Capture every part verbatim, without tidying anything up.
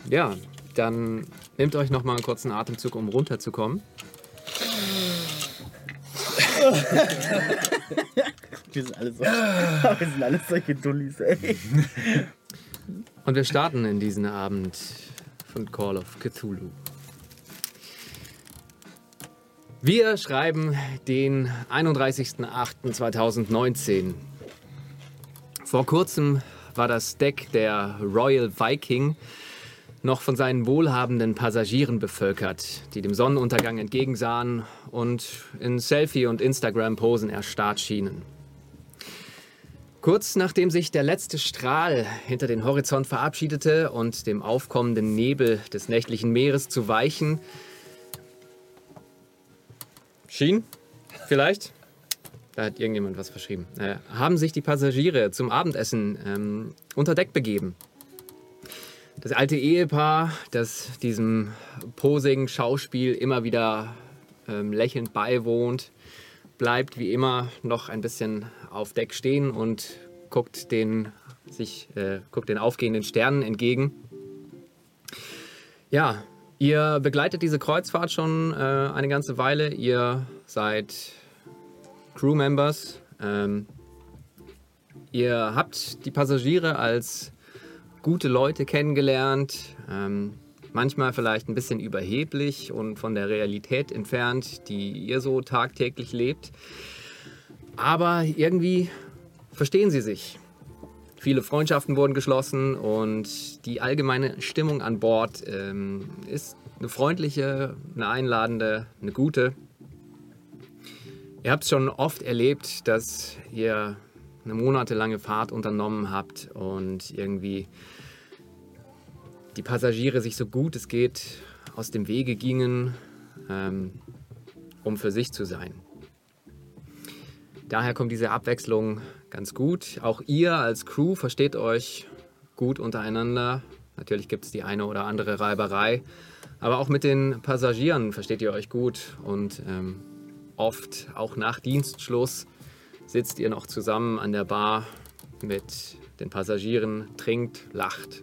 Ja, dann nehmt euch noch mal einen kurzen Atemzug, um runterzukommen. Wir sind alle, so, wir sind alle solche Dullis, ey. Und wir starten in diesen Abend von Call of Cthulhu. Wir schreiben den einunddreißigsten achten zweitausendneunzehn. Vor kurzem war das Deck der Royal Viking noch von seinen wohlhabenden Passagieren bevölkert, die dem Sonnenuntergang entgegensahen und in Selfie- und Instagram-Posen erstarrt schienen. Kurz nachdem sich der letzte Strahl hinter den Horizont verabschiedete und dem aufkommenden Nebel des nächtlichen Meeres zu weichen schien, vielleicht, da hat irgendjemand was verschrieben, äh, haben sich die Passagiere zum Abendessen ähm, unter Deck begeben. Das alte Ehepaar, das diesem posigen Schauspiel immer wieder ähm, lächelnd beiwohnt, bleibt wie immer noch ein bisschen auf Deck stehen und guckt den, sich, äh, guckt den aufgehenden Sternen entgegen. Ja, ihr begleitet diese Kreuzfahrt schon äh, eine ganze Weile. Ihr seid Crewmembers. Ähm, ihr habt die Passagiere als gute Leute kennengelernt, ähm, manchmal vielleicht ein bisschen überheblich und von der Realität entfernt, die ihr so tagtäglich lebt. Aber irgendwie verstehen sie sich. Viele Freundschaften wurden geschlossen und die allgemeine Stimmung an Bord ähm, ist eine freundliche, eine einladende, eine gute. Ihr habt es schon oft erlebt, dass ihr eine monatelange Fahrt unternommen habt und irgendwie die Passagiere sich so gut es geht aus dem Wege gingen, ähm, um für sich zu sein. Daher kommt diese Abwechslung ganz gut. Auch ihr als Crew versteht euch gut untereinander. Natürlich gibt es die eine oder andere Reiberei, aber auch mit den Passagieren versteht ihr euch gut und ähm, oft, auch nach Dienstschluss, sitzt ihr noch zusammen an der Bar mit den Passagieren, trinkt, lacht.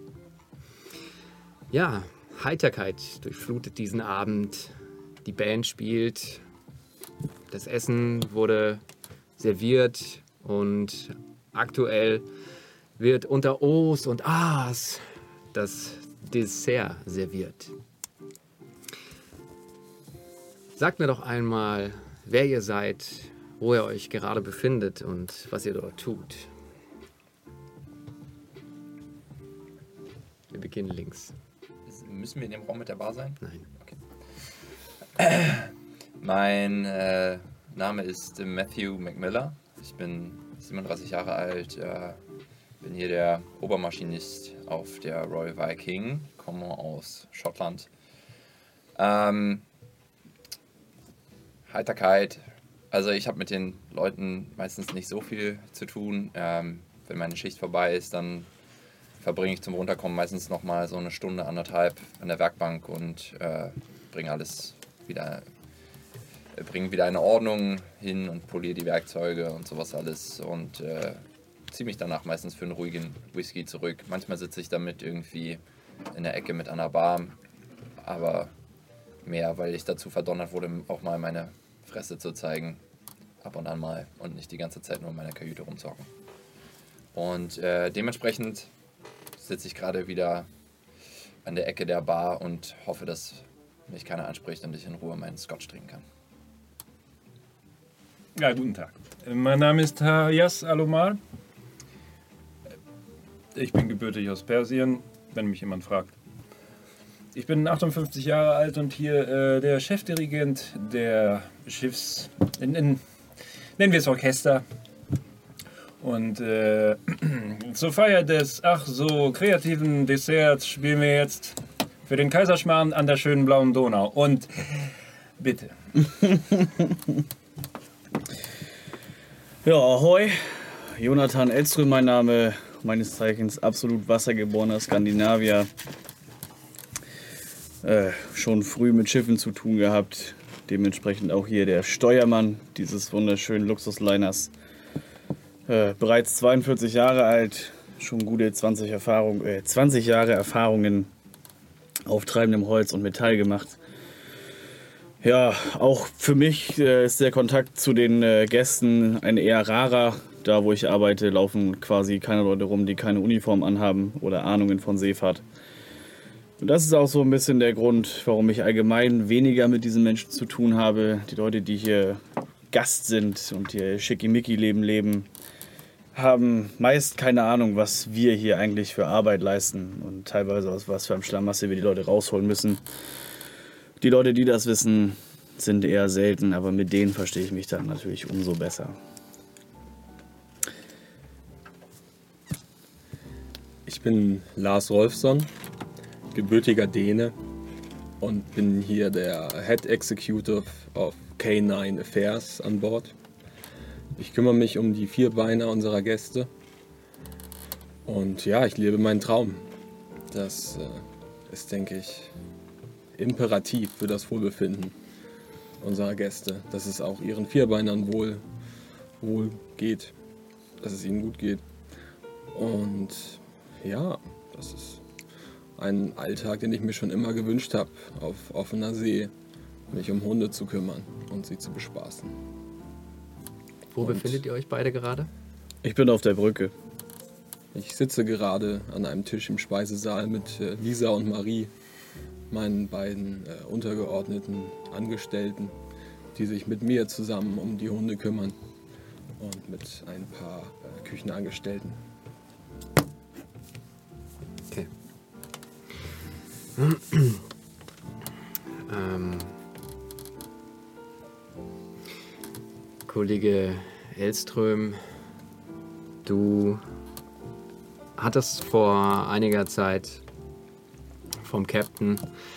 Ja, Heiterkeit durchflutet diesen Abend. Die Band spielt, das Essen wurde serviert und aktuell wird unter O's und A's das Dessert serviert. Sagt mir doch einmal, wer ihr seid, wo ihr euch gerade befindet und was ihr dort tut. Wir beginnen links. Müssen wir in dem Raum mit der Bar sein? Nein. Okay. Mein äh, Name ist Matthew McMillan. Ich bin siebenunddreißig Jahre alt, äh, bin hier der Obermaschinist auf der Royal Viking, komme aus Schottland. Ähm, Heiterkeit, also ich habe mit den Leuten meistens nicht so viel zu tun. Ähm, wenn meine Schicht vorbei ist, dann verbringe ich zum Runterkommen meistens nochmal so eine Stunde, anderthalb an der Werkbank und äh, bringe alles wieder, äh, bringe wieder eine Ordnung hin und poliere die Werkzeuge und sowas alles und äh, ziehe mich danach meistens für einen ruhigen Whisky zurück. Manchmal sitze ich damit irgendwie in der Ecke mit einer Bar, aber mehr, weil ich dazu verdonnert wurde, auch mal meine Fresse zu zeigen, ab und an mal und nicht die ganze Zeit nur in meiner Kajüte rumzocken. Und äh, dementsprechend sitze ich gerade wieder an der Ecke der Bar und hoffe, dass mich keiner anspricht und ich in Ruhe meinen Scotch trinken kann. Ja, guten Tag. Mein Name ist Hayas Alomar. Ich bin gebürtig aus Persien, wenn mich jemand fragt. Ich bin achtundfünfzig Jahre alt und hier äh, der Chefdirigent der Schiffs... In, in, nennen wir es Orchester. Und äh, zur Feier des ach so kreativen Desserts spielen wir jetzt für den Kaiserschmarrn an der schönen blauen Donau. Und bitte. Ja, ahoi. Jonathan Elström, mein Name, meines Zeichens absolut wassergeborener Skandinavier. Äh, schon früh mit Schiffen zu tun gehabt. Dementsprechend auch hier der Steuermann dieses wunderschönen Luxusliners. Äh, bereits zweiundvierzig Jahre alt, schon gute zwanzig, Erfahrung, äh, zwanzig Jahre Erfahrungen auftreibendem Holz und Metall gemacht. Ja, auch für mich äh, ist der Kontakt zu den äh, Gästen ein eher rarer. Da, wo ich arbeite, laufen quasi keine Leute rum, die keine Uniform anhaben oder Ahnungen von Seefahrt. Und das ist auch so ein bisschen der Grund, warum ich allgemein weniger mit diesen Menschen zu tun habe. Die Leute, die hier Gast sind und ihr Schickimicki-Leben leben, haben meist keine Ahnung, was wir hier eigentlich für Arbeit leisten und teilweise aus was für einem Schlamassel wir die Leute rausholen müssen. Die Leute, die das wissen, sind eher selten, aber mit denen verstehe ich mich dann natürlich umso besser. Ich bin Lars Rolfsson, gebürtiger Däne und bin hier der Head Executive of K neun Affairs an Bord. Ich kümmere mich um die Vierbeiner unserer Gäste und ja, ich lebe meinen Traum. Das äh, ist, denke ich, imperativ für das Wohlbefinden unserer Gäste, dass es auch ihren Vierbeinern wohl, wohl geht, dass es ihnen gut geht. Und ja, das ist ein Alltag, den ich mir schon immer gewünscht habe, auf offener See, mich um Hunde zu kümmern und sie zu bespaßen. Wo Und befindet ihr euch beide gerade? Ich bin auf der Brücke. Ich sitze gerade an einem Tisch im Speisesaal mit äh, Lisa und Marie, meinen beiden äh, untergeordneten Angestellten, die sich mit mir zusammen um die Hunde kümmern und mit ein paar äh, Küchenangestellten. Okay. ähm, Kollege Elström, du hattest vor einiger Zeit vom Captain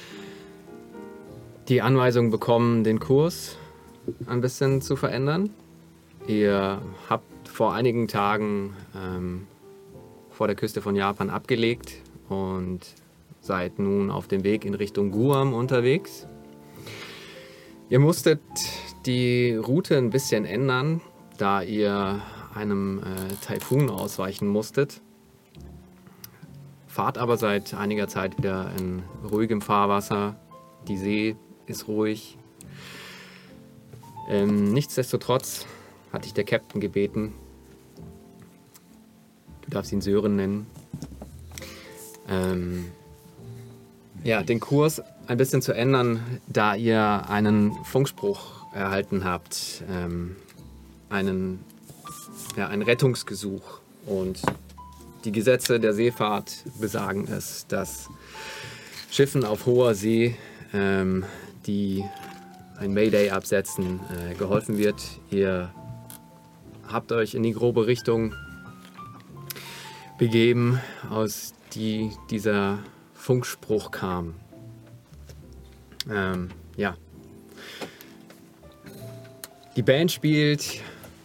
die Anweisung bekommen, den Kurs ein bisschen zu verändern. Ihr habt vor einigen Tagen ähm, vor der Küste von Japan abgelegt und seid nun auf dem Weg in Richtung Guam unterwegs. Ihr musstet die Route ein bisschen ändern, da ihr einem äh, Taifun ausweichen musstet. Fahrt aber seit einiger Zeit wieder in ruhigem Fahrwasser. Die See ist ruhig. Ähm, nichtsdestotrotz hat dich der Captain gebeten, du darfst ihn Sören nennen, ähm, ja, den Kurs ein bisschen zu ändern, da ihr einen Funkspruch erhalten habt, ähm, einen, ja, ein Rettungsgesuch. Und die Gesetze der Seefahrt besagen es, dass Schiffen auf hoher See, ähm, die ein Mayday absetzen, äh, geholfen wird. Ihr habt euch in die grobe Richtung begeben, aus die dieser Funkspruch kam. Ähm, ja. Die Band spielt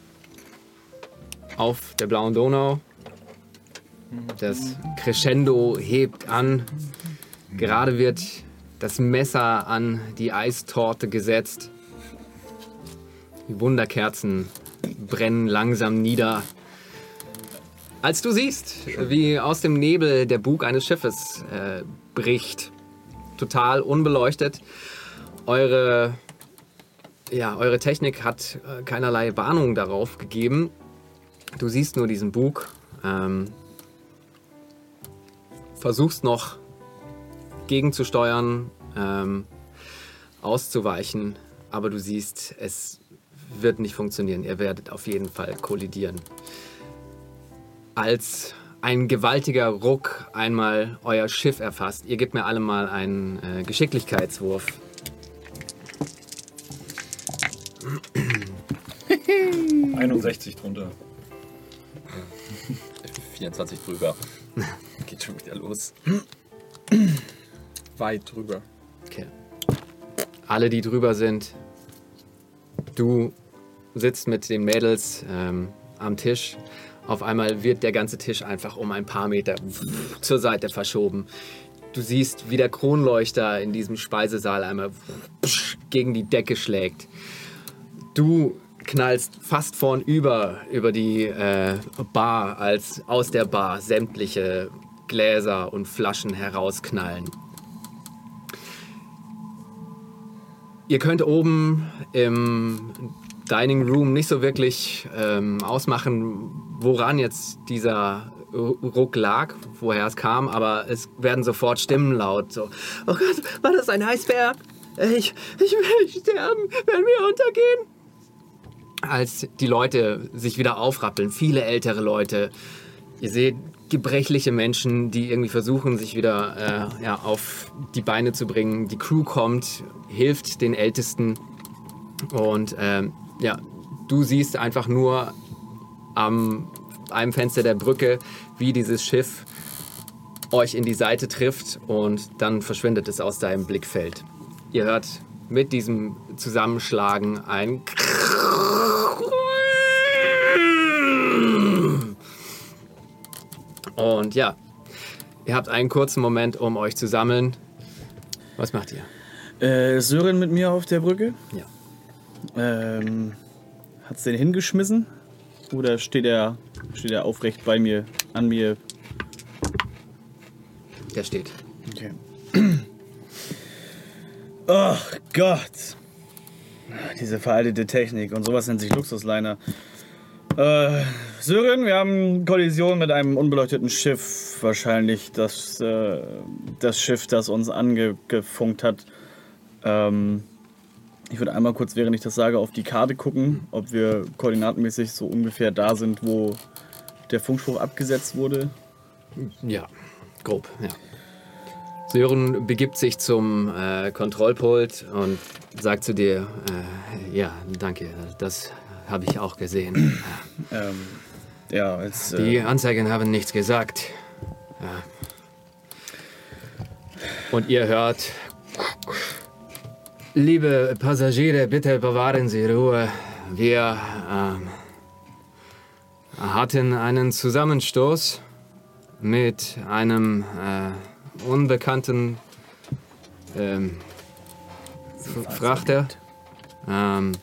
auf der Blauen Donau. Das Crescendo hebt an. Gerade wird das Messer an die Eistorte gesetzt. Die Wunderkerzen brennen langsam nieder. Als du siehst, wie aus dem Nebel der Bug eines Schiffes äh, bricht, total unbeleuchtet, eure, ja, eure Technik hat äh, keinerlei Warnung darauf gegeben. Du siehst nur diesen Bug, ähm, versuchst noch gegenzusteuern, ähm, auszuweichen, aber du siehst, es wird nicht funktionieren. Ihr werdet auf jeden Fall kollidieren. Als ein gewaltiger Ruck einmal euer Schiff erfasst. Ihr gebt mir alle mal einen äh, Geschicklichkeitswurf. einundsechzig drunter. vierundzwanzig drüber. Geht schon wieder los. Weit drüber. Okay. Alle, die drüber sind, du sitzt mit den Mädels ähm, am Tisch. Auf einmal wird der ganze Tisch einfach um ein paar Meter zur Seite verschoben. Du siehst, wie der Kronleuchter in diesem Speisesaal einmal gegen die Decke schlägt. Du knallst fast vornüber über die äh, Bar, als aus der Bar sämtliche Gläser und Flaschen herausknallen. ihr könnt oben im Dining Room nicht so wirklich ähm, ausmachen, woran jetzt dieser Ruck lag, woher es kam, aber es werden sofort Stimmen laut. So, oh Gott, war das ein Eisberg? Ich, ich will sterben, wenn wir untergehen. Als die Leute sich wieder aufrappeln, viele ältere Leute. Ihr seht gebrechliche Menschen, die irgendwie versuchen, sich wieder äh, ja, auf die Beine zu bringen. Die Crew kommt, hilft den Ältesten. Und ähm, ja, du siehst einfach nur am einem Fenster der Brücke, wie dieses Schiff euch in die Seite trifft und dann verschwindet es aus deinem Blickfeld. Ihr hört mit diesem Zusammenschlagen ein und ja, ihr habt einen kurzen Moment, um euch zu sammeln. Was macht ihr? Äh, Sören mit mir auf der Brücke? Ja. Ähm, hat's den hingeschmissen? Oder steht er, steht er aufrecht bei mir, an mir? Der steht. Okay. Oh Gott. Diese veraltete Technik und sowas nennt sich Luxusliner. Äh, Sören, wir haben Kollision mit einem unbeleuchteten Schiff. Wahrscheinlich das, äh, das Schiff, das uns angefunkt hat. Ähm, ich würde einmal kurz, während ich das sage, auf die Karte gucken, ob wir koordinatenmäßig so ungefähr da sind, wo der Funkspruch abgesetzt wurde. Ja, grob, ja. Sören begibt sich zum äh, Kontrollpult und sagt zu dir, äh, ja, danke, das habe ich auch gesehen. Ähm, ja, jetzt... Die Äh, Anzeigen haben nichts gesagt. Ja. Und ihr hört, liebe Passagiere, bitte bewahren Sie Ruhe. Wir ähm, hatten einen Zusammenstoß mit einem äh, unbekannten ähm, Frachter. Ähm,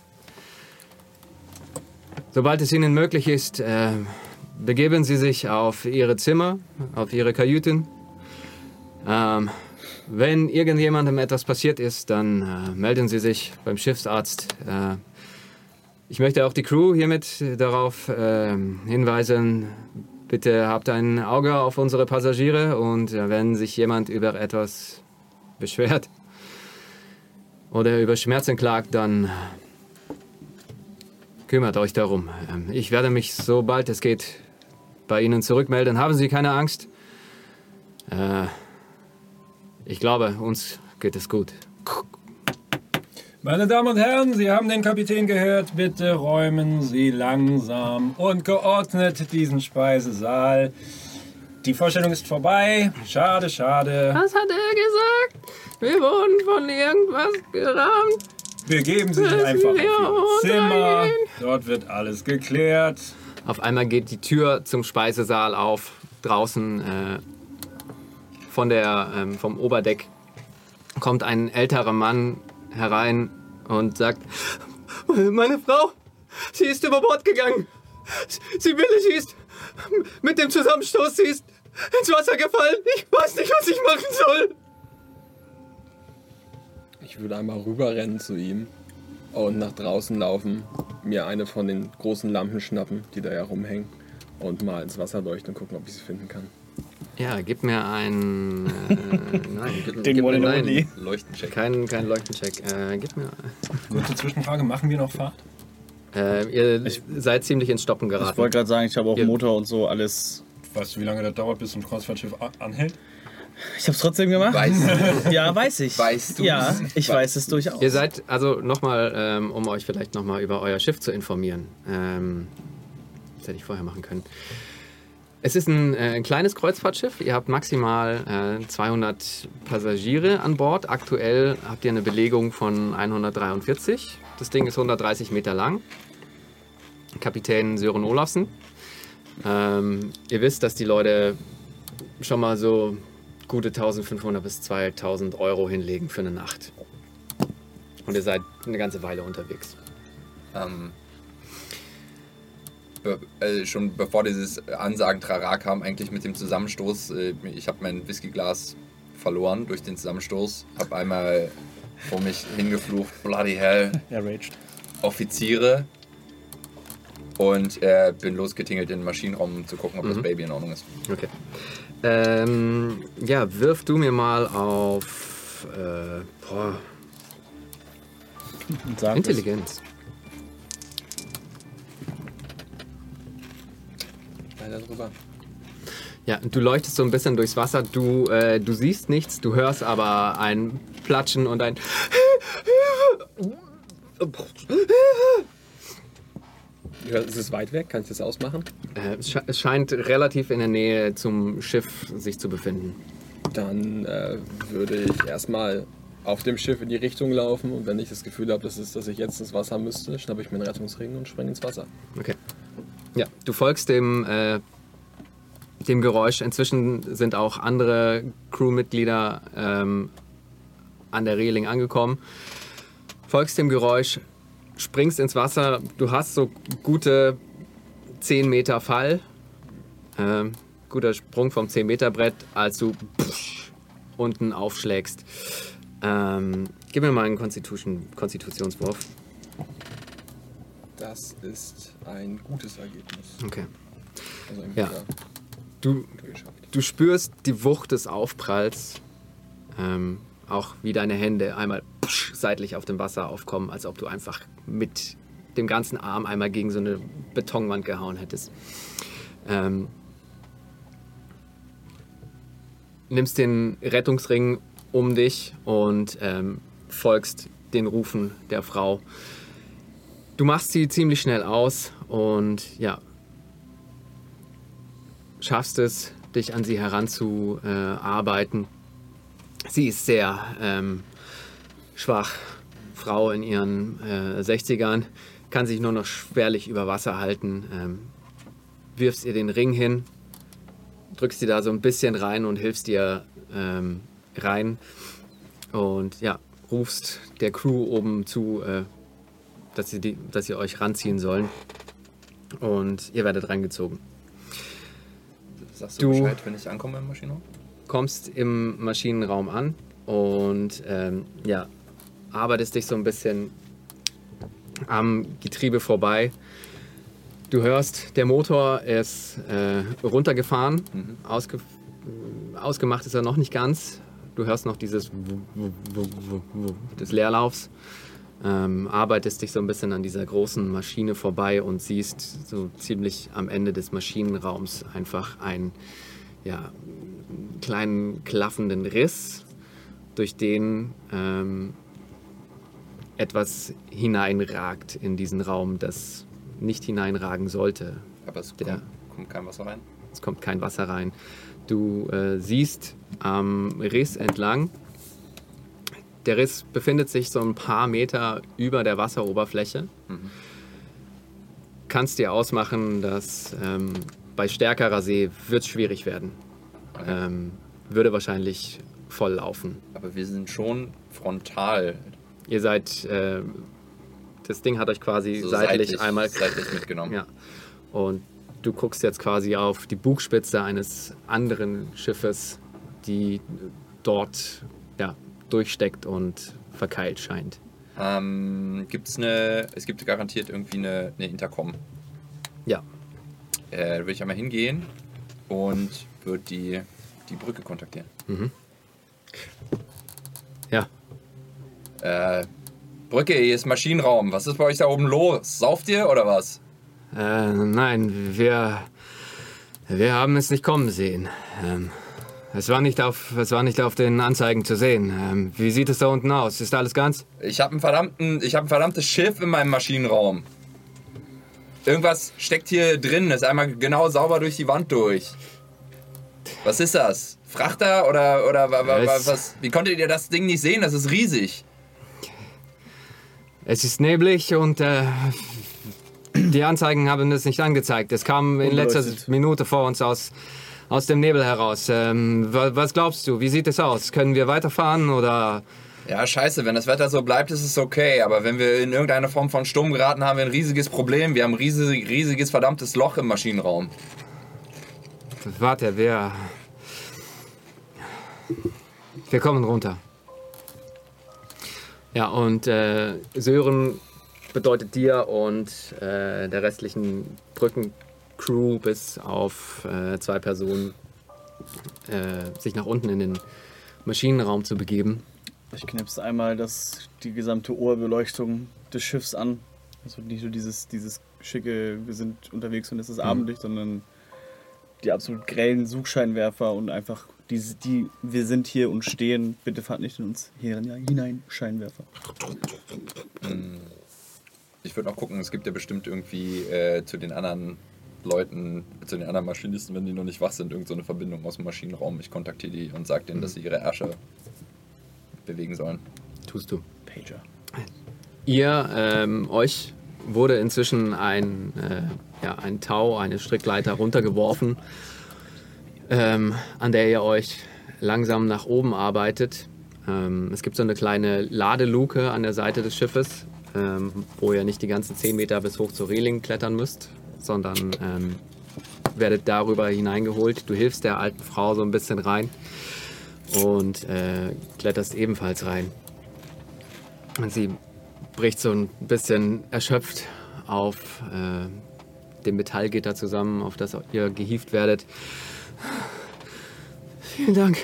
sobald es Ihnen möglich ist, äh, begeben Sie sich auf Ihre Zimmer, auf Ihre Kajüten. Ähm, wenn irgendjemandem etwas passiert ist, dann äh, melden Sie sich beim Schiffsarzt. Äh, ich möchte auch die Crew hiermit darauf äh, hinweisen, bitte habt ein Auge auf unsere Passagiere und äh, wenn sich jemand über etwas beschwert oder über Schmerzen klagt, dann kümmert euch darum. Ähm, ich werde mich, sobald es geht, bei Ihnen zurückmelden. Haben Sie keine Angst. Äh, ich glaube, uns geht es gut. Meine Damen und Herren, Sie haben den Kapitän gehört. Bitte räumen Sie langsam und geordnet diesen Speisesaal. Die Vorstellung ist vorbei. Schade, schade. Was hat er gesagt? Wir wurden von irgendwas gerammt. Begeben Sie sich Müssen einfach auf wir Ihr Zimmer. untergehen? Dort wird alles geklärt. Auf einmal geht die Tür zum Speisesaal auf. Draußen äh, von der, ähm, vom Oberdeck kommt ein älterer Mann herein und sagt, meine Frau, sie ist über Bord gegangen. Sie will, sie ist mit dem Zusammenstoß, sie ist ins Wasser gefallen. Ich weiß nicht, was ich machen soll. Ich würde einmal rüberrennen zu ihm und nach draußen laufen, mir eine von den großen Lampen schnappen, die da ja rumhängen, und mal ins Wasser leuchten und gucken, ob ich sie finden kann. Ja, gib mir einen. Äh, nein, gib, Den gib mir One and nein. Only. Leuchtencheck. Kein, kein Leuchtencheck. Äh, gib mir. Kurze Zwischenfrage, machen wir noch Fahrt? Äh, ihr seid ziemlich ins Stoppen ich geraten. wollte gerade sagen, ich habe auch Ja. Motor und so alles. Weißt du, wie lange das dauert, bis ein Kreuzfahrtschiff a- anhält? Ich habe es trotzdem gemacht. Weißt du? Ja, weiß ich. Weißt du's? Ja, ich weiß es durchaus. Ihr seid also nochmal, ähm, um euch vielleicht nochmal über euer Schiff zu informieren. Ähm, das hätte ich vorher machen können. Es ist ein, äh, ein kleines Kreuzfahrtschiff. Ihr habt maximal äh, zweihundert Passagiere an Bord. Aktuell habt ihr eine Belegung von hundertdreiundvierzig. Das Ding ist hundertdreißig Meter lang. Kapitän Sören Olafsen. Ähm, ihr wisst, dass die Leute schon mal so gute eintausendfünfhundert bis zweitausend Euro hinlegen für eine Nacht. Und ihr seid eine ganze Weile unterwegs. Ähm, be äh, schon bevor dieses Ansagen-Trara kam, eigentlich mit dem Zusammenstoß, äh, ich habe mein Whiskyglas verloren durch den Zusammenstoß, habe einmal vor mich hingeflucht, bloody hell, Er raged. Offiziere. Und äh, bin losgetingelt in den Maschinenraum, um zu gucken, ob Mhm. das Baby in Ordnung ist. Okay. Ähm, ja, wirf du mir mal auf äh, boah, Und sagt Intelligenz. Leider drüber. Ja, du leuchtest so ein bisschen durchs Wasser. Du, äh, du siehst nichts, du hörst aber ein Platschen und ein. Ja, ist es weit weg? Kann ich das ausmachen? Äh, es, sche es scheint relativ in der Nähe zum Schiff sich zu befinden. Dann äh, würde ich erstmal auf dem Schiff in die Richtung laufen und wenn ich das Gefühl habe, dass, es, dass ich jetzt ins Wasser müsste, schnappe ich mir einen Rettungsring und springe ins Wasser. Okay. Ja, du folgst dem, äh, dem Geräusch. Inzwischen sind auch andere Crewmitglieder ähm, an der Reling angekommen. Folgst dem Geräusch, springst ins Wasser. Du hast so gute zehn Meter Fall. Ähm, guter Sprung vom zehn Meter Brett, als du pff, unten aufschlägst. Ähm, gib mir mal einen Constitution, Konstitutionswurf. Das ist ein gutes Ergebnis. Okay. Also ein Ja. guter, Du, guter geschafft. du spürst die Wucht des Aufpralls. Ähm, auch wie deine Hände einmal psch, seitlich auf dem Wasser aufkommen, als ob du einfach mit dem ganzen Arm einmal gegen so eine Betonwand gehauen hättest. Ähm, nimmst den Rettungsring um dich und ähm, folgst den Rufen der Frau. Du machst sie ziemlich schnell aus und ja, schaffst es, dich an sie heranzuarbeiten. Sie ist sehr ähm, schwach, Frau in ihren äh, sechzigern, kann sich nur noch schwerlich über Wasser halten. Ähm, wirfst ihr den Ring hin, drückst sie da so ein bisschen rein und hilfst ihr ähm, rein. Und ja, rufst der Crew oben zu, äh, dass, sie die, dass sie euch ranziehen sollen. Und ihr werdet reingezogen. Sagst du, Du- Bescheid, wenn ich ankomme im Maschinenraum? Kommst im Maschinenraum an und ähm, ja, arbeitest dich so ein bisschen am Getriebe vorbei. Du hörst, der Motor ist äh, runtergefahren. Mhm. Ausge äh, ausgemacht ist er noch nicht ganz. Du hörst noch dieses Wuh, Wuh, Wuh, Wuh, Wuh des Leerlaufs. Ähm, arbeitest dich so ein bisschen an dieser großen Maschine vorbei und siehst so ziemlich am Ende des Maschinenraums einfach ein ja, kleinen klaffenden Riss, durch den ähm, etwas hineinragt in diesen Raum, das nicht hineinragen sollte. Aber es Der- kommt, kommt kein Wasser rein. Es kommt kein Wasser rein. Du äh, siehst am Riss entlang, der Riss befindet sich so ein paar Meter über der Wasseroberfläche. Mhm. Kannst dir ausmachen, dass ähm, bei stärkerer See wird es schwierig werden. Okay. Ähm, würde wahrscheinlich voll laufen. Aber wir sind schon frontal, Ihr seid, äh, das Ding hat euch quasi so seitlich, seitlich, einmal, seitlich mitgenommen. ja. Und du guckst jetzt quasi auf die Bugspitze eines anderen Schiffes, die dort ja, durchsteckt und verkeilt scheint. Ähm, gibt's eine, es gibt garantiert irgendwie eine, eine Intercom. Ja, Äh, da würde ich einmal hingehen und würde die, die Brücke kontaktieren. ja. Äh, Brücke, hier ist Maschinenraum. Was ist bei euch da oben los? Sauft ihr oder was? Äh, nein, wir, wir haben es nicht kommen sehen. Ähm, es war nicht auf, es war nicht auf den Anzeigen zu sehen. Ähm, wie sieht es da unten aus? Ist alles ganz? Ich habe ein verdammten, ich habe ein verdammtes Schiff in meinem Maschinenraum. Irgendwas steckt hier drin, ist einmal genau sauber durch die Wand durch. Was ist das? Frachter oder oder wa, wa, wa, Es- was? Wie konntet ihr das Ding nicht sehen? Das ist riesig. Es ist neblig und äh, die Anzeigen haben es nicht angezeigt. Es kam in letzter Unbeleuchtet. Minute vor uns aus, aus dem Nebel heraus. Ähm, wa, was glaubst du? Wie sieht es aus? Können wir weiterfahren oder... Ja, scheiße, wenn das Wetter so bleibt, ist es okay. Aber wenn wir in irgendeine Form von Sturm geraten, haben wir ein riesiges Problem. Wir haben ein riesig, riesiges, verdammtes Loch im Maschinenraum. Warte, wir... Wir kommen runter. Ja, und äh, Sören bedeutet dir und äh, der restlichen Brückencrew bis auf äh, zwei Personen äh, sich nach unten in den Maschinenraum zu begeben. Ich knipse einmal das, die gesamte Ohrbeleuchtung des Schiffs an. Also nicht nur dieses, dieses schicke, wir sind unterwegs und es ist Abendlicht, sondern die absolut grellen Suchscheinwerfer und einfach diese, die, wir sind hier und stehen, bitte fahrt nicht in uns hier hinein, Scheinwerfer. Ich würde noch gucken, es gibt ja bestimmt irgendwie äh, zu den anderen Leuten, zu den anderen Maschinisten, wenn die noch nicht wach sind, irgend so eine Verbindung aus dem Maschinenraum. Ich kontaktiere die und sage denen, dass sie ihre Ärsche bewegen sollen. Tust du. Pager. Ihr, ähm, euch wurde inzwischen ein, äh, ja, ein Tau, eine Strickleiter runtergeworfen, ähm, an der ihr euch langsam nach oben arbeitet. Ähm, es gibt so eine kleine Ladeluke an der Seite des Schiffes, ähm, wo ihr nicht die ganzen zehn Meter bis hoch zur Reling klettern müsst, sondern ähm, werdet darüber hineingeholt. Du hilfst der alten Frau so ein bisschen rein und äh, kletterst ebenfalls rein. Und sie bricht so ein bisschen erschöpft auf äh, dem Metallgitter zusammen, auf das ihr gehievt werdet. Vielen Dank.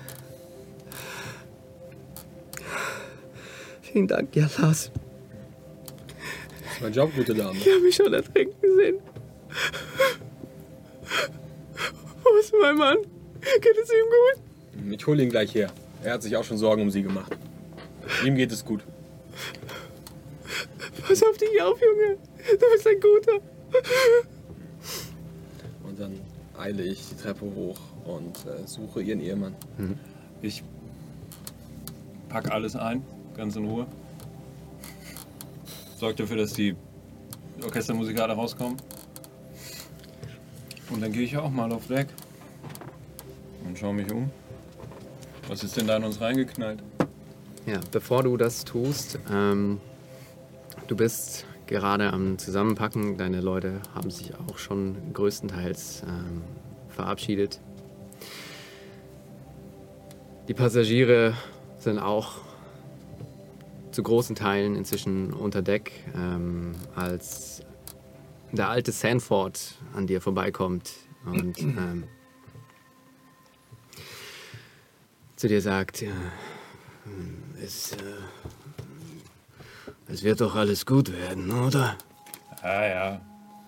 Vielen Dank, ja, Lars. Das ist mein Job, gute Dame. Ich habe mich schon ertrinken gesehen. Wo ist mein Mann? Geht es ihm gut? Ich hole ihn gleich her. Er hat sich auch schon Sorgen um sie gemacht. Ihm geht es gut. Pass auf dich auf, Junge. Du bist ein Guter. Und dann eile ich die Treppe hoch und äh, suche ihren Ehemann. Ich pack alles ein, ganz in Ruhe. Sorg dafür, dass die Orchestermusiker alle rauskommen. Und dann gehe ich auch mal auf Deck und schaue mich um. Was ist denn da in uns reingeknallt? Ja, bevor du das tust, ähm, du bist gerade am Zusammenpacken. Deine Leute haben sich auch schon größtenteils ähm, verabschiedet. Die Passagiere sind auch zu großen Teilen inzwischen unter Deck, ähm, als der alte Sanford an dir vorbeikommt und ähm, zu dir sagt, ja, es, äh, es wird doch alles gut werden, oder? Ah ja.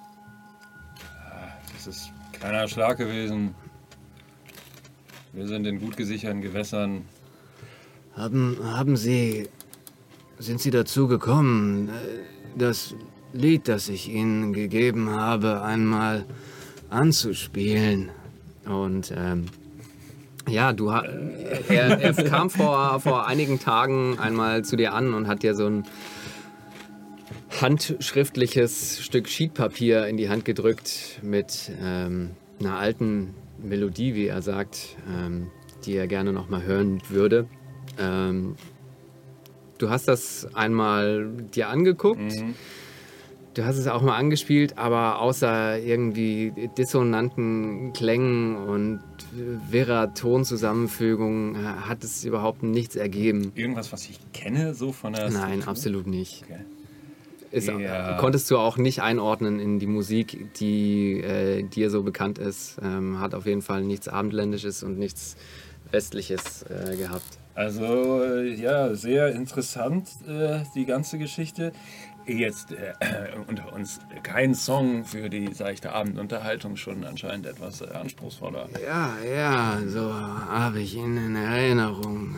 Das ist ein kleiner Schlag gewesen. Wir sind in gut gesicherten Gewässern. Haben, haben Sie, sind Sie dazu gekommen, das Lied, das ich Ihnen gegeben habe, einmal anzuspielen? Und ähm, ja, du ha- er, er kam vor, vor einigen Tagen einmal zu dir an und hat dir so ein handschriftliches Stück Sheetpapier in die Hand gedrückt mit ähm, einer alten Melodie, wie er sagt, ähm, die er gerne noch mal hören würde. Ähm, du hast das einmal dir angeguckt. Mhm. Du hast es auch mal angespielt, aber außer irgendwie dissonanten Klängen und wirrer Tonzusammenfügung äh, hat es überhaupt nichts ergeben. Irgendwas, was ich kenne, so von der Nein, Struktur? absolut nicht. Okay. Ist, Ja. Konntest du auch nicht einordnen in die Musik, die äh, dir so bekannt ist. Ähm, hat auf jeden Fall nichts Abendländisches und nichts Westliches äh, gehabt. Also, äh, ja, sehr interessant, äh, die ganze Geschichte. Jetzt äh, unter uns kein Song für die seichte Abendunterhaltung, schon anscheinend etwas äh, anspruchsvoller. Ja, ja, so habe ich ihn in Erinnerung.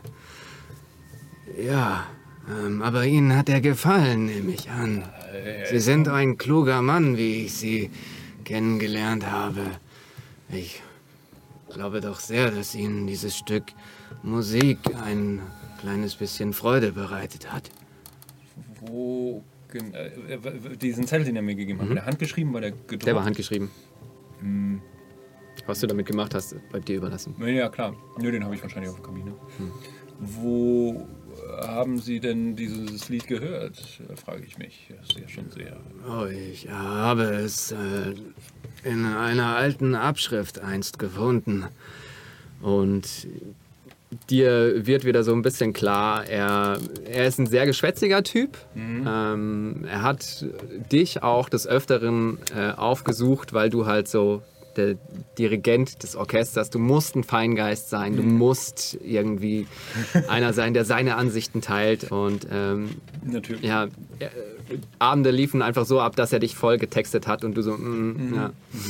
Ja, ähm, aber Ihnen hat er gefallen, nehme ich an. Sie sind ein kluger Mann, wie ich Sie kennengelernt habe. Ich glaube doch sehr, dass Ihnen dieses Stück Musik ein kleines bisschen Freude bereitet hat. Wo, gen- äh, w- diesen Zettel, den er mir gegeben hat, war der handgeschrieben, war der gedruckt? Der war handgeschrieben. Was du damit gemacht hast, bleibt dir überlassen. Ja, klar. Nö, den habe ich wahrscheinlich auf der Kabine. Wo haben Sie denn dieses Lied gehört? Äh, Frage ich mich. Das ist ja schon sehr... Oh, ich habe es äh, in einer alten Abschrift einst gefunden. Und dir wird wieder so ein bisschen klar, er, er ist ein sehr geschwätziger Typ. Mhm. Ähm, er hat dich auch des Öfteren äh, aufgesucht, weil du halt so der Dirigent des Orchesters, du musst ein Feingeist sein, du musst irgendwie einer sein, der seine Ansichten teilt. Und ähm, Natürlich. Ja, äh, Abende liefen einfach so ab, dass er dich voll getextet hat und du so, mm, Mhm. ja.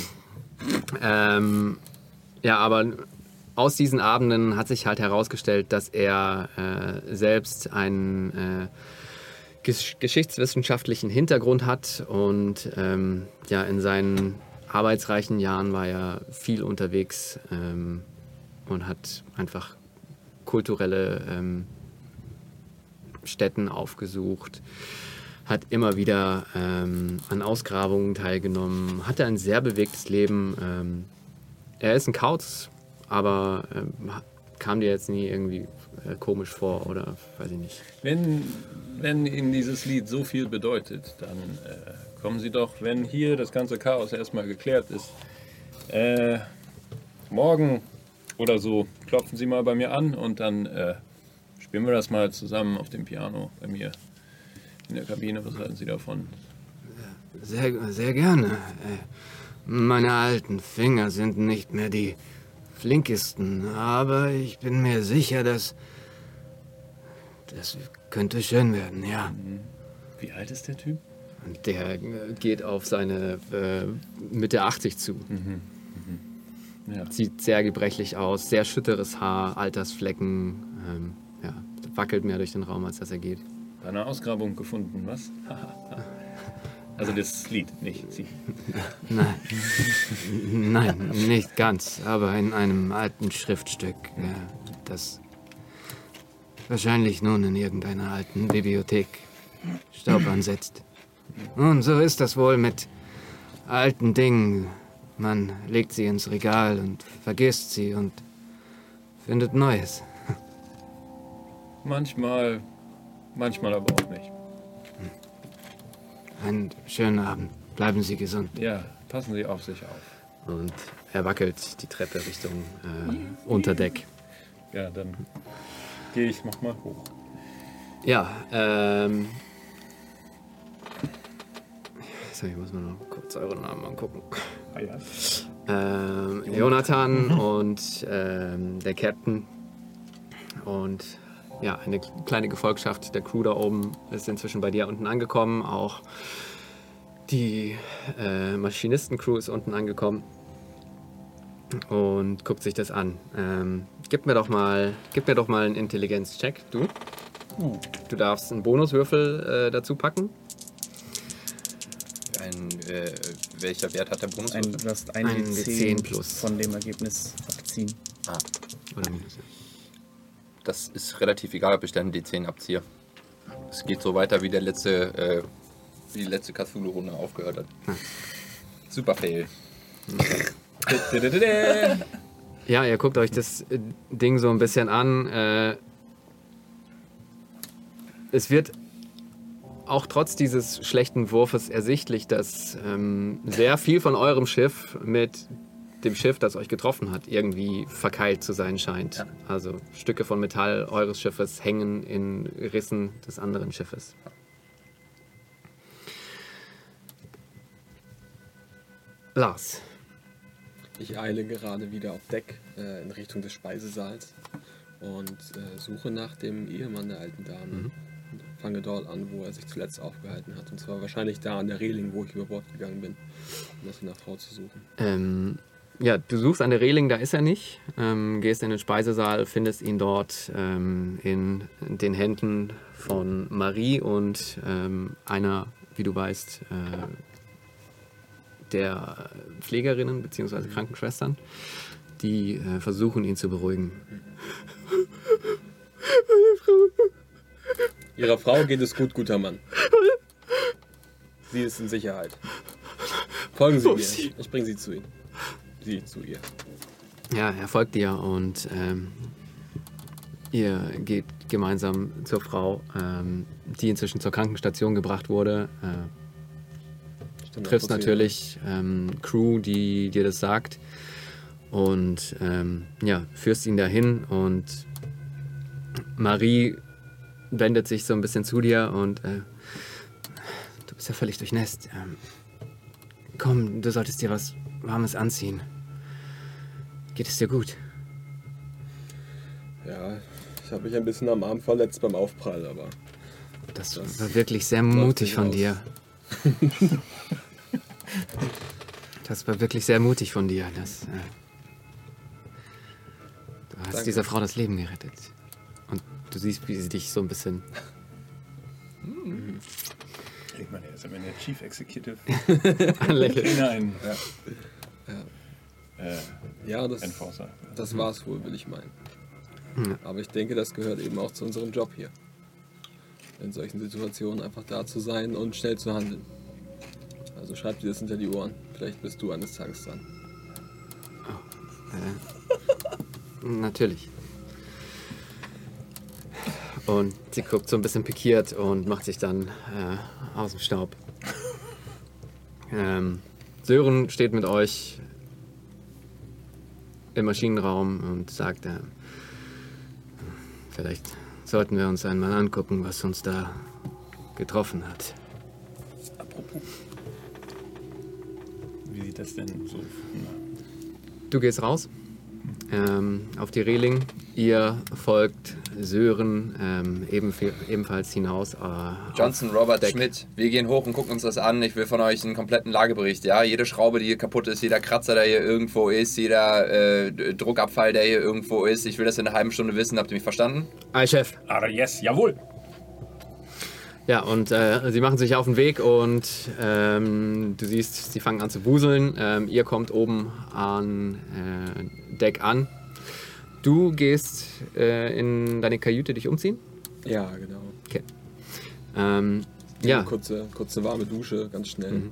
Ähm, ja, aber aus diesen Abenden hat sich halt herausgestellt, dass er äh, selbst einen äh, gesch geschichtswissenschaftlichen Hintergrund hat und ähm, ja, in seinen arbeitsreichen Jahren war er viel unterwegs ähm, und hat einfach kulturelle ähm, Stätten aufgesucht, hat immer wieder ähm, an Ausgrabungen teilgenommen, hatte ein sehr bewegtes Leben. Ähm, er ist ein Kauz, aber ähm, kam dir jetzt nie irgendwie äh, komisch vor oder weiß ich nicht. Wenn, wenn Ihnen dieses Lied so viel bedeutet, dann äh, kommen Sie doch, wenn hier das ganze Chaos erstmal geklärt ist, äh, morgen oder so klopfen Sie mal bei mir an und dann äh, spielen wir das mal zusammen auf dem Piano bei mir in der Kabine. Was halten Sie davon? Sehr, sehr gerne. Äh, Meine alten Finger sind nicht mehr die flinkesten, aber ich bin mir sicher, dass das könnte schön werden, ja. Wie alt ist der Typ? Und der äh, geht auf seine äh, Mitte achtzig zu. Ja. Sieht sehr gebrechlich aus, sehr schütteres Haar, Altersflecken. Ähm, ja, wackelt mehr durch den Raum, als dass er geht. Bei einer Ausgrabung gefunden, was? Also das Lied, nicht Sie. Nein, nein, nicht ganz, aber in einem alten Schriftstück, äh, das wahrscheinlich nun in irgendeiner alten Bibliothek Staub ansetzt. Und so ist das wohl mit alten Dingen. Man legt sie ins Regal und vergisst sie und findet Neues. Manchmal, manchmal aber auch nicht. Einen schönen Abend. Bleiben Sie gesund. Ja, passen Sie auf sich auf. Und er wackelt die Treppe Richtung äh, Unterdeck. Ja, dann gehe ich nochmal hoch. Ja, ähm... So, ich muss mal noch kurz eure Namen angucken. Ah, ja. Ähm, Jonathan und ähm, der Captain. Und ja, eine kleine Gefolgschaft der Crew da oben ist inzwischen bei dir unten angekommen. Auch die äh, Maschinisten-Crew ist unten angekommen und guckt sich das an. Ähm, gib mir doch mal, gib mir doch mal einen Intelligenz-Check, du. Du darfst einen Bonuswürfel äh, dazu packen. Ein, äh, welcher Wert hat der Bonus? Ein, du hast ein Ein D D zehn zehn plus. von dem Ergebnis abziehen. Ah, Oder minus, ja. das ist relativ egal, ob ich dann D zehn abziehe. Es geht so weiter, wie der letzte, äh, wie die letzte Cthulhu-Runde aufgehört hat. Super Fail. Ja, ihr guckt euch das äh, Ding so ein bisschen an. Äh, es wird auch trotz dieses schlechten Wurfes ersichtlich, dass ähm, sehr viel von eurem Schiff mit dem Schiff, das euch getroffen hat, irgendwie verkeilt zu sein scheint. Ja. Also Stücke von Metall eures Schiffes hängen in Rissen des anderen Schiffes. Lars. Ich eile gerade wieder auf Deck äh, in Richtung des Speisesaals und äh, suche nach dem Ehemann der alten Dame. Mhm. Und fange dort an, wo er sich zuletzt aufgehalten hat. Und zwar wahrscheinlich da an der Reling, wo ich über Bord gegangen bin, um das nach Frau zu suchen. Ähm, ja, du suchst an der Reling, da ist er nicht. Ähm, gehst in den Speisesaal, findest ihn dort ähm, in den Händen von Marie und ähm, einer, wie du weißt, äh, der Pflegerinnen bzw. Krankenschwestern, die äh, versuchen, ihn zu beruhigen. Ihrer Frau geht es gut, guter Mann. Sie ist in Sicherheit. Folgen Sie mir. Ich bringe Sie zu Ihnen. Sie zu ihr. Ja, er folgt dir und ähm, ihr geht gemeinsam zur Frau, ähm, die inzwischen zur Krankenstation gebracht wurde. Äh, Stimmt, triffst kurz natürlich ähm, Crew, die dir das sagt und ähm, ja, führst ihn dahin und Marie wendet sich so ein bisschen zu dir und äh, du bist ja völlig durchnässt. Ähm, komm, du solltest dir was Warmes anziehen. Geht es dir gut? Ja, ich habe mich ein bisschen am Arm verletzt beim Aufprall, aber... Das, Das war wirklich sehr macht mutig sich von aus. dir. Das war wirklich sehr mutig von dir. Das, äh, du hast Danke. dieser Frau das Leben gerettet. Und du siehst, wie sie dich so ein bisschen... Ich meine, er ist am Ende der Chief Executive. anlächelt. Nein. Ja. Ja. Äh, Ja, das, Enforcer. das war's wohl, will ich meinen. Ja. Aber ich denke, das gehört eben auch zu unserem Job hier. In solchen Situationen einfach da zu sein und schnell zu handeln. Also schreib dir das hinter die Ohren. Vielleicht bist du eines Tages dran. Äh, natürlich. Und sie guckt so ein bisschen pikiert und macht sich dann äh, aus dem Staub. Ähm, Sören steht mit euch im Maschinenraum und sagt, äh, vielleicht sollten wir uns einmal angucken, was uns da getroffen hat. Apropos. Wie sieht das denn so? Na, Du gehst raus ähm, auf die Reling. Ihr folgt Sören ähm, ebenf- ebenfalls hinaus. Äh, Johnson, auf Robert, Deck. Schmidt, wir gehen hoch und gucken uns das an. Ich will von euch einen kompletten Lagebericht. Ja, jede Schraube, die hier kaputt ist, jeder Kratzer, der hier irgendwo ist, jeder äh, Druckabfall, der hier irgendwo ist. Ich will das in einer halben Stunde wissen. Habt ihr mich verstanden? Ei, Chef. Ah, yes, jawohl. Ja, und äh, sie machen sich auf den Weg und ähm, du siehst, sie fangen an zu wuseln. Ähm, ihr kommt oben an äh, Deck an. Du gehst äh, in deine Kajüte dich umziehen? Ja, genau. Okay. Ähm, ja. Eine kurze, kurze warme Dusche, ganz schnell. Mhm.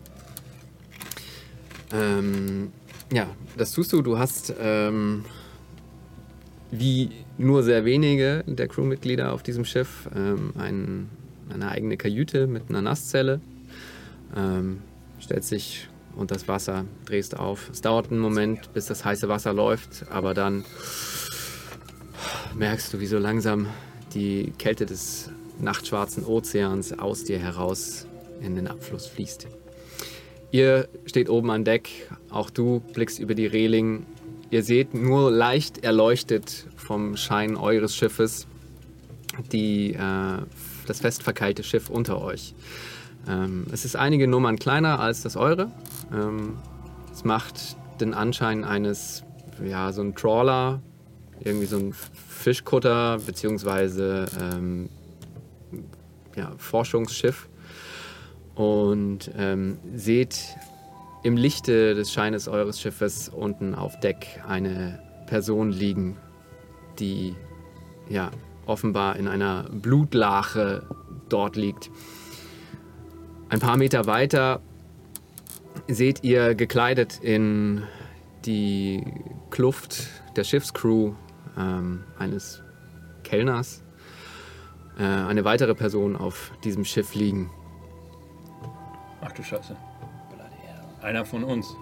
Ähm, ja, das tust du. Du hast ähm, wie nur sehr wenige der Crewmitglieder auf diesem Schiff ähm, ein, eine eigene Kajüte mit einer Nasszelle. Ähm, stellst dich unter das Wasser, drehst auf. Es dauert einen Moment, bis das heiße Wasser läuft, aber dann merkst du, wie so langsam die Kälte des nachtschwarzen Ozeans aus dir heraus in den Abfluss fließt. Ihr steht oben an Deck, auch du blickst über die Reling. Ihr seht nur leicht erleuchtet vom Schein eures Schiffes die, äh, das fest verkeilte Schiff unter euch. Ähm, es ist einige Nummern kleiner als das eure. Ähm, es macht den Anschein eines, ja, so ein Trawler, irgendwie so ein Fischkutter, beziehungsweise ähm, ja, Forschungsschiff. Und ähm, seht im Lichte des Scheines eures Schiffes unten auf Deck eine Person liegen, die ja offenbar in einer Blutlache dort liegt. Ein paar Meter weiter seht ihr gekleidet in die Kluft der Schiffscrew ähm, eines Kellners äh, eine weitere Person auf diesem Schiff liegen. Ach du Scheiße. Einer von uns.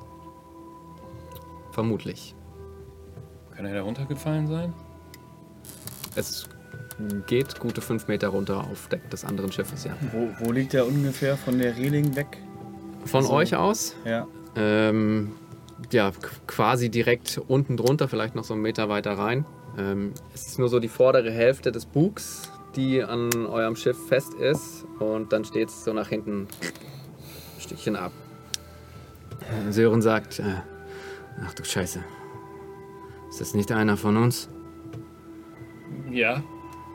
Vermutlich. Kann er da runtergefallen sein? Es geht gute fünf Meter runter auf Deck des anderen Schiffes, ja. Wo, wo liegt der ungefähr von der Reling weg? Von Also- euch aus? Ja. Ähm, ja, k- quasi direkt unten drunter, vielleicht noch so einen Meter weiter rein. Ähm, es ist nur so die vordere Hälfte des Bugs, die an eurem Schiff fest ist. Und dann steht es so nach hinten ein Stückchen ab. Äh, Sören sagt, äh, ach du Scheiße. Ist das nicht einer von uns? Ja.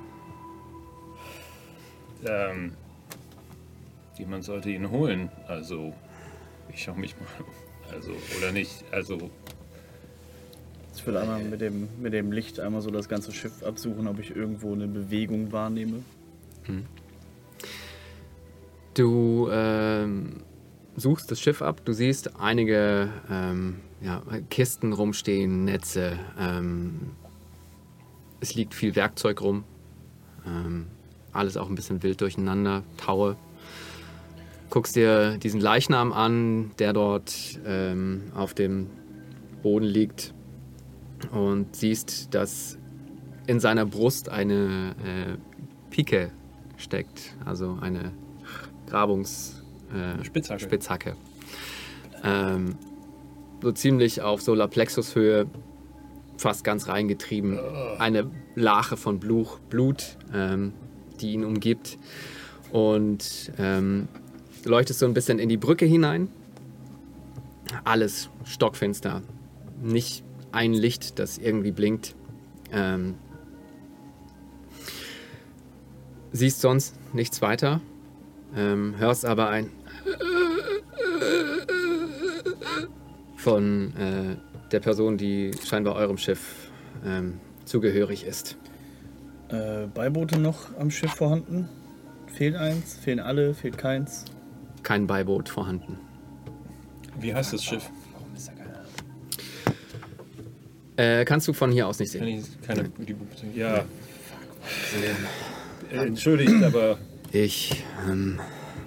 Ähm. Jemand sollte ihn holen. Also, ich schau mich mal. Also, oder nicht. Also, Ich will einmal mit dem, mit dem Licht einmal so das ganze Schiff absuchen, ob ich irgendwo eine Bewegung wahrnehme. Du ähm, suchst das Schiff ab, du siehst einige ähm, ja, Kisten rumstehen, Netze. Ähm, es liegt viel Werkzeug rum. Ähm, alles auch ein bisschen wild durcheinander, Taue. Guckst dir diesen Leichnam an, der dort ähm, auf dem Boden liegt und siehst, dass in seiner Brust eine äh, Pike steckt, also eine Grabungs äh, Spitzhacke. Spitzhacke. Ähm, so ziemlich auf Solarplexushöhe, fast ganz reingetrieben. Eine Lache von Bluch, Blut, ähm, die ihn umgibt. Und ähm, du leuchtest so ein bisschen in die Brücke hinein. Alles stockfinster. Nicht ein Licht, das irgendwie blinkt. Ähm, siehst sonst nichts weiter. Ähm, hörst aber ein von äh, der Person, die scheinbar eurem Schiff ähm, zugehörig ist. Äh, Beiboote noch am Schiff vorhanden? Fehlt eins? Fehlen alle? Fehlt keins? Kein Beiboot vorhanden. Wie heißt das Schiff? Warum ist da keiner? Äh, kannst du von hier aus nicht Kann sehen. ich keine, die, ja. Äh, Entschuldigt, aber Ich, ähm,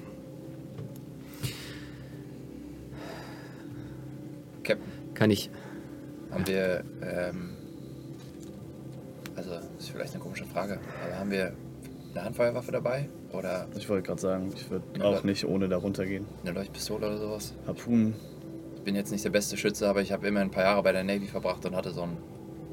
Captain, kann ich, haben wir, ähm, also, das ist vielleicht eine komische Frage, aber haben wir eine Handfeuerwaffe dabei? Oder Ich wollte gerade sagen, ich würde auch nicht ohne da runtergehen. eine Leuchtpistole oder sowas? Harpunen. Ich bin jetzt nicht der beste Schütze, aber ich habe immer ein paar Jahre bei der Navy verbracht und hatte so einen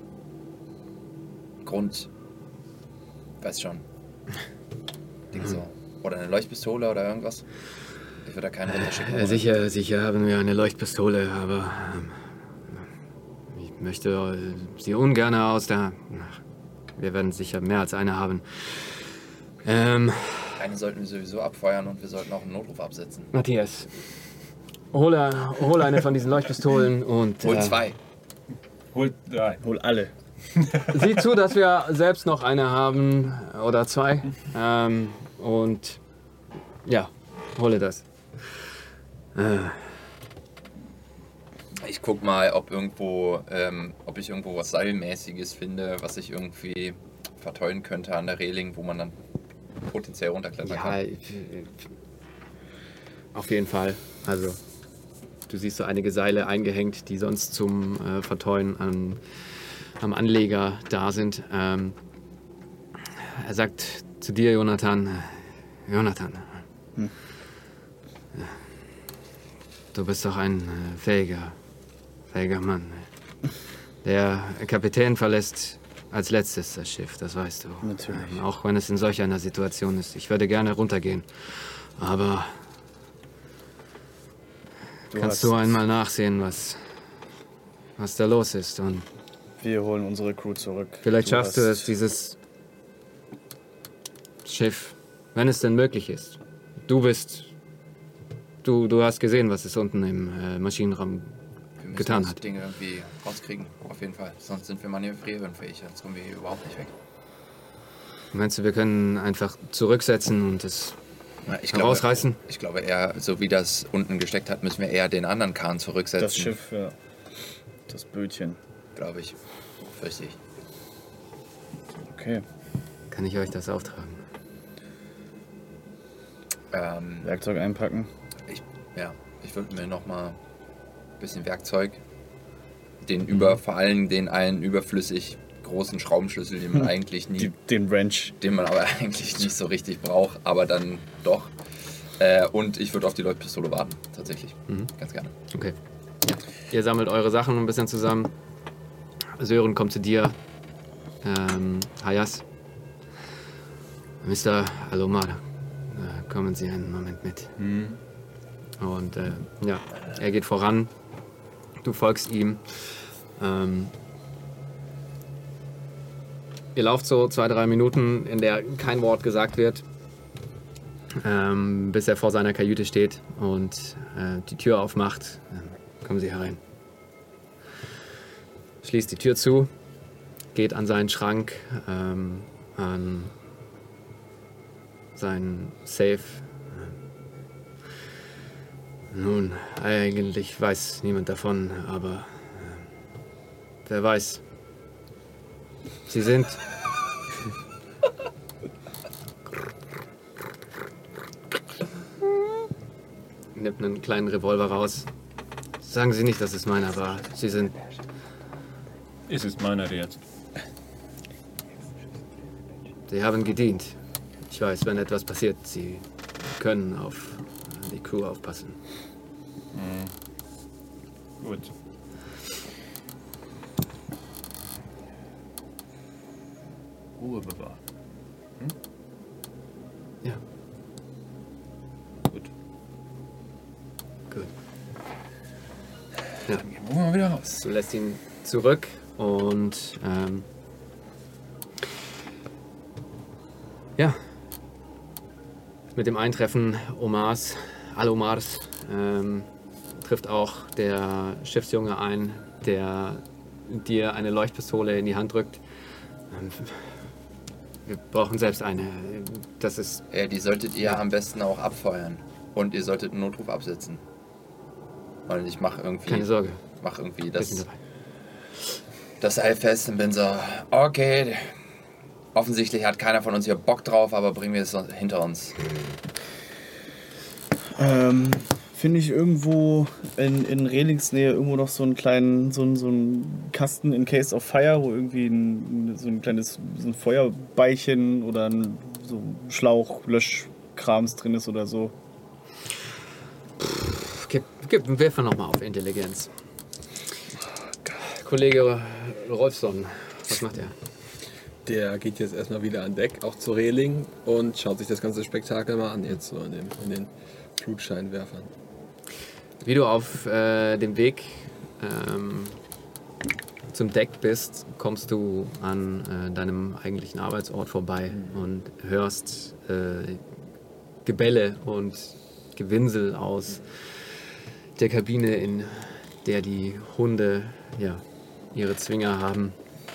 Grund, weiß schon, Ding so. Oder eine Leuchtpistole oder irgendwas. Ich würde da keinen runterschicken. äh, sicher, sicher haben wir eine Leuchtpistole, aber ähm, ich möchte äh, sie ungern aus der, wir werden sicher mehr als eine haben. Ähm, Eine sollten wir sowieso abfeuern und wir sollten auch einen Notruf absetzen. Matthias, hole, hole eine von diesen Leuchtpistolen und Hol äh, zwei. holt drei. Hol alle. sieh zu, dass wir selbst noch eine haben oder zwei. Ähm, und ja, hole das. Äh, Ich guck mal, ob irgendwo, ähm, ob ich irgendwo was Seilmäßiges finde, was ich irgendwie verteuern könnte an der Reling, wo man dann potenziell runterklettern ja, kann. äh, auf jeden Fall. Also, du siehst so einige Seile eingehängt, die sonst zum äh, Verteuen an, am Anleger da sind. Ähm, er sagt zu dir, Jonathan, äh, Jonathan, Hm. du bist doch ein äh, fähiger, fähiger Mann. Der Kapitän verlässt als letztes das Schiff, das weißt du. Natürlich. Ähm, auch wenn es in solch einer Situation ist. Ich würde gerne runtergehen. Aber Du kannst hast- du einmal nachsehen, was, was da los ist? Und Wir holen unsere Crew zurück. vielleicht schaffst du hast- es, dieses Schiff, wenn es denn möglich ist. Du bist... Du, du hast gesehen, was es unten im äh, Maschinenraum Wir müssen getan das hat. Ding irgendwie rauskriegen, auf jeden Fall. Sonst sind wir manövrierunfähig, sonst kommen wir hier überhaupt nicht weg. Meinst du, wir können einfach zurücksetzen und es Na, ich herausreißen? Glaube, ich glaube eher, so wie das unten gesteckt hat, müssen wir eher den anderen Kahn zurücksetzen. Das Schiff, ja. Das Bötchen. Glaube ich. Fürchte ich. Okay. Kann ich euch das auftragen? Ähm, Werkzeug einpacken. ich, ja, ich würde mir noch mal ein bisschen Werkzeug, den über, vor allem den einen überflüssig großen Schraubenschlüssel, den man eigentlich nie, Die, den Wrench. den man aber eigentlich nicht so richtig braucht, aber dann doch. Äh, und ich würde auf die Leuchtpistole warten, tatsächlich. Ganz gerne. Okay. Ihr sammelt eure Sachen ein bisschen zusammen. Sören kommt zu dir. Ähm, Hayas. Mister Alomar, äh, kommen Sie einen Moment mit. Und äh, ja, er geht voran. Du folgst ihm. Ähm, ihr lauft so zwei, drei Minuten, in der kein Wort gesagt wird, ähm, bis er vor seiner Kajüte steht und äh, die Tür aufmacht. Ähm, kommen Sie herein. Schließt die Tür zu, geht an seinen Schrank, ähm, an seinen Safe. Nun, eigentlich weiß niemand davon, aber äh, wer weiß. Sie sind... Nimmt einen kleinen Revolver raus. Sagen Sie nicht, dass es meiner war. Sie sind... Es ist meiner jetzt. Sie haben gedient. Ich weiß, wenn etwas passiert, Sie können auf die Crew aufpassen. Mhm. Gut. Ruhe bewahren. Hm? Ja, Gut. gut. Dann gehen wir mal wieder raus. Du lässt ihn zurück und ähm, ja, mit dem Eintreffen Omars, Al-Omars, ähm, trifft auch der Schiffsjunge ein, der dir eine Leuchtpistole in die Hand drückt. Ähm, wir brauchen selbst eine. Das ist Ja, die solltet ihr am besten auch abfeuern. Und ihr solltet einen Notruf absetzen. Und ich mache irgendwie, keine Sorge. mach irgendwie Wir sind das, dabei. das Seil fest und bin so, okay, offensichtlich hat keiner von uns hier Bock drauf, aber bringen wir es hinter uns. Ähm, finde ich irgendwo in, in Rehlingsnähe irgendwo noch so einen kleinen, so einen, so einen Kasten in Case of Fire, wo irgendwie ein, so ein kleines so ein Feuerbeilchen oder ein so ein Schlauch, Löschkrams drin ist oder so. Gib, gib, werfen wir nochmal auf Intelligenz. Kollege Rolfson, was macht er? Der geht jetzt erstmal wieder an Deck, auch zur Reling, und schaut sich das ganze Spektakel mal an, jetzt so in, dem, in den Flutscheinwerfern. Wie du auf äh, dem Weg ähm, zum Deck bist, kommst du an äh, deinem eigentlichen Arbeitsort vorbei und hörst äh, Gebelle und Gewinsel aus der Kabine, in der die Hunde ja, ihre Zwinger haben.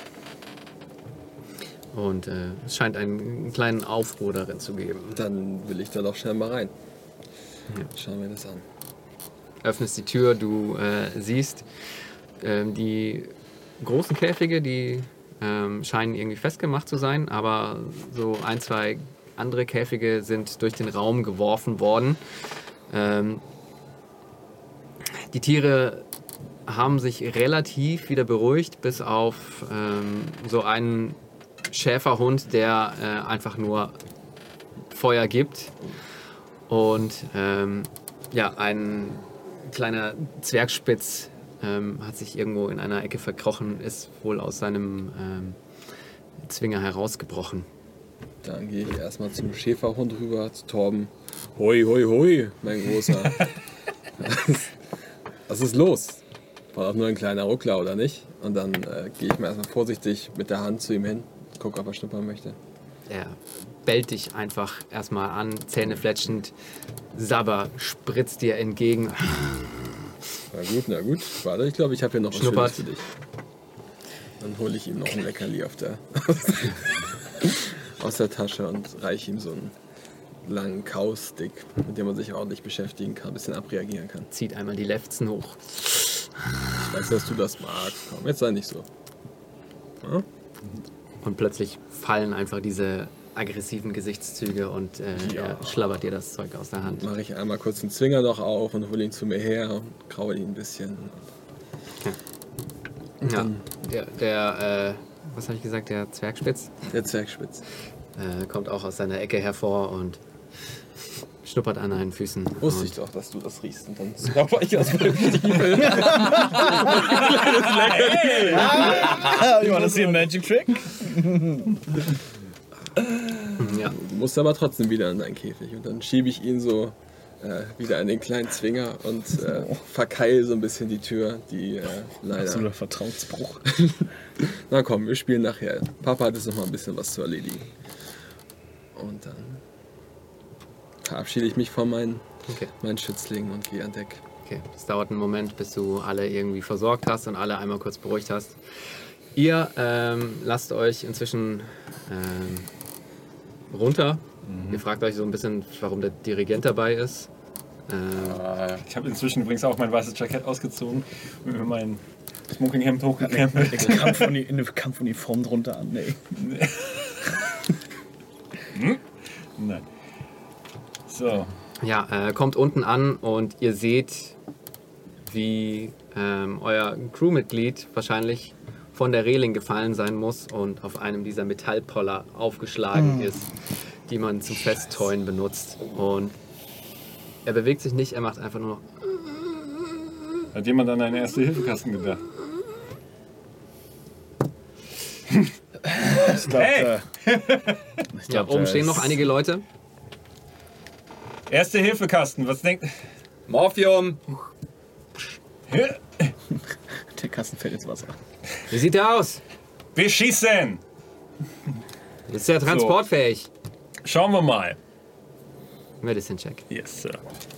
Und äh, es scheint einen kleinen Aufruhr darin zu geben. Dann will ich da doch schnell mal rein. Ja. Schauen wir das an. Öffnest die Tür, du äh, siehst ähm, die großen Käfige, die ähm, scheinen irgendwie festgemacht zu sein, aber so ein, zwei andere Käfige sind durch den Raum geworfen worden. Ähm, die Tiere haben sich relativ wieder beruhigt, bis auf ähm, so einen Schäferhund, der äh, einfach nur Feuer gibt. Und ähm, ja, ein kleiner Zwergspitz ähm, hat sich irgendwo in einer Ecke verkrochen, ist wohl aus seinem ähm, Zwinger herausgebrochen. Dann gehe ich erstmal zum Schäferhund rüber, zu Torben. Hoi, hoi, hoi, mein Großer. Was ist los? War doch nur ein kleiner Ruckler, oder nicht? Und dann äh, gehe ich mal erstmal vorsichtig mit der Hand zu ihm hin, gucke, ob er schnuppern möchte. Er bellt dich einfach erstmal an, zähnefletschend. Sabber spritzt dir entgegen. Na gut, na gut. Warte, ich glaube, ich habe hier noch was Schnuppert. Schönes für dich. Dann hole ich ihm noch ein Leckerli auf der, aus der Tasche und reiche ihm so einen langen Kaustick, mit dem man sich ordentlich beschäftigen kann, ein bisschen abreagieren kann. Zieht einmal die Lefzen hoch. Ich weiß, dass du das magst. Komm, jetzt sei nicht so. Ja? Und plötzlich fallen einfach diese aggressiven Gesichtszüge und äh, Ja. er schlabbert dir das Zeug aus der Hand. Mache ich einmal kurz den Zwinger noch auf und hole ihn zu mir her und graue ihn ein bisschen. Ja, der, der äh, was habe ich gesagt, der Zwergspitz Der Zwergspitz. äh, kommt auch aus seiner Ecke hervor und schnuppert an deinen Füßen. Wusste und ich doch, dass du das riechst. Und dann zauber ich aus meinem Stiefel. You wanna see a magic trick? Ja, Du musst aber trotzdem wieder in deinen Käfig. Und dann schiebe ich ihn so äh, wieder in den kleinen Zwinger und äh, verkeile so ein bisschen die Tür, die äh, leider... Absoluter Vertrauensbruch. Na komm, wir spielen nachher. Papa hat jetzt noch mal ein bisschen was zu erledigen. Und dann verabschiede ich mich von meinen, okay. meinen Schützlingen und gehe an Deck. Okay, es dauert einen Moment, bis du alle irgendwie versorgt hast und alle einmal kurz beruhigt hast. Ihr ähm, lasst euch inzwischen ähm, runter. Ihr fragt euch so ein bisschen, warum der Dirigent dabei ist. Ähm, Äh, Ich habe inzwischen übrigens auch mein weißes Jackett ausgezogen und mir mein Smokinghemd hochgekrempelt. Eine, Kampfuni eine Kampfuniform drunter an, ey. Nein. So. ja, äh, kommt unten an und ihr seht, wie ähm, euer Crewmitglied wahrscheinlich von der Reling gefallen sein muss und auf einem dieser Metallpoller aufgeschlagen ist, die man zum Festtäuen benutzt. Und er bewegt sich nicht, er macht einfach nur noch. Hat jemand an einen Erste-Hilfe-Kasten gedacht? Ich glaub, Hey! äh, ich Ja, glaub, oben da stehen noch ist- einige Leute. Erste-Hilfe-Kasten, was denkt... Morphium! Der Kasten fällt ins Wasser. Wie sieht der aus? Wir schießen! Ist der transportfähig? Schauen wir mal. Medicine Check. Yes, Sir.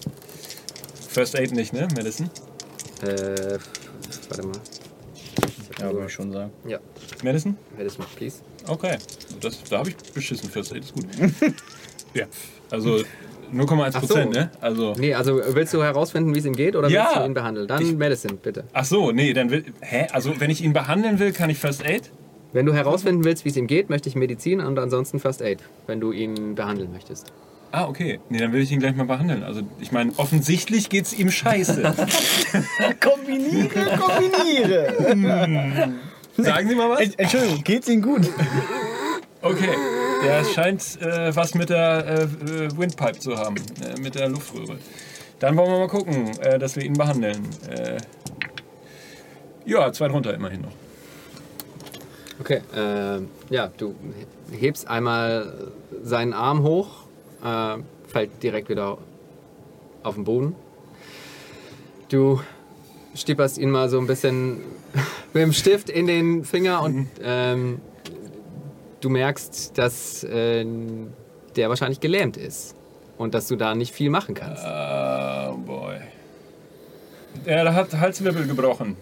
First Aid nicht, ne? Medicine? Äh, warte mal. Ja, würde ich schon sagen. Ja, Medicine? Medicine, please. Okay. Das, da habe ich beschissen. First Aid ist gut. Ja, also null Komma eins Ach so. Prozent, ne? Also... Nee, also willst du herausfinden, wie es ihm geht oder Ja. willst du ihn behandeln? Dann Ich- Medicine, bitte. Ach so, nee, dann will... Hä? Also wenn ich ihn behandeln will, kann ich First Aid? Wenn du herausfinden willst, wie es ihm geht, möchte ich Medizin und ansonsten First Aid, wenn du ihn behandeln möchtest. Ah, okay. Nee, dann will ich ihn gleich mal behandeln. Also ich meine, offensichtlich geht's ihm scheiße. Kombiniere, kombiniere! Sagen Sie mal was? Ent- Entschuldigung, geht's Ihnen gut? Okay. Der scheint äh, was mit der äh, äh, Windpipe zu haben, äh, mit der Luftröhre. Dann wollen wir mal gucken, äh, dass wir ihn behandeln. Äh, ja, zwei drunter immerhin noch. Okay, äh, ja, du hebst einmal seinen Arm hoch, äh, fällt direkt wieder auf den Boden. Du stipperst ihn mal so ein bisschen mit dem Stift in den Finger und ähm, du merkst, dass äh, der wahrscheinlich gelähmt ist und dass du da nicht viel machen kannst. Oh boy. Er hat Halswirbel gebrochen.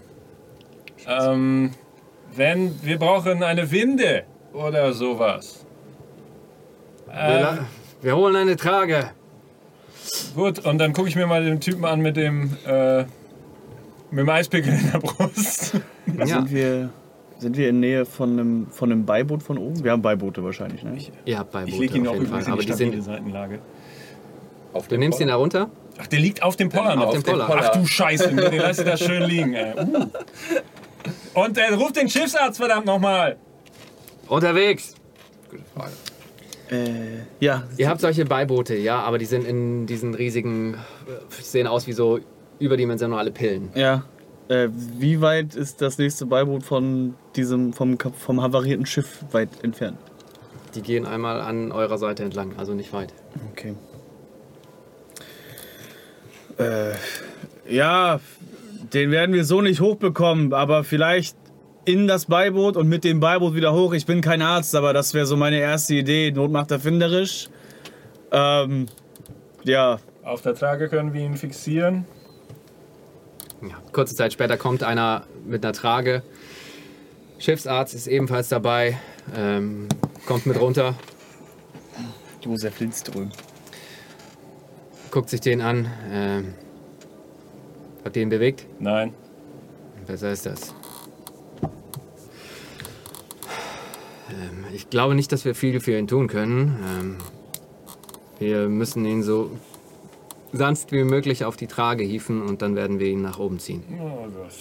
Ähm, wenn wir brauchen eine Winde oder sowas. Wir, Äh, la- wir holen eine Trage. gut, und dann gucke ich mir mal den Typen an mit dem äh, mit dem Eispickel in der Brust. Ja, Sind, wir, sind wir in Nähe von einem, von einem Beiboot von oben? Wir haben Beiboote wahrscheinlich, ne? ihr habt Ich Beibote lege ihn auf auch jeden übrigens Fall, in aber die die stabile sind. Seitenlage. Auf Du nimmst ihn da runter? Ach, der liegt auf dem Poller noch. Auf dem Poller. Ach du Scheiße, nee, den lass ich da schön liegen. Ey. Uh. Und er ruft den Schiffsarzt, verdammt nochmal. Unterwegs. Gute Frage. Äh, ja. Ihr habt solche Beiboote, ja, aber die sind in diesen riesigen, äh, sehen aus wie so überdimensionale Pillen. Ja. Äh, wie weit ist das nächste Beiboot von diesem, vom, Kap- vom havarierten Schiff weit entfernt? Die gehen einmal an eurer Seite entlang, also nicht weit. Okay. Äh, ja, den werden wir so nicht hochbekommen, aber vielleicht in das Beiboot und mit dem Beiboot wieder hoch. Ich bin kein Arzt, aber das wäre so meine erste Idee. Not macht erfinderisch. Ähm, ja. Auf der Trage können wir ihn fixieren. Ja, kurze Zeit später kommt einer mit einer Trage. Schiffsarzt ist ebenfalls dabei, ähm, kommt mit runter, Josef Lindström. guckt sich den an. Ähm, habt ihr ihn bewegt? Nein. Besser ist das. Ähm, ich glaube nicht, dass wir viel für ihn tun können. Ähm, wir müssen ihn so sanft wie möglich auf die Trage hieven und dann werden wir ihn nach oben ziehen. Oh Gott.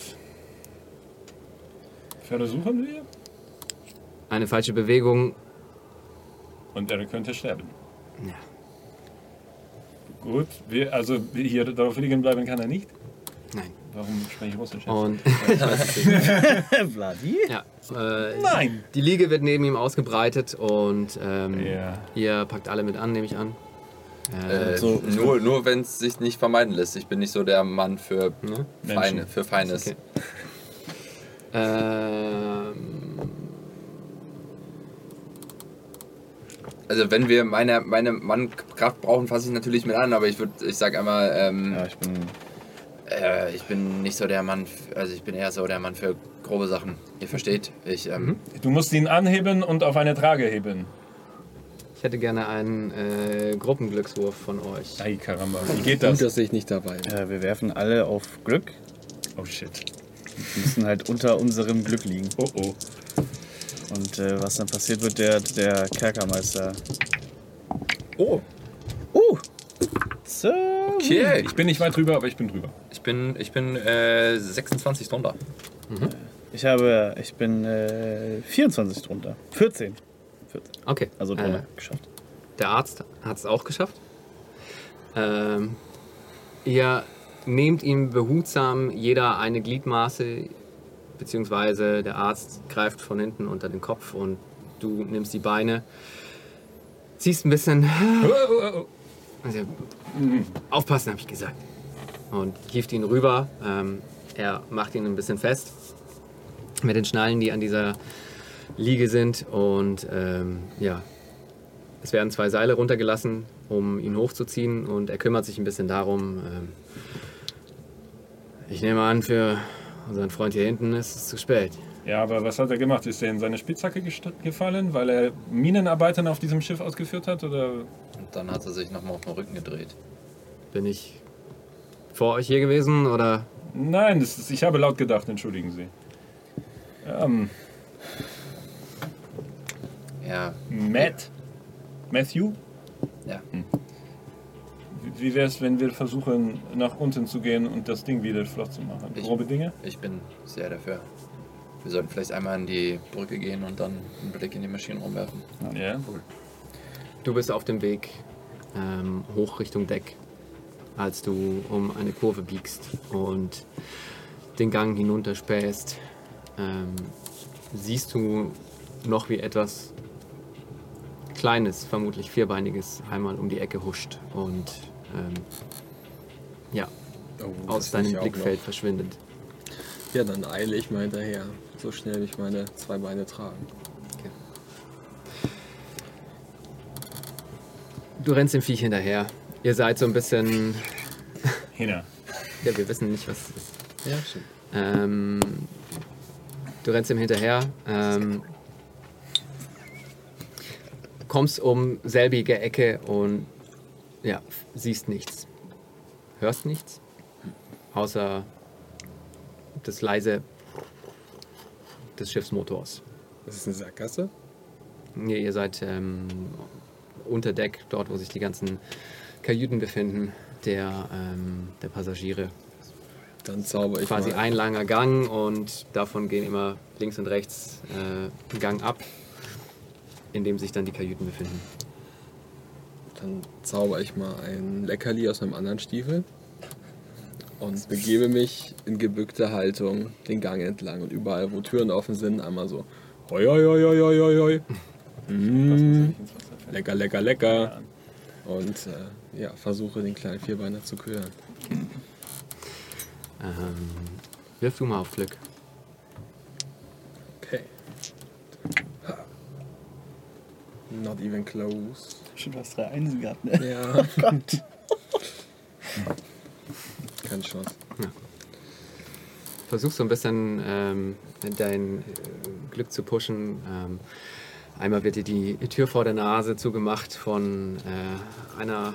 Versuchen wir. Eine falsche Bewegung. Und er könnte sterben. Ja. Gut, wir, also hier darauf liegen bleiben kann er nicht. Nein. Warum spreche ich Russisch? Und ich weiß es nicht. Vladi? Ja, äh, Nein! die Liege wird neben ihm ausgebreitet und ähm, Ja. ihr packt alle mit an, nehme ich an. Äh, Äh, so- nur nur wenn es sich nicht vermeiden lässt. Ich bin nicht so der Mann für, ne? Feine, für Feines. Okay. Ähm, Also wenn wir meine, meine Mannkraft brauchen, fasse ich natürlich mit an, aber ich würde, ich sag einmal, ähm, Ja, ich bin. äh, ich bin nicht so der Mann, f- also ich bin eher so der Mann für grobe Sachen. Ihr versteht? Ich, ähm, Du musst ihn anheben und auf eine Trage heben. ich hätte gerne einen äh, Gruppenglückswurf von euch. Ei, Karamba. Wie geht Gut, das? dass ich nicht dabei bin. Äh, wir werfen alle auf Glück. Oh shit. Wir müssen halt unter unserem Glück liegen. Oh oh. Und äh, was dann passiert, wird der, der Kerkermeister. oh, Uh! So. okay. Ich bin nicht weit drüber, aber ich bin drüber. Ich bin, ich bin äh, sechsundzwanzig drunter. Ich habe, ich bin äh, vierundzwanzig drunter. vierzehn. vierzehn. Okay. Also drunter äh, geschafft. Der Arzt hat es auch geschafft. Ähm, ihr nehmt ihm behutsam jeder eine Gliedmaße, beziehungsweise der Arzt greift von hinten unter den Kopf und du nimmst die Beine, ziehst ein bisschen. Also, aufpassen, habe ich gesagt. Und hieft ihn rüber. Ähm, er macht ihn ein bisschen fest mit den Schnallen, die an dieser Liege sind. Und ähm, ja, es werden zwei Seile runtergelassen, um ihn hochzuziehen. Und er kümmert sich ein bisschen darum. Ähm, ich nehme an, für unseren Freund hier hinten ist es zu spät. Ja, aber was hat er gemacht? Ist er in seine Spitzhacke gest- gefallen, weil er Minenarbeiten auf diesem Schiff ausgeführt hat? Oder? Und dann hat er sich nochmal auf den Rücken gedreht. Bin ich vor euch hier gewesen oder? Nein, das ist, ich habe laut gedacht, entschuldigen Sie. Ähm, Ja, Matt? Matthew? ja. Wie- Wie wäre es, wenn wir versuchen, nach unten zu gehen und das Ding wieder flott zu machen? Ich- Grobe Dinge? Ich bin sehr dafür. Wir sollten vielleicht einmal an die Brücke gehen und dann einen Blick in die Maschinenraum werfen. Ja. Du bist auf dem Weg ähm, hoch Richtung Deck, als du um eine Kurve biegst und den Gang hinunterspähst. Ähm, siehst du noch wie etwas Kleines, vermutlich Vierbeiniges, einmal um die Ecke huscht und ähm, ja, Oh, aus das deinem will ich auch Blickfeld noch. verschwindet. Ja, dann eile ich mal hinterher. So schnell wie ich meine zwei Beine tragen. Du rennst dem Viech hinterher. Ihr seid so ein bisschen. Hina. Ja, wir wissen nicht, was es ist. Ja, stimmt. Ähm, du rennst ihm hinterher, ähm, kommst um selbige Ecke und ja, siehst nichts. Hörst nichts, außer das leise des Schiffsmotors. Das ist eine Sackgasse. Nee, ihr seid ähm, unter Deck, dort wo sich die ganzen Kajüten befinden, der, ähm, der Passagiere. Dann zauber ich Quasi mal. ein langer Gang und davon gehen immer links und rechts äh, ein Gang ab, in dem sich dann die Kajüten befinden. Dann zauber ich mal ein Leckerli aus einem anderen Stiefel und begebe mich in gebückter Haltung den Gang entlang und überall, wo Türen offen sind, einmal so hoi hoi hoi hoi hoi hoi hoi. Mm, lecker, lecker, lecker. Und äh, ja, versuche den kleinen Vierbeiner zu ködern. Ähm, wirf du mal auf Glück. Okay. Ha. Not even close. Schon was drei Einsen gehabt, ne? Ja, Gott. keine Chance. Versuchst so ein bisschen ähm, dein äh, Glück zu pushen. Ähm, einmal wird dir die Tür vor der Nase zugemacht von äh, einer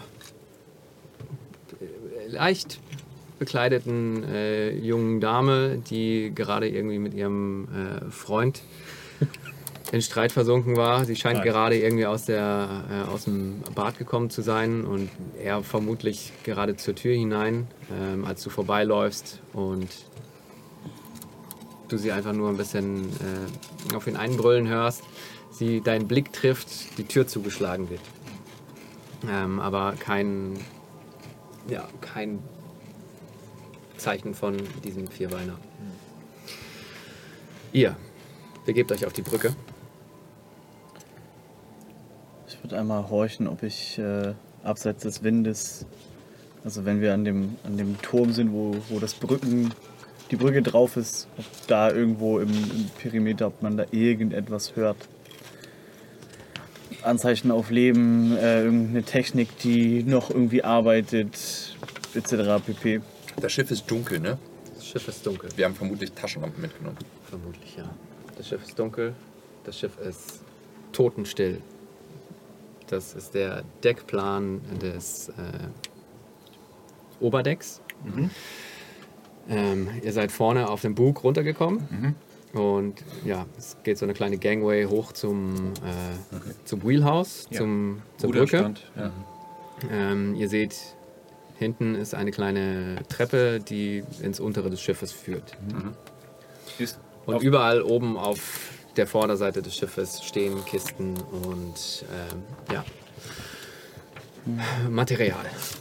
äh, leicht bekleideten äh, jungen Dame, die gerade irgendwie mit ihrem äh, Freund in Streit versunken war. Sie scheint Nein. gerade irgendwie aus, der, äh, aus dem Bad gekommen zu sein und er vermutlich gerade zur Tür hinein, ähm, als du vorbeiläufst und du sie einfach nur ein bisschen äh, auf ihn einbrüllen hörst, sie deinen Blick trifft, die Tür zugeschlagen wird. Ähm, aber kein, ja, kein Zeichen von diesem Vierbeiner. Ihr begebt euch auf die Brücke. Ich würde einmal horchen, ob ich äh, abseits des Windes, also wenn wir an dem, an dem Turm sind, wo, wo das Brücken, die Brücke drauf ist, ob da irgendwo im, im Perimeter, ob man da irgendetwas hört. Anzeichen auf Leben, äh, irgendeine Technik, die noch irgendwie arbeitet, et cetera pp. Das Schiff ist dunkel, ne? Das Schiff ist dunkel. Wir haben vermutlich Taschenlampen mitgenommen. Vermutlich, ja. Das Schiff ist dunkel. Das Schiff ist totenstill. Das ist der Deckplan des äh, Oberdecks. Ähm, ihr seid vorne auf dem Bug runtergekommen. Und ja, es geht so eine kleine Gangway hoch zum, äh, Okay. zum Wheelhouse, Ja. zum, zur Brücke. Ruderstand. Ja. Ähm, ihr seht, hinten ist eine kleine Treppe, die ins untere des Schiffes führt. Ist, Und Auf- überall oben auf der Vorderseite des Schiffes stehen Kisten und ähm, ja, Material.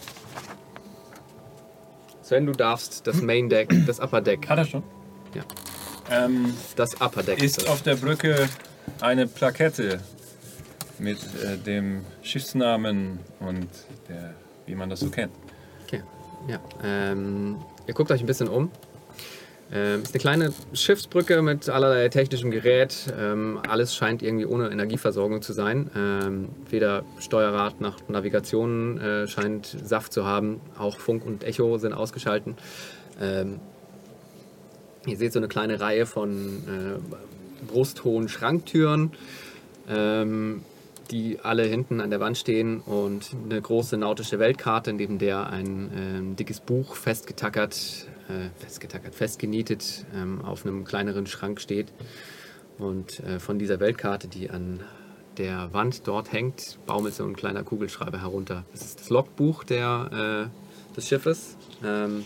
Sven, du darfst das Main Deck, das Upper Deck, Hat er schon? Ja. Ähm, das Upper Deck. ist auf der Brücke eine Plakette mit äh, dem Schiffsnamen und der, wie man das so kennt. Okay, ja. Ähm, ihr guckt euch ein bisschen um. Ähm, ist eine kleine Schiffsbrücke mit allerlei technischem Gerät. Ähm, alles scheint irgendwie ohne Energieversorgung zu sein. Ähm, weder Steuerrad noch Navigation äh, scheint Saft zu haben. Auch Funk und Echo sind ausgeschalten. Ähm, ihr seht so eine kleine Reihe von äh, brusthohen Schranktüren, ähm, die alle hinten an der Wand stehen, und eine große nautische Weltkarte, neben der ein ähm, dickes Buch festgetackert, äh, festgetackert, festgenietet ähm, auf einem kleineren Schrank steht. Und äh, von dieser Weltkarte, die an der Wand dort hängt, baumelt so ein kleiner Kugelschreiber herunter. Das ist das Logbuch der, äh, des Schiffes, ähm,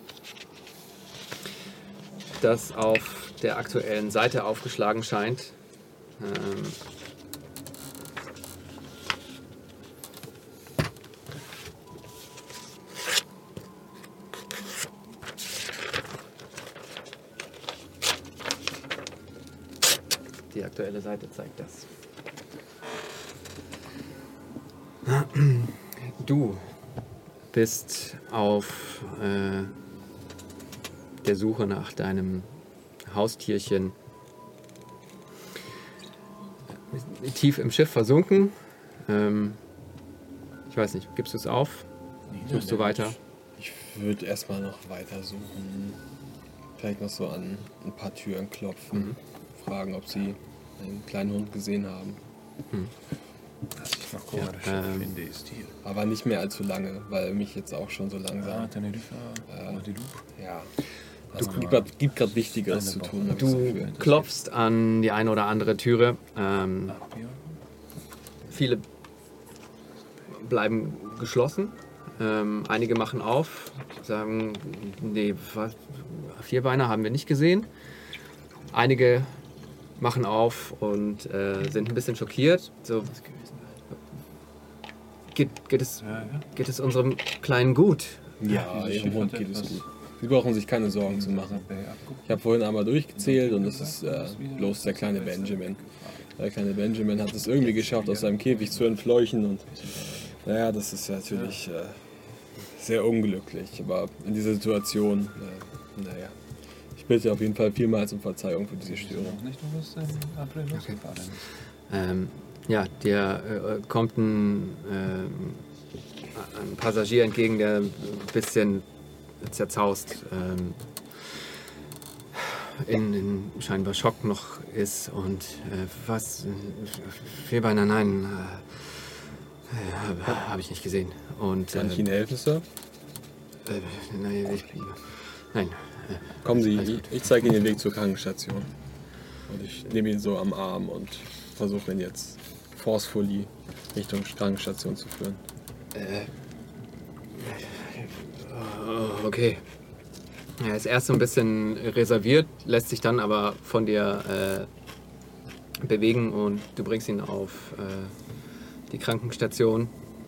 das auf der aktuellen Seite aufgeschlagen scheint. Ähm, Die aktuelle Seite zeigt das. Du bist auf äh, der Suche nach deinem Haustierchen tief im Schiff versunken. Ähm, ich weiß nicht, gibst du es auf? Suchst du weiter? Ich würde erstmal noch weiter suchen. Vielleicht noch so an ein paar Türen klopfen. Fragen, ob sie einen kleinen Hund gesehen haben. Lass ich mal gucken, Ja, das Schiff ähm, finde ist hier. Aber nicht mehr allzu lange, weil mich jetzt auch schon so Ah, langsam. Teneriffa, Guadeloupe. Ja. Also gibt grad- gibt gerade Wichtigeres zu tun. hab ich das Du Gefühl. klopfst an die eine oder andere Türe. Ähm, Apia. viele bleiben geschlossen. Ähm, einige machen auf, sagen, nee, was, Vierbeiner haben wir nicht gesehen. Einige machen auf und äh, sind ein bisschen schockiert. So, geht, geht, es, Ja, ja. geht es unserem Kleinen gut? Ja, dieses ihrem Schiff Hund hat geht es etwas- gut. Sie brauchen sich keine Sorgen zu machen. Ich habe vorhin einmal durchgezählt und es ist äh, bloß der kleine Benjamin. Der kleine Benjamin hat es irgendwie geschafft, aus seinem Käfig zu entfleuchen, und naja, das ist natürlich äh, sehr unglücklich. Aber in dieser Situation, äh, naja, ich bitte auf jeden Fall vielmals um Verzeihung für diese Störung. Noch nicht, was im April losgefahren ist. Ähm, ja, dir äh, kommt ein, äh, ein Passagier entgegen, der ein bisschen zerzaust ähm, in, in scheinbar Schock noch ist. Und äh, was? Vierbeiner, nein, äh, äh, habe ich nicht gesehen. Und Kann ich äh, Ihnen helfen, Sir? äh, nein, ich, nein. Äh, Kommen Sie, Alles ich, ich zeige Ihnen den Weg zur Krankenstation. Und ich nehme ihn so am Arm und versuche ihn jetzt forcefully Richtung Krankenstation zu führen. Oh, okay. Er ist erst so ein bisschen reserviert, lässt sich dann aber von dir äh, bewegen, und du bringst ihn auf äh, die Krankenstation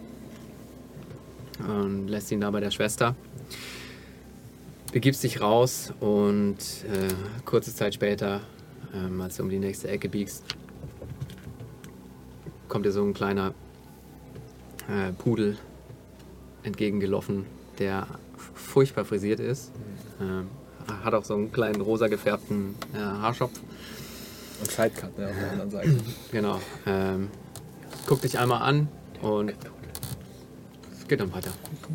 und lässt ihn da bei der Schwester. Begibst dich raus und äh, kurze Zeit später, ähm, als du um die nächste Ecke biegst, kommt dir so ein kleiner äh, Pudel entgegengelaufen, der furchtbar frisiert ist. Ähm, hat auch so einen kleinen rosa gefärbten äh, Haarschopf. Und Sidecut, ne, auf der anderen Seite. Genau. Ähm, guck dich einmal an und es geht dann weiter.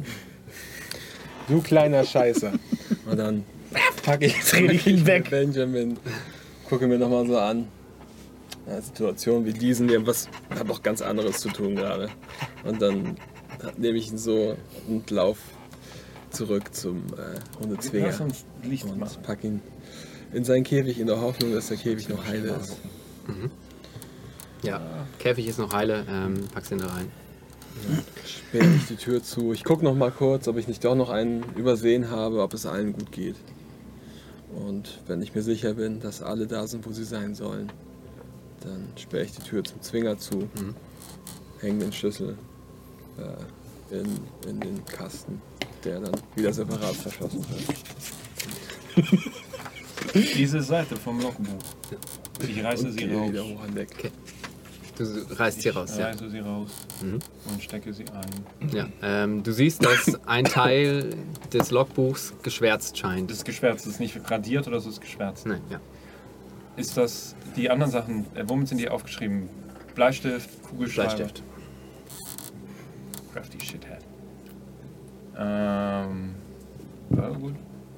Du kleiner Scheiße. Und dann packe ich, dreh ich ihn weg. Benjamin, gucke mir nochmal so an. Ja, Situationen wie diesen, die was haben auch ganz anderes zu tun gerade. Und dann nehme ich ihn so und lauf zurück zum äh, Hundezwinger Lass uns Licht und machen. pack ihn in seinen Käfig in der Hoffnung, dass der Käfig noch heile ist. Ja, Käfig ist noch heile, ähm, packst ihn da rein. Sperre ich die Tür zu. Ich gucke noch mal kurz, ob ich nicht doch noch einen übersehen habe, ob es allen gut geht. Und wenn ich mir sicher bin, dass alle da sind, wo sie sein sollen, dann sperre ich die Tür zum Zwinger zu, Mhm. hänge den Schlüssel äh, in, in den Kasten, der dann wieder separat verschlossen wird. Diese Seite vom Logbuch. Ich reiße Und sie gehe raus. wieder hoch an Deck. Okay. Du reißt sie raus, Ich ja. reiße sie raus Mhm. und stecke sie ein. ja. Ähm, du siehst, dass ein Teil des Logbuchs geschwärzt scheint. Das ist geschwärzt, das ist nicht radiert oder so, ist geschwärzt. Nein, ja. Ist das die anderen Sachen, äh, womit sind die aufgeschrieben? Bleistift, Kugelschreiber? Bleistift. Crafty Shithead. Ähm, ja, gut.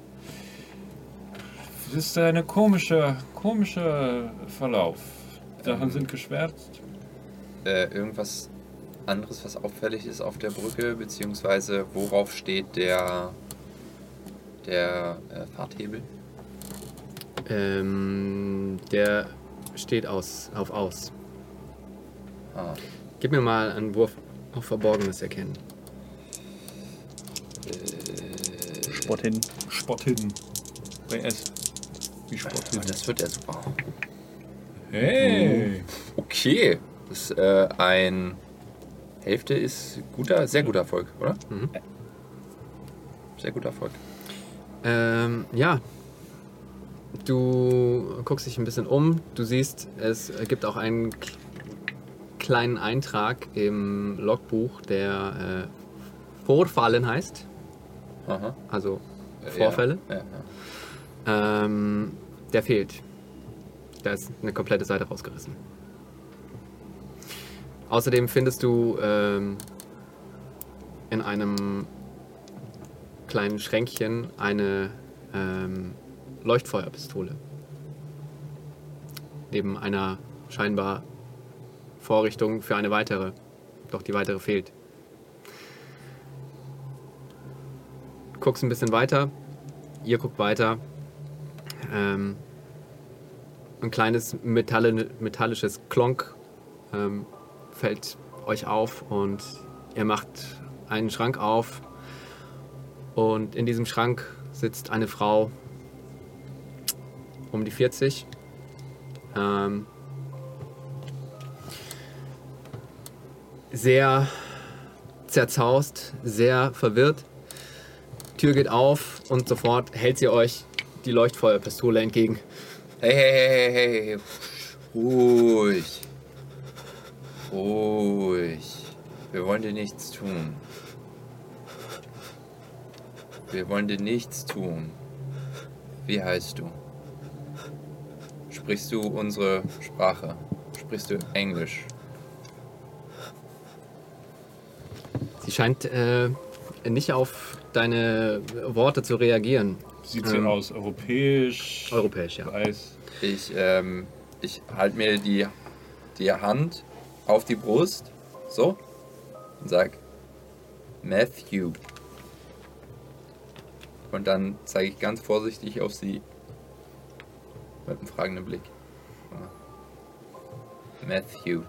Das ist ein komischer, komischer Verlauf. Sachen Ähm. sind geschwärzt. Äh, irgendwas anderes, was auffällig ist auf der Brücke, beziehungsweise worauf steht der, der äh, Fahrthebel? Ähm, der steht aus, auf aus. Ah, Gib mir mal einen Wurf auf Verborgenes erkennen. Sport hin. Spott hin. Bei S. Wie Spott hin. oh, das wird ja super. Hey! Okay, das ist äh, ein Hälfte ist guter, sehr guter Erfolg, oder? Mhm. Sehr guter Erfolg. Ähm, ja. Du guckst dich ein bisschen um. Du siehst, es gibt auch einen k- kleinen Eintrag im Logbuch, der äh, Vorfallen heißt. Aha. Also Äh, Vorfälle. Ja, ja, ja. Ähm, der fehlt. Da ist eine komplette Seite rausgerissen. Außerdem findest du ähm, in einem kleinen Schränkchen eine ähm, Leuchtfeuerpistole. Neben einer scheinbar Vorrichtung für eine weitere. Doch die weitere fehlt. Du guckst ein bisschen weiter. Ihr guckt weiter. Ähm, ein kleines Metalle, metallisches Klonk ähm, fällt euch auf und ihr macht einen Schrank auf und in diesem Schrank sitzt eine Frau um die vierzig. Ähm, sehr zerzaust, sehr verwirrt. Tür geht auf und sofort hält sie euch die Leuchtfeuerpistole entgegen. Hey, hey, hey, hey, hey, ruhig. Ruhig. Wir wollen dir nichts tun. Wir wollen dir nichts tun. Wie heißt du? Sprichst du unsere Sprache? Sprichst du Englisch? Sie scheint äh, nicht auf deine Worte zu reagieren. Sieht sie Ähm, aus? Europäisch? Europäisch, ja. Weiß. Ich, ähm, ich halte mir die, die Hand auf die Brust, so, und sag Matthew. Und dann zeige ich ganz vorsichtig auf sie mit einem fragenden Blick. Matthew.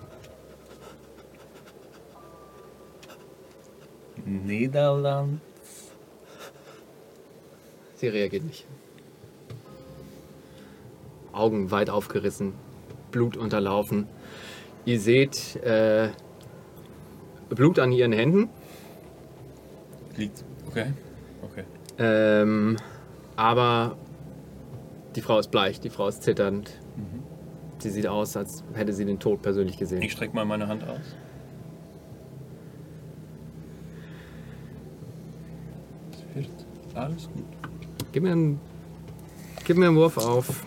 Niederland. Sie reagiert nicht. Augen weit aufgerissen, Blut unterlaufen. Ihr seht äh, Blut an ihren Händen, Liegt. Okay. Okay. ähm, aber die Frau ist bleich, die Frau ist zitternd. Sie sieht aus, als hätte sie den Tod persönlich gesehen. Ich strecke mal meine Hand aus. Es wird alles gut. Gib mir einen, gib mir einen Wurf auf.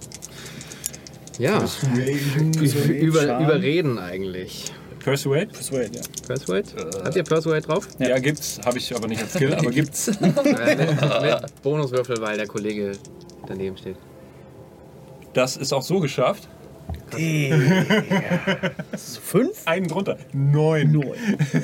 Ja, über, überreden eigentlich. Persuade? Persuade, ja. Persuade? Habt ihr Persuade drauf? Ja, gibt's. Habe ich aber nicht als Skill, aber gibt's. Äh, mit, mit Bonuswürfel, weil der Kollege daneben steht. Das ist auch so geschafft. Fünf? Einen drunter. Neun. Neun.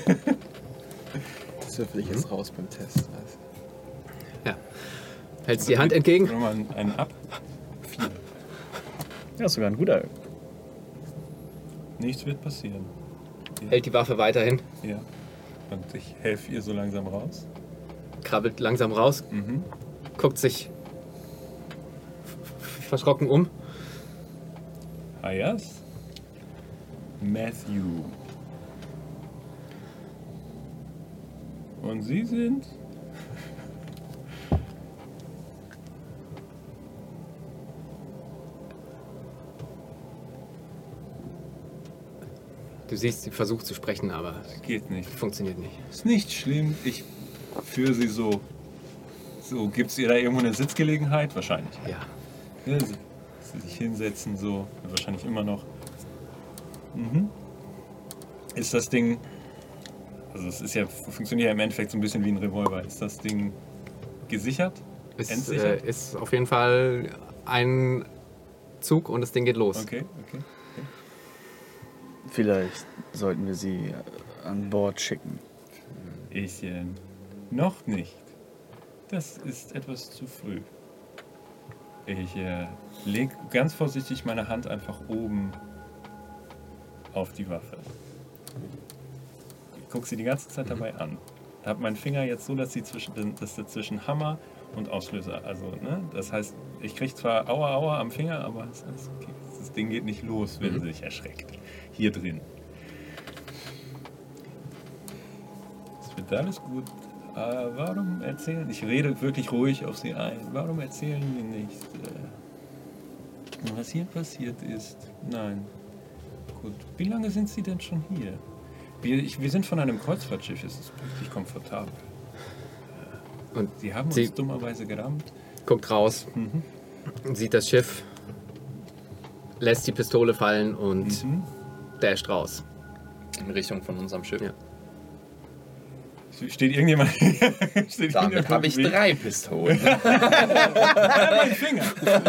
Das würfel ich jetzt raus beim Test. Ja. Hältst die Hand entgegen? Nochmal einen, einen ab. Vier. Ja, ist sogar ein guter. Nichts wird passieren. Hält die Waffe weiterhin, Ja. Und ich helfe ihr so langsam raus. krabbelt langsam raus, Mhm. guckt sich verschrocken um. Hayas? Matthew. Und Sie sind? Du siehst, sie versucht zu sprechen, aber Geht nicht. funktioniert nicht. Ist nicht schlimm. Ich führe Sie so. So, gibt es ihr da irgendwo eine Sitzgelegenheit? Wahrscheinlich. Ja. Ja, sie, sie sich hinsetzen, so. Wahrscheinlich immer noch. Mhm. Ist das Ding. Also, es ist ja, funktioniert ja im Endeffekt so ein bisschen wie ein Revolver. Ist das Ding gesichert? Es Endsichert? äh, ist auf jeden Fall ein Zug und das Ding geht los. Okay, okay. Vielleicht sollten wir sie an Bord schicken. Ich äh, noch nicht. Das ist etwas zu früh. Ich äh, lege ganz vorsichtig meine Hand einfach oben auf die Waffe. Ich gucke sie die ganze Zeit dabei an. Ich habe meinen Finger jetzt so, dass, sie zwischen, dass der zwischen Hammer und Auslöser, also, ne, das heißt, ich kriege zwar Aua Aua am Finger, aber es ist alles okay. Das Ding geht nicht los, wenn sie sich erschreckt. Hier drin. Es wird alles gut. Äh, warum erzählen? Ich rede wirklich ruhig auf sie ein. Warum erzählen Sie nicht, äh, was hier passiert ist? Nein. Gut. Wie lange sind Sie denn schon hier? Wir, ich, wir sind von einem Kreuzfahrtschiff. Es ist wirklich komfortabel. Und Sie haben sie uns dummerweise gerammt. guckt raus, Mhm. sieht das Schiff, lässt die Pistole fallen und Mhm. dasht raus. In Richtung von unserem Schiff. Ja. Steht irgendjemand? Steht Damit habe ich drei Pistolen. Mein Finger.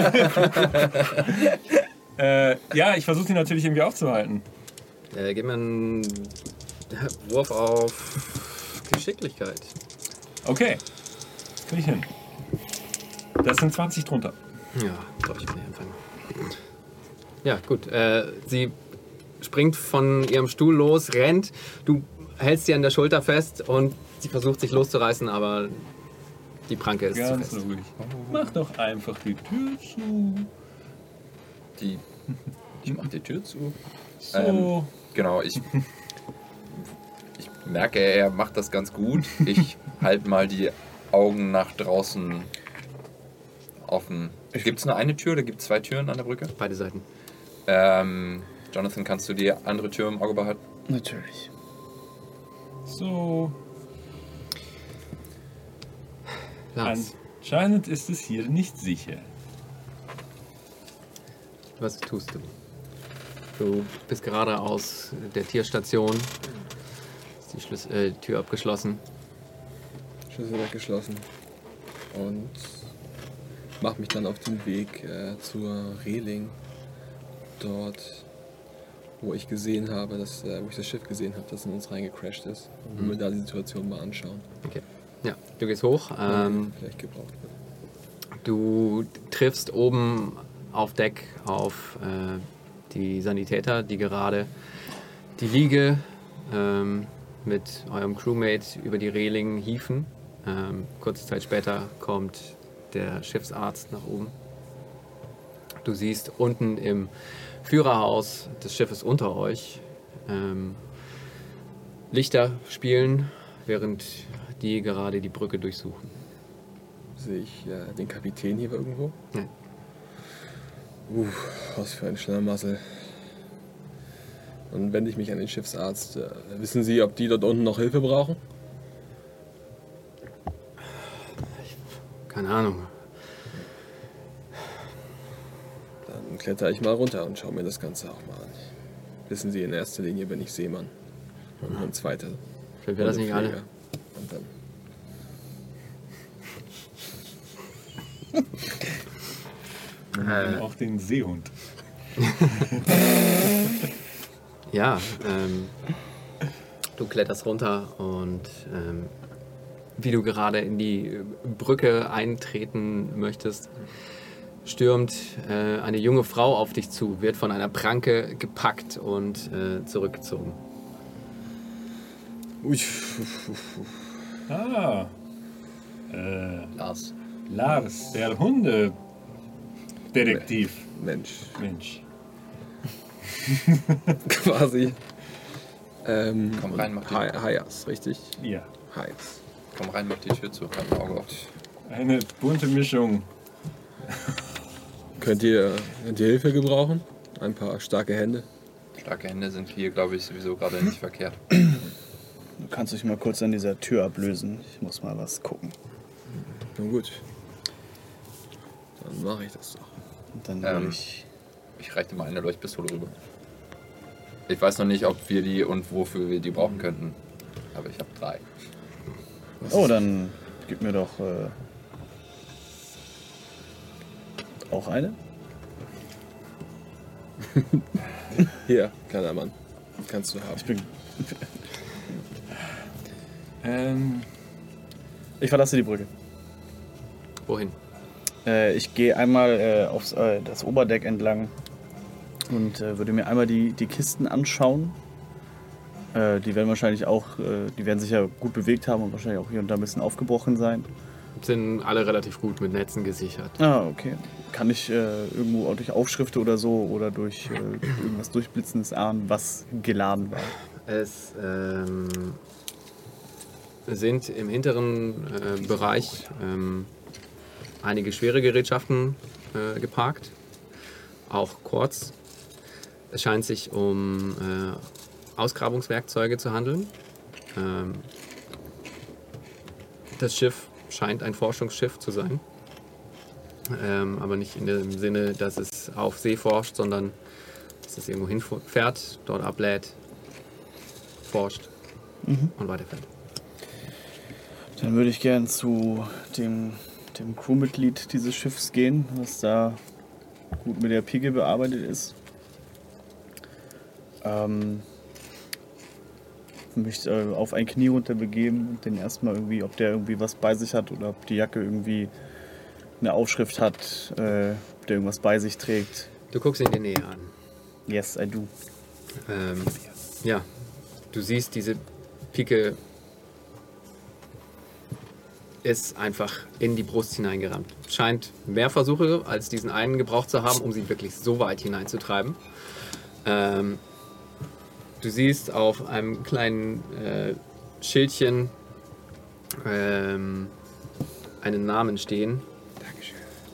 äh, ja, ich versuche sie natürlich irgendwie aufzuhalten. Äh, gib mir einen Wurf auf Geschicklichkeit. Okay, krieg ich hin. Das sind zwanzig drunter. Ja, glaube ich, kann ich anfangen. Ja, gut. Äh, sie springt von ihrem Stuhl los, rennt. Du hältst sie an der Schulter fest und sie versucht sich loszureißen, aber die Pranke ist Ganz zu fest. ruhig. Mach doch einfach die Tür zu. Die, ich mache die Tür zu. So. Ähm, genau, ich, ich merke, er macht das ganz gut. Ich halte mal die Augen nach draußen offen. Gibt es nur eine Tür oder gibt es zwei Türen an der Brücke? Beide Seiten. Ähm, Jonathan, kannst du die andere Tür im Auge behalten? Natürlich. So. Lars, Anscheinend ist es hier nicht sicher. was tust du? Du bist gerade aus der Tierstation. Ist die Schlüs äh, Tür abgeschlossen. Schlüssel weggeschlossen. Und mache mich dann auf den Weg äh, zur Reling. Dort, wo ich gesehen habe, dass, äh, wo ich das Schiff gesehen habe, das in uns reingecrashed ist. Und Mhm. mir da die Situation mal anschauen. Okay. Ja, du gehst hoch. Ähm, vielleicht gebraucht wird. Du triffst oben auf Deck auf äh, die Sanitäter, die gerade die Liege ähm, mit eurem Crewmate über die Reling hieven. Ähm, kurze Zeit später kommt der Schiffsarzt nach oben. Du siehst unten im Führerhaus des Schiffes unter euch ähm, Lichter spielen, während die gerade die Brücke durchsuchen. Sehe ich äh, den Kapitän hier irgendwo? Nein. Uff, was für ein Schlamassel. Dann wende ich mich an den Schiffsarzt. Äh, wissen Sie, ob die dort unten noch Hilfe brauchen? Keine Ahnung. Dann kletter ich mal runter und schaue mir das Ganze auch mal an. Wissen Sie, in erster Linie bin ich Seemann. Und ein zweiter. Sind wir das nicht alle? Und dann Äh, Auch den Seehund. ja, ähm, du kletterst runter und ähm, wie du gerade in die Brücke eintreten möchtest, stürmt äh, eine junge Frau auf dich zu, wird von einer Pranke gepackt und äh, zurückgezogen. Ui. Ah. Äh, Lars. Lars, der Hunde. Detektiv. Mensch, Mensch. quasi. Ähm, Komm rein, mach die- Hi- Hayas, richtig? Ja. Hayas. Komm rein, mach die Tür zu. Halt ein Auge auf. Eine bunte Mischung. Könnt ihr, könnt ihr Hilfe gebrauchen? Ein paar starke Hände? Starke Hände sind hier, glaube ich, sowieso gerade nicht verkehrt. Du kannst dich mal kurz an dieser Tür ablösen. Ich muss mal was gucken. Na gut. Dann mache ich das doch. Und dann Ähm, würde ich... Ich reiche dir mal eine Leuchtpistole rüber. Ich weiß noch nicht, ob wir die und wofür wir die brauchen könnten. Aber ich habe drei. Oh, dann gib mir doch äh, auch eine. Hier, kleiner Mann. Kannst du haben. Ich bin... Ähm, Ich verlasse die Brücke. Wohin? Äh, ich gehe einmal äh, aufs äh, das Oberdeck entlang und äh, würde mir einmal die, die Kisten anschauen. Äh, die werden wahrscheinlich auch, äh, die werden sich ja gut bewegt haben und wahrscheinlich auch hier und da ein bisschen aufgebrochen sein. Sind alle relativ gut mit Netzen gesichert. Ah, okay. Kann ich äh, irgendwo auch durch Aufschriften oder so oder durch äh, irgendwas Durchblitzendes ahnen, was geladen war? Es ähm, sind im hinteren äh, Bereich ähm, einige schwere Gerätschaften äh, geparkt, auch Quartz. Es scheint sich um äh, Ausgrabungswerkzeuge zu handeln. Ähm, das Schiff scheint ein Forschungsschiff zu sein, ähm, aber nicht in dem Sinne, dass es auf See forscht, sondern dass es irgendwo hinfährt, dort ablädt, forscht und weiterfährt. Dann würde ich gern zu dem, dem Crewmitglied dieses Schiffs gehen, was da gut mit der Pike bearbeitet ist. Ähm, mich äh, auf ein Knie runter begeben und den erstmal irgendwie, ob der irgendwie was bei sich hat oder ob die Jacke irgendwie eine Aufschrift hat, äh, ob der irgendwas bei sich trägt. Du guckst ihn dir näher an. Yes, I do. Ähm, ja, du siehst, diese Pike ist einfach in die Brust hineingerammt. Scheint mehr Versuche als diesen einen gebraucht zu haben, um sie wirklich so weit hineinzutreiben. Ähm, du siehst auf einem kleinen äh, Schildchen ähm, einen Namen stehen. Dankeschön.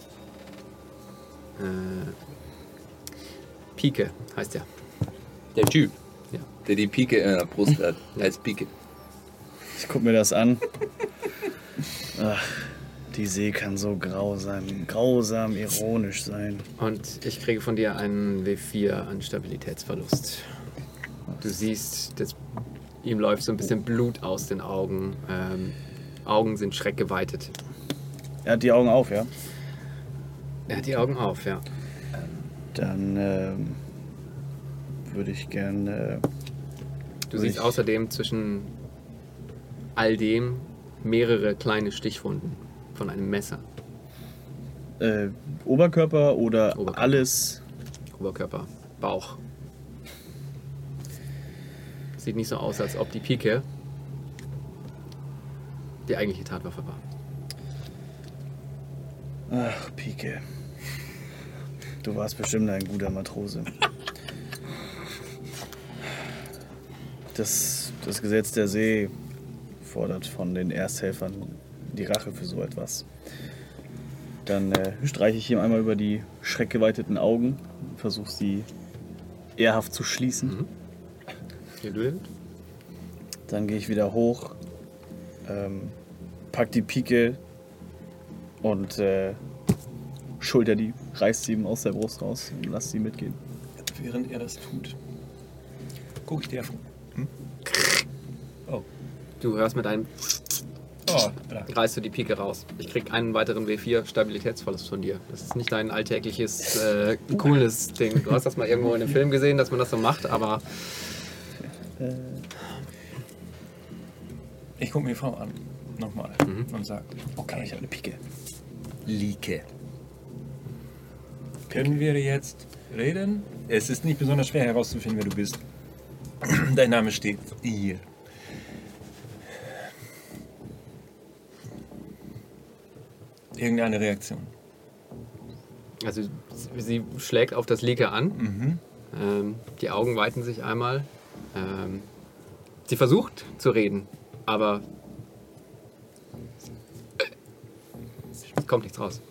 Äh, Pike heißt er. Der Typ, Ja. der die Pike in der Brust hat, heißt Pike. Ich guck mir das an. Ach, die See kann so grausam, grausam ironisch sein. Und ich kriege von dir einen W vier an Stabilitätsverlust. Du siehst, das, ihm läuft so ein bisschen Blut aus den Augen. Ähm, Augen sind schreckgeweitet. Er hat die Augen auf, ja? Er hat die Augen auf, ja. Dann ähm, würde ich gern... Äh, Du Würde siehst ich- außerdem zwischen all dem mehrere kleine Stichwunden von einem Messer. äh, Oberkörper oder Oberkörper. alles... Oberkörper, Bauch. Sieht nicht so aus, als ob die Pike die eigentliche Tatwaffe war. Ach, Pike. Du warst bestimmt ein guter Matrose. Das, das Gesetz der See fordert von den Ersthelfern die Rache für so etwas. Dann äh, streiche ich ihm einmal über die schreckgeweiteten Augen und versuche sie ehrhaft zu schließen. Mhm. Hier, du denn? Dann gehe ich wieder hoch, ähm, pack die Pike und äh, schulter die, reiß sie ihm aus der Brust raus und lass sie mitgehen. während er das tut, gucke ich dir davon. Hm? Oh. Du hörst mit einem Oh, da. reißt du die Pike raus. Ich krieg einen weiteren W vier Stabilitätsverlust von dir. Das ist nicht dein alltägliches, äh, cooles Ding. Du hast das mal irgendwo in einem Film gesehen, dass man das so macht, aber Ich gucke mir die Frau an. Nochmal. Und sage, okay, Ich habe eine Pike. Like. können wir jetzt reden? Es ist nicht besonders schwer herauszufinden, wer du bist. Dein Name steht hier. Irgendeine Reaktion. Also sie schlägt auf das Linke an. Mhm. Ähm, die Augen weiten sich einmal. Ähm, sie versucht zu reden, aber es kommt nichts raus.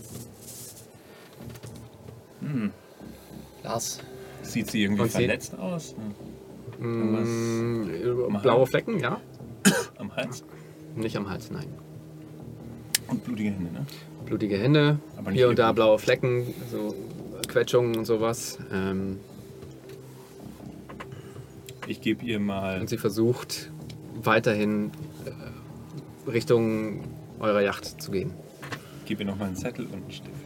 Lars, Sieht sie irgendwie Und sie- verletzt aus? Hm. Mm, Am blaue Hals? Flecken, ja. Am Hals? Nicht am Hals, nein. Und blutige Hände, ne? Blutige Hände, Aber nicht hier und da wirklich. blaue Flecken, so Quetschungen und sowas. Ähm, Ich gebe ihr mal. und sie versucht weiterhin äh, Richtung eurer Yacht zu gehen. Ich gebe ihr noch mal einen Zettel und einen Stift.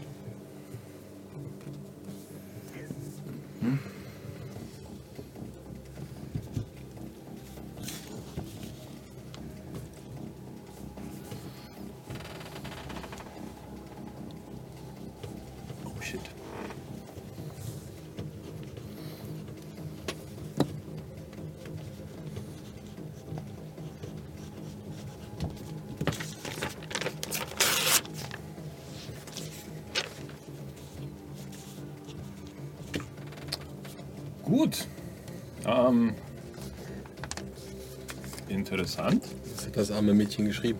Oh shit. Gut. Ähm, interessant. Was hat das arme Mädchen geschrieben?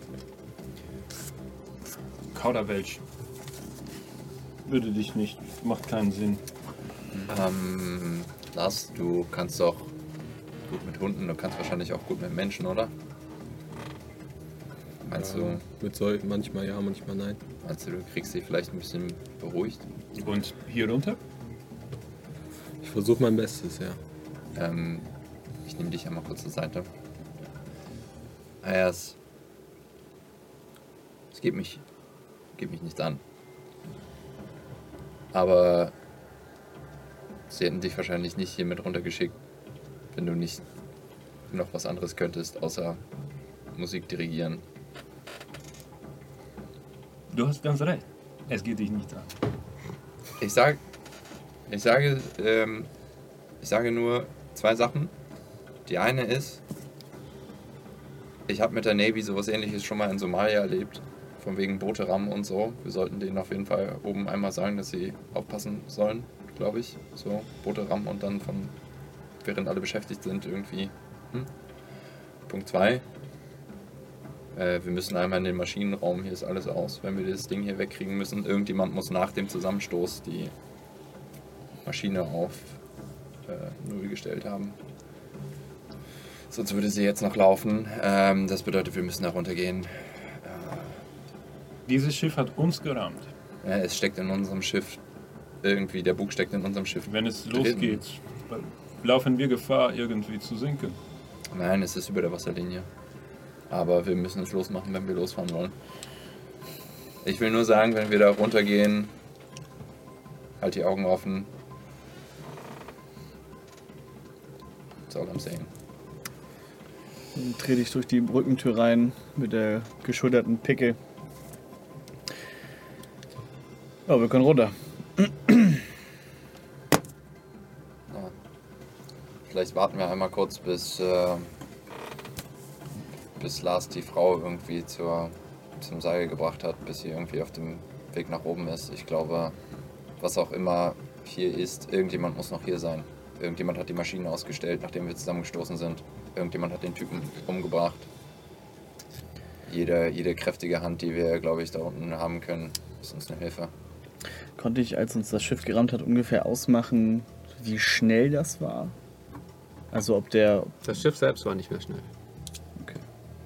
Kauderwelsch. Würde dich nicht. Macht keinen Sinn. ähm, Lars, du kannst doch gut mit Hunden, du kannst wahrscheinlich auch gut mit Menschen, oder? Meinst du, Mit Sol manchmal ja, manchmal nein. meinst du, du kriegst sie vielleicht ein bisschen beruhigt? Und hier runter? Ich versuche mein Bestes, ja. Ähm, ich nehme dich einmal kurz zur Seite. Ah ja, es, es geht mich, geht mich nichts an. Aber sie hätten dich wahrscheinlich nicht hier mit runtergeschickt, wenn du nicht noch was anderes könntest, außer Musik dirigieren. Du hast ganz recht. Es geht dich nichts an. Ich sag, ich sage, ähm, ich sage nur zwei Sachen. Die eine ist, ich habe mit der Navy sowas Ähnliches schon mal in Somalia erlebt, von wegen Boote rammen und so. Wir sollten denen auf jeden Fall oben einmal sagen, dass sie aufpassen sollen, glaube ich. So Boote rammen und dann von, während alle beschäftigt sind, irgendwie. Hm? Punkt zwei. Äh, wir müssen einmal in den Maschinenraum, hier ist alles aus. Wenn wir das Ding hier wegkriegen müssen, irgendjemand muss nach dem Zusammenstoß die Maschine auf äh, Null gestellt haben. Sonst würde sie jetzt noch laufen. Ähm, das bedeutet, wir müssen da runtergehen. Dieses Schiff hat uns gerammt. Ja, es steckt in unserem Schiff. Irgendwie, der Bug steckt in unserem Schiff. Wenn es drin. losgeht, laufen wir Gefahr, irgendwie zu sinken. Nein, es ist über der Wasserlinie. Aber wir müssen es losmachen, wenn wir losfahren wollen. Ich will nur sagen, wenn wir da runtergehen, halt die Augen offen. That's all I'm saying. Dann trete ich durch die Brückentür rein mit der geschulterten Picke. Ja, wir können runter. Ja. Vielleicht warten wir einmal kurz, bis, äh, bis Lars die Frau irgendwie zur, zum Seil gebracht hat, bis sie irgendwie auf dem Weg nach oben ist. Ich glaube, was auch immer hier ist, irgendjemand muss noch hier sein. Irgendjemand hat die Maschine ausgestellt, nachdem wir zusammengestoßen sind. Irgendjemand hat den Typen umgebracht. Jede, jede kräftige Hand, die wir, glaube ich, da unten haben können, ist uns eine Hilfe. Konnte ich, als uns das Schiff gerammt hat, ungefähr ausmachen, wie schnell das war? Also ob der... Das Schiff selbst war nicht mehr schnell. Okay.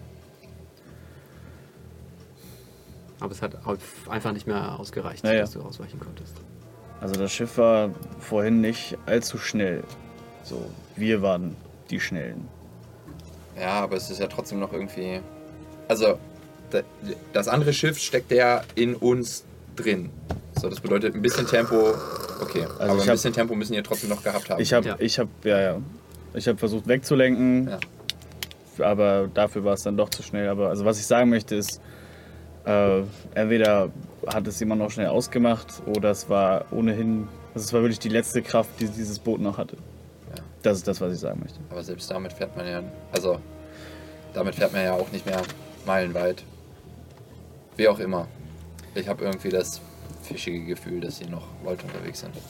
Aber es hat auf- einfach nicht mehr ausgereicht, Ja, ja. dass du ausweichen konntest. Also das Schiff war vorhin nicht allzu schnell. So, wir waren die Schnellen. Ja, aber es ist ja trotzdem noch irgendwie. Also, da- das andere Schiff steckt ja in uns drin. So, das bedeutet ein bisschen Tempo. Okay, Also aber ich ein hab- bisschen Tempo müssen wir trotzdem noch gehabt haben. Ich habe, Ja. ich habe, ja, ja. Ich habe versucht wegzulenken, Ja. aber dafür war es dann doch zu schnell. Aber also was ich sagen möchte ist, äh, entweder hat es jemand noch schnell ausgemacht oder es war ohnehin, also es war wirklich die letzte Kraft, die dieses Boot noch hatte. Ja. Das ist das, was ich sagen möchte. Aber selbst damit fährt man ja. Also, damit fährt man ja auch nicht mehr meilenweit. Wie auch immer. Ich habe irgendwie das fischige Gefühl, dass hier noch Leute unterwegs sind.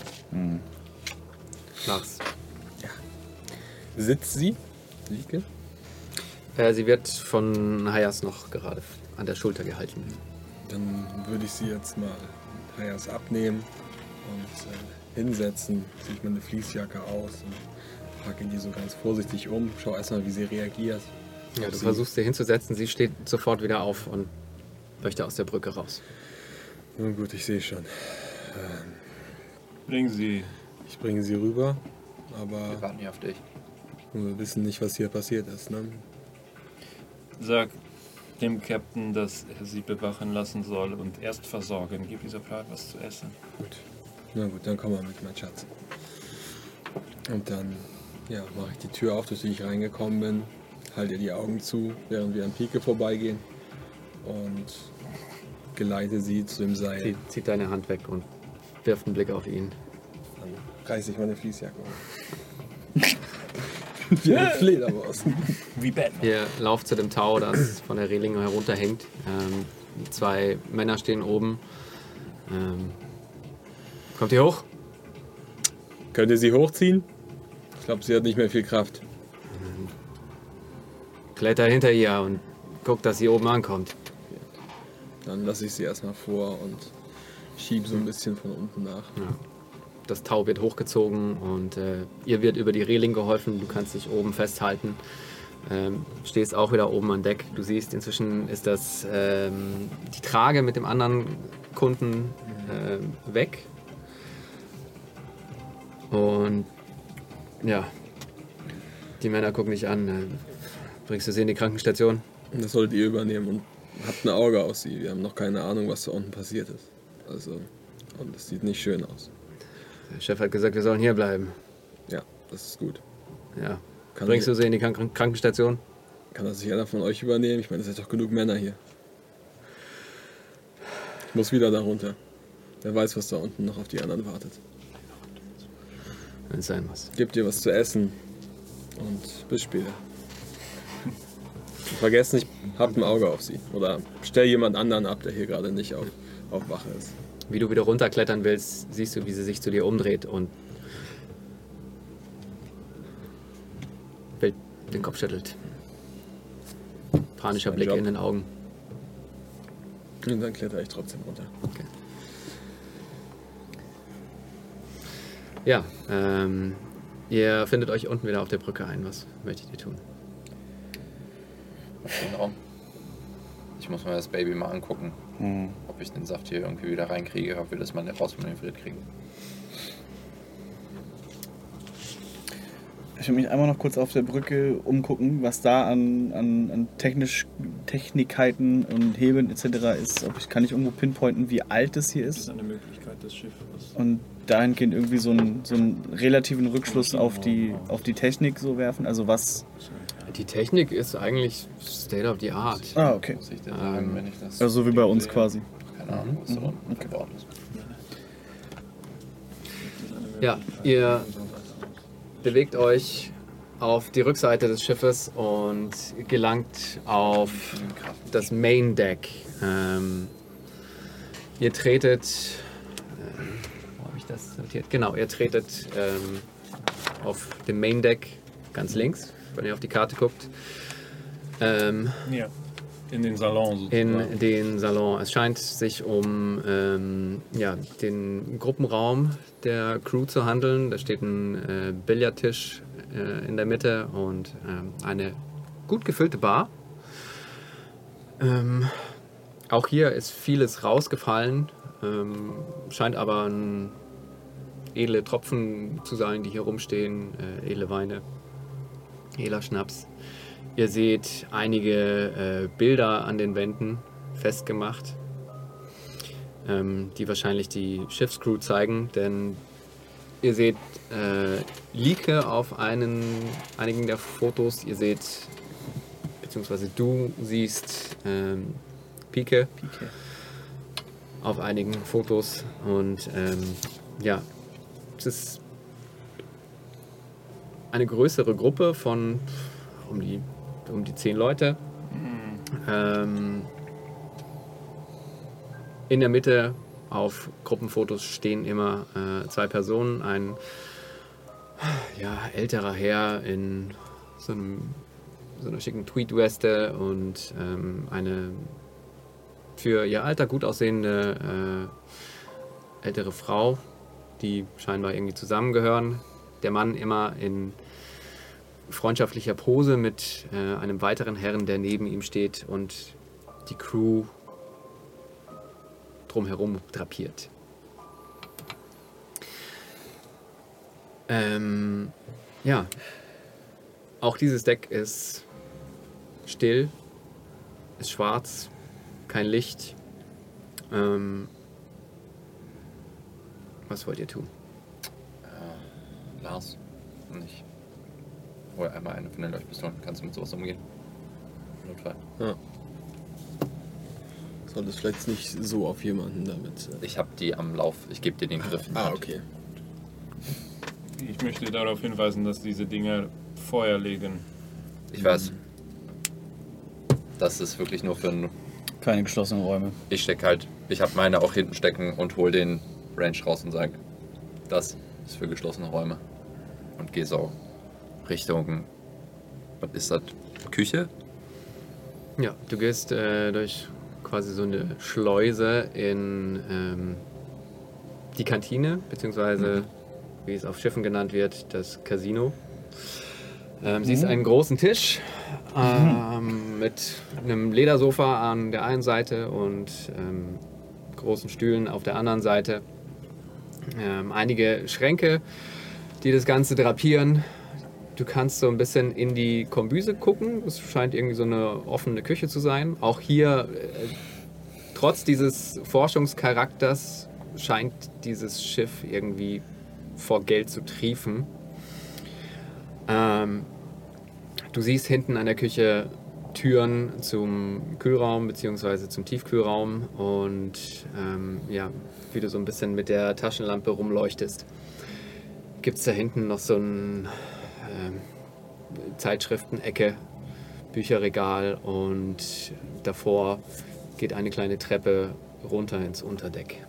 Lars. Sitzt sie? Liege? Äh, sie wird von Hayas noch gerade an der Schulter gehalten. Dann würde ich sie jetzt mal Hayas abnehmen und äh, hinsetzen. Ziehe ich meine Fließjacke aus und packe die so ganz vorsichtig um. Schau erstmal, wie sie reagiert. Ja, Ob du sie- versuchst sie hinzusetzen, sie steht sofort wieder auf und möchte aus der Brücke raus. Na gut, ich sehe schon. Bringen Sie. Ich bringe sie rüber, Wir aber warten hier auf dich. wir wissen nicht, was hier passiert ist. Ne? Sag dem Captain, dass er sie bewachen lassen soll und erst versorgen. Gib dieser Pferd was zu essen. Gut. Na gut, dann komm mal mit, mein Schatz. Und dann ja, mache ich die Tür auf, durch die ich reingekommen bin. Halte ihr die Augen zu, während wir an Pike vorbeigehen. Und geleite sie zu dem Seil. Sie zieht deine Hand weg und wirft einen Blick auf ihn. Dann reiße ich meine Fließjacke um. Wie eine Fledermaus. Wie Batman. Ihr lauft zu dem Tau, das von der Reling herunterhängt. Ähm, zwei Männer stehen oben. Ähm, kommt ihr hoch? Könnt ihr sie hochziehen? Ich glaube, sie hat nicht mehr viel Kraft. Kletter hinter ihr und guckt, dass sie oben ankommt. Dann lasse ich sie erstmal vor und schiebe so ein bisschen von unten nach. Das Tau wird hochgezogen und äh, ihr wird über die Reling geholfen. Du kannst dich oben festhalten. Ähm, stehst auch wieder oben an Deck. Du siehst, inzwischen ist das ähm, die Trage mit dem anderen Kunden äh, weg. Und ja, die Männer gucken dich an. Äh, bringst du sie in die Krankenstation? Und das solltet ihr übernehmen und habt ein Auge auf sie. Wir haben noch keine Ahnung, was da unten passiert ist. Also, und das sieht nicht schön aus. Der Chef hat gesagt, wir sollen hier bleiben. Ja, das ist gut. Ja. Kann, Bringst du sie in die Kranken Krankenstation? kann das nicht einer von euch übernehmen? Ich meine, es sind doch genug Männer hier. Ich muss wieder da runter. Wer weiß, was da unten noch auf die anderen wartet. Wenn es sein muss. Gebt ihr was zu essen und bis später. Und vergesst nicht, habt ein Auge auf sie. Oder stell jemand anderen ab, der hier gerade nicht auf, auf Wache ist. Wie du wieder runterklettern willst, siehst du, wie sie sich zu dir umdreht und wild den Kopf schüttelt. Panischer Das ist mein Blick Job. in den Augen. Und dann kletter ich trotzdem runter. Okay. Ja, ähm, ihr findet euch unten wieder auf der Brücke ein. Was möchtet ihr tun? Genau. Ich muss mir das Baby mal angucken, ob ich den Saft hier irgendwie wieder reinkriege, ob wir das mal rausmanövriert kriegen. Ich will mich einmal noch kurz auf der Brücke umgucken, was da an, an, an technisch, Technikkeiten und Hebeln et cetera ist. Ob ich, kann ich irgendwo pinpointen, wie alt es hier Das ist ist? eine Möglichkeit, das Schiff. Was Und dahingehend irgendwie so einen, so einen relativen Rückschluss auf die, auf die Technik so werfen. Also was... Die Technik ist eigentlich State of the Art. Ah, okay. Muss ich dir sagen, wenn ich das. Also so wie bei uns sehe? quasi. Keine Ahnung, was da unten an Bord ist. Ja, ihr bewegt euch auf die Rückseite des Schiffes und gelangt auf das Main Deck. Ähm, ihr tretet, äh, wo habe ich das notiert? Genau, ihr tretet ähm, auf dem Main Deck ganz links, wenn ihr auf die Karte guckt, ähm, ja, in den Salon sozusagen. in den Salon. Es scheint sich um ähm, ja, den Gruppenraum der Crew zu handeln. Da steht ein äh, Billardtisch äh, in der Mitte und ähm, eine gut gefüllte Bar. Ähm, auch hier ist vieles rausgefallen, ähm, scheint aber ein edle Tropfen zu sein, die hier rumstehen, äh, edle Weine, edler Schnaps. Ihr seht einige äh, Bilder an den Wänden festgemacht, ähm, die wahrscheinlich die Schiffscrew zeigen, denn ihr seht äh, Like auf einen, einigen der Fotos. Ihr seht, beziehungsweise du siehst ähm, Pike Pike. auf einigen Fotos und ähm, ja, es ist eine größere Gruppe von um die, um die zehn Leute. Ähm, in der Mitte auf Gruppenfotos stehen immer äh, zwei Personen, ein ja, älterer Herr in so, einem, so einer schicken Tweedweste und ähm, eine für ihr Alter gut aussehende äh, ältere Frau, die scheinbar irgendwie zusammengehören. Der Mann immer in freundschaftlicher Pose mit äh, einem weiteren Herrn, der neben ihm steht und die Crew drumherum drapiert. Ähm, ja, auch dieses Deck ist still, ist schwarz, kein Licht. Ähm, was wollt ihr tun? Äh, Lars und ich hol einmal eine von den Leuchtpistolen. Kannst du mit sowas umgehen? Notfall. Ja. Soll das vielleicht nicht so auf jemanden damit. Ich habe die am Lauf. Ich gebe dir den Griff. in die Ah, Hand. okay. Ich möchte darauf hinweisen, dass diese Dinger Feuer legen. Ich weiß. Das ist wirklich nur für ein. Keine geschlossenen Räume. Ich stecke halt. Ich habe meine auch hinten stecken und hol den Range raus und sage, das ist für geschlossene Räume. Und gehe so Richtung. Was ist das? Küche? Ja, du gehst äh, durch quasi so eine Schleuse in ähm, die Kantine, beziehungsweise, wie es auf Schiffen genannt wird, das Casino. Ähm, siehst einen großen Tisch ähm, mit einem Ledersofa an der einen Seite und ähm, großen Stühlen auf der anderen Seite. Ähm, einige Schränke, die das Ganze drapieren. Du kannst so ein bisschen in die Kombüse gucken. Es scheint irgendwie so eine offene Küche zu sein. Auch hier, äh, trotz dieses Forschungscharakters, scheint dieses Schiff irgendwie vor Geld zu triefen. Ähm, du siehst hinten an der Küche Türen zum Kühlraum bzw. zum Tiefkühlraum und ähm, ja, wie du so ein bisschen mit der Taschenlampe rumleuchtest, gibt es da hinten noch so ein ähm, Zeitschriftenecke, Bücherregal und davor geht eine kleine Treppe runter ins Unterdeck.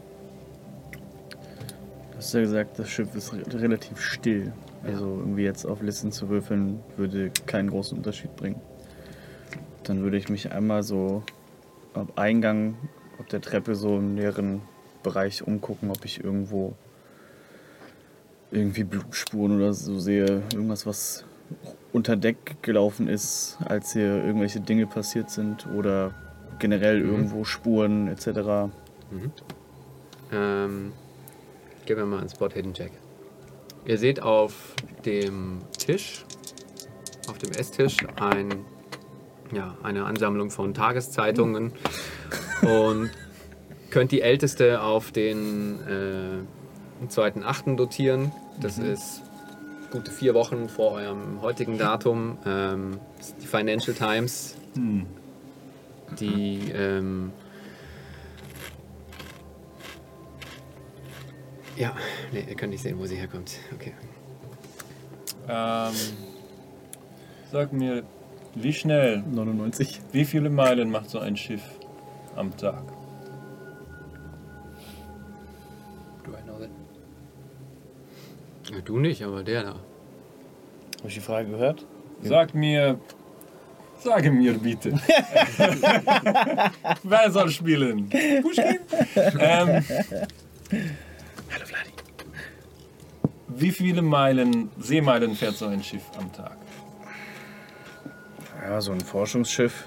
Du hast ja gesagt, das Schiff ist re- relativ still. Also irgendwie jetzt auf Listen zu würfeln, würde keinen großen Unterschied bringen. Dann würde ich mich einmal so am Eingang, auf der Treppe so im näheren Bereich umgucken, ob ich irgendwo irgendwie Blutspuren oder so sehe. Irgendwas, was unter Deck gelaufen ist, als hier irgendwelche Dinge passiert sind oder generell Mhm. irgendwo Spuren et cetera. Mhm. Ähm, gib mir mal einen Spot Hidden Check. Ihr seht auf dem Tisch, auf dem Esstisch, ein, ja, eine Ansammlung von Tageszeitungen und könnt die älteste auf den äh, zweiten achten dotieren. Das ist gute vier Wochen vor eurem heutigen Datum. Ähm, das ist die Financial Times, Hm. die ähm, ja, nee, ihr könnt nicht sehen, wo sie herkommt. Okay. Ähm, sag mir, wie schnell, neunundneunzig. wie viele Meilen macht so ein Schiff am Tag? Do I know that? Ja, du nicht, aber der da. Habe ich die Frage gehört? Sag mir, sage mir bitte. Wer soll spielen? Pushkin? ähm, Hallo Vladi. wie viele Meilen, Seemeilen fährt so ein Schiff am Tag? Ja, so ein Forschungsschiff.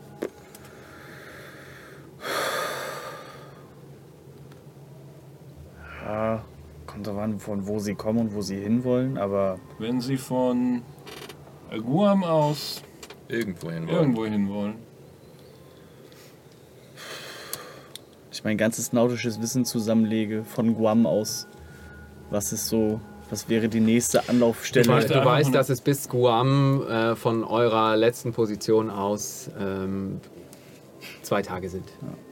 Ja, kommt drauf an, von wo sie kommen und wo sie hinwollen, aber Wenn Sie von Guam aus Irgendwo hin wollen. irgendwo hin wollen. ich mein ganzes nautisches Wissen zusammenlege von Guam aus, was ist so, was wäre die nächste Du, Anlaufstelle? weißt, möchte du einfach weißt, nur- dass es bis Guam äh, von eurer letzten Position aus ähm, zwei Tage sind.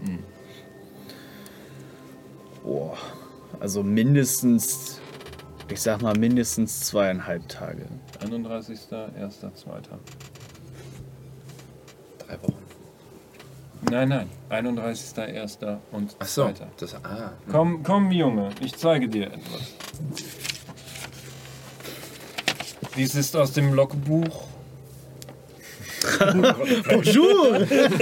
Boah, also mindestens, ich sag mal mindestens zweieinhalb Tage. einunddreißigster erster zweiter Drei Wochen. Nein, nein. einunddreißigster erster und Achso, zweiter das. Ah. Komm, komm, Junge, ich zeige dir etwas. Dies ist aus dem Logbuch. Bonjour!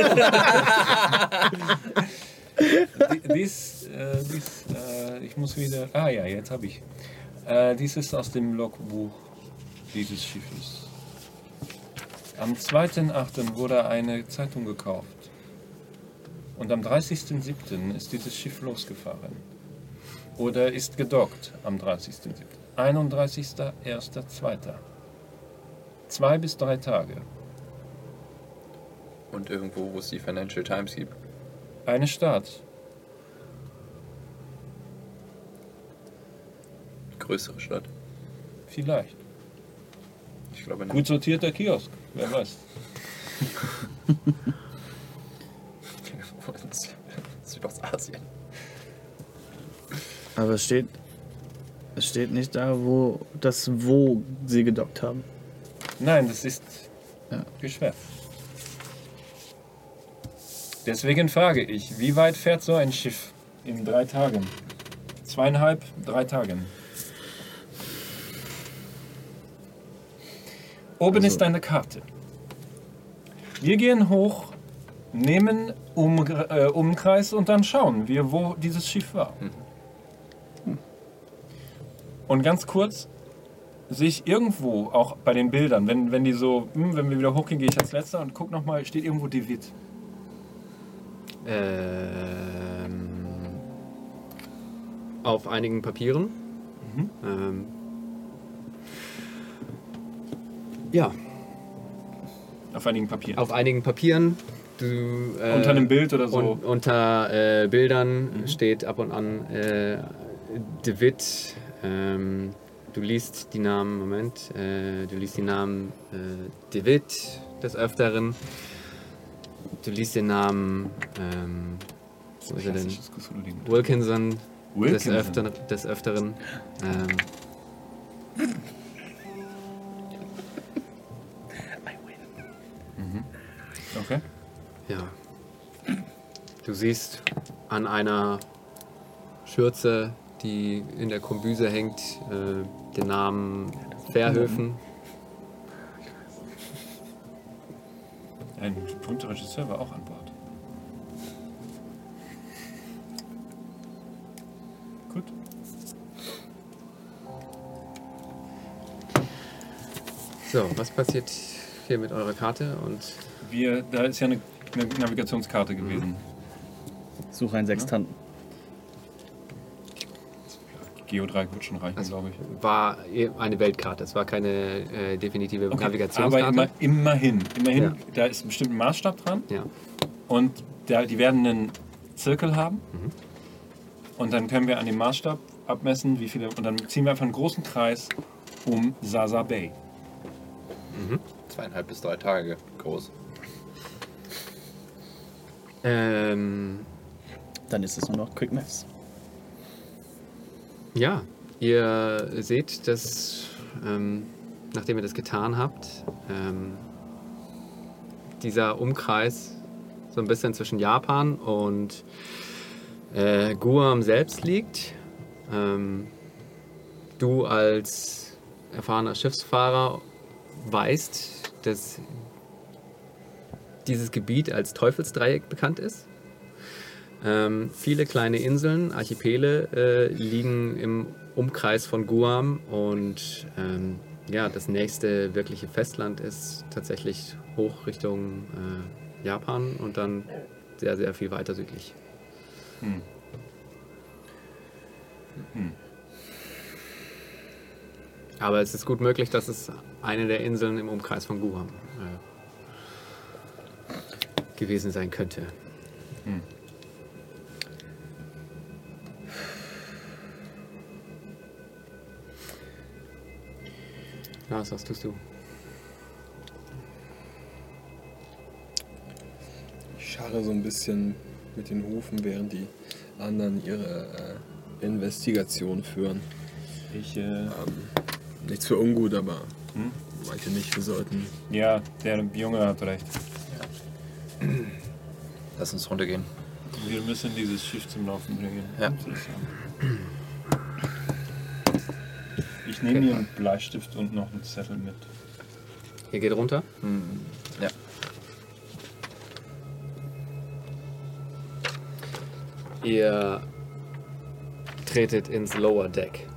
Die- dies, äh, dies, äh, ich muss wieder. Ah ja, jetzt habe ich. Äh, dies ist aus dem Logbuch dieses Schiffes. Am zweiten achten wurde eine Zeitung gekauft. Und am dreißigsten siebten ist dieses Schiff losgefahren. Oder ist gedockt am dreißigsten siebten einunddreißigster erster zweiter Zwei bis drei Tage. Und irgendwo, wo es die Financial Times gibt. Eine Stadt. Größere Stadt. Vielleicht. Ich glaube nicht. Gut sortierter Kiosk. Wer weiß. Südostasien. Aber es steht, es steht nicht da, wo das wo sie gedockt haben. Nein, das ist Ja. geschwärzt. Deswegen frage ich, wie weit fährt so ein Schiff in drei Tagen? Zweieinhalb, drei Tagen. Oben Also- ist eine Karte. Wir gehen hoch, nehmen um, äh, Umkreis und dann schauen wir, wo dieses Schiff war. Und ganz kurz, sehe ich irgendwo, auch bei den Bildern, wenn, wenn die so, hm, wenn wir wieder hochgehen, gehe ich als letzter und guck nochmal, steht irgendwo De Witt. Ähm, auf einigen Papieren. Mhm. Ähm, ja, Auf einigen Papieren. auf einigen Papieren. Du, äh, Unter einem Bild oder so. Und, unter äh, Bildern steht ab und an äh, De Witt. Ähm, du liest die Namen, Moment, äh, du liest die Namen äh, De Witt des Öfteren. Du liest den Namen, ähm, wo ist er denn? Klassisches Cthulhu-Ding. Wilkinson, Des, Wilkinson. Öfter, des Öfteren. Ähm, Okay. ja. Du siehst an einer Schürze, die in der Kombüse hängt, äh, den Namen Verhöfen. Ein berühmter Regisseur war auch an Bord. Gut. So, was passiert hier mit eurer Karte? Und Wir, da ist ja eine, eine Navigationskarte gewesen. Suche einen Sextanten. Geodreieck wird schon reichen, Also- glaube ich. war eh eine Weltkarte, es war keine äh, definitive Aber Navigationskarte. immer, immerhin, immerhin, Ja. da ist bestimmt ein Maßstab dran Ja. und da, die werden einen Zirkel haben Mhm. und dann können wir an dem Maßstab abmessen, wie viele, und dann ziehen wir einfach einen großen Kreis um Zaza Bay. Zweieinhalb bis drei Tage groß. Ähm, Dann ist es nur noch Quick Maps. Ja, ihr seht, dass ähm, nachdem ihr das getan habt, ähm, dieser Umkreis so ein bisschen zwischen Japan und äh, Guam selbst liegt. Ähm, du als erfahrener Schiffsfahrer weißt, dass dieses Gebiet als Teufelsdreieck bekannt ist. Ähm, viele kleine Inseln, Archipele äh, liegen im Umkreis von Guam und ähm, ja, das nächste wirkliche Festland ist tatsächlich hoch Richtung äh, Japan und dann sehr, sehr viel weiter südlich. Hm. Hm. Aber es ist gut möglich, dass es eine der Inseln im Umkreis von Guam äh, gewesen sein könnte. Hm. Lars, was tust du? Ich scharre so ein bisschen mit den Hufen, während die anderen ihre äh, Investigation führen. Ich, äh, Ähm, nichts für ungut, aber Hm? meinte nicht, wir sollten. ja, der Junge hat recht. Lass uns runtergehen. Wir müssen dieses Schiff zum Laufen bringen. Ja. Ich nehme mir einen Bleistift und noch einen Zettel mit. Ihr geht runter. Hm, ja. Ihr tretet ins Lower Deck.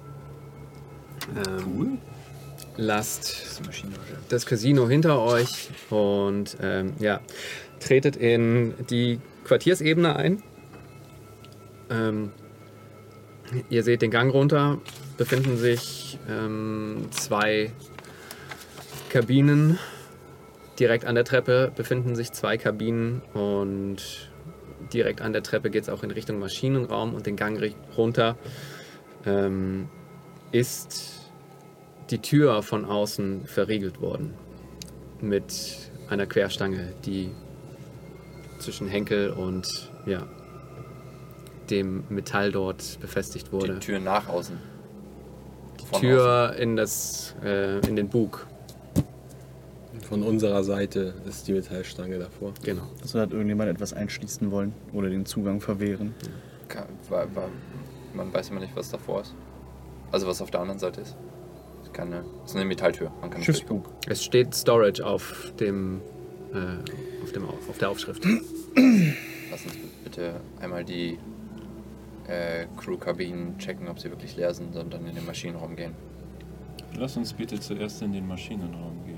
Ähm, Cool. Lasst Die Maschine. das Casino hinter euch und ähm, ja, tretet in die Quartiersebene ein. Ähm, ihr seht den Gang runter, befinden sich ähm, zwei Kabinen. Direkt an der Treppe befinden sich zwei Kabinen und direkt an der Treppe geht es auch in Richtung Maschinenraum und den Gang ri- runter ähm, ist die Tür von außen verriegelt worden mit einer Querstange, die zwischen Henkel und ja, dem Metall dort befestigt wurde. Die Tür nach außen. Die Von Tür in, das, äh, in den Bug. Von unserer Seite ist die Metallstange davor. Genau. Also hat irgendjemand etwas einschließen wollen oder den Zugang verwehren. Ka- war, war, man weiß immer nicht, was davor ist. Also was auf der anderen Seite ist. Keine, das ist eine Metalltür. Man kann nicht Schiffsbug. Es steht Storage auf dem, äh, auf, dem auf der Aufschrift. Lass uns bitte einmal die äh, Crew-Kabinen checken, ob sie wirklich leer sind und dann in den Maschinenraum gehen. Lass uns bitte zuerst in den Maschinenraum gehen.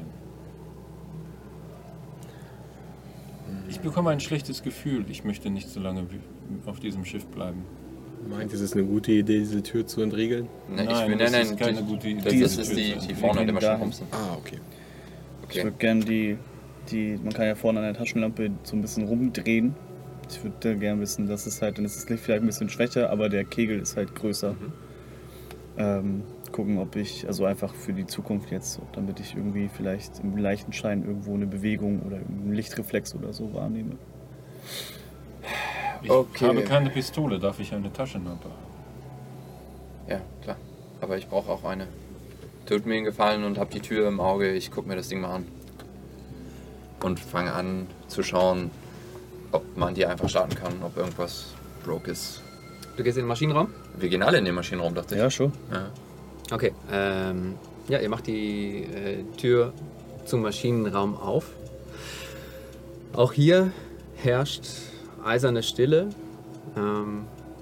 Ich bekomme ein schlechtes Gefühl. Ich möchte nicht so lange wie- auf diesem Schiff bleiben. Meint, es ist eine gute Idee, diese Tür zu entriegeln? Ne, Nein, ich will, das nein, ist nein, keine die- gute Idee. Das, Die das ist- ist die, die Wir vorne in gehen der Maschinenraum sind. Ah, okay. Ich Okay. würde gerne die, die, man kann ja vorne an der Taschenlampe so ein bisschen rumdrehen. Ich würde gerne wissen, dass es halt, dann ist das Licht vielleicht ein bisschen schwächer, aber der Kegel ist halt größer. Mhm. Ähm, gucken, ob ich, also einfach für die Zukunft jetzt, damit ich irgendwie vielleicht im Leichenschein irgendwo eine Bewegung oder einen Lichtreflex oder so wahrnehme. Ich Okay. habe keine Pistole. Darf ich eine Taschenlampe haben? Ja, klar. Aber ich brauche auch eine. Tut mir einen Gefallen und hab die Tür im Auge. Ich guck mir das Ding mal an. Und fange an zu schauen, ob man die einfach starten kann, ob irgendwas broke ist. Du gehst in den Maschinenraum? Wir gehen alle in den Maschinenraum, dachte ich. Ja, schon. Ja. Okay. Ähm, ja, ihr macht die äh, Tür zum Maschinenraum auf. Auch hier herrscht eiserne Stille. Ähm,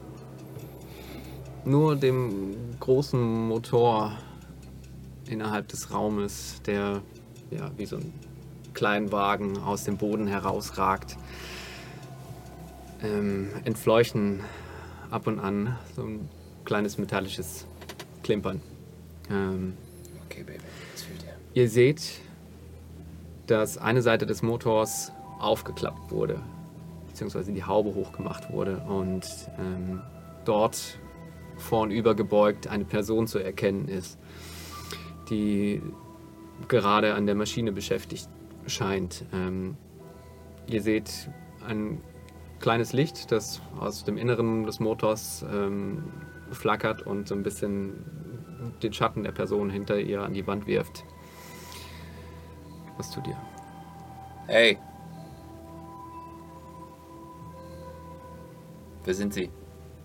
nur dem großen Motor innerhalb des Raumes, der ja wie so ein Kleinwagen aus dem Boden herausragt, ähm, entfleuchten ab und an so ein kleines metallisches Klimpern. Ähm, Okay, Baby, was fehlt dir? Ihr seht, dass eine Seite des Motors aufgeklappt wurde, beziehungsweise die Haube hochgemacht wurde und ähm, dort vornüber gebeugt eine Person zu erkennen ist, die gerade an der Maschine beschäftigt scheint. Ähm, ihr seht ein kleines Licht, das aus dem Inneren des Motors ähm, flackert und so ein bisschen den Schatten der Person hinter ihr an die Wand wirft. Was tut ihr? Hey! Wer sind Sie?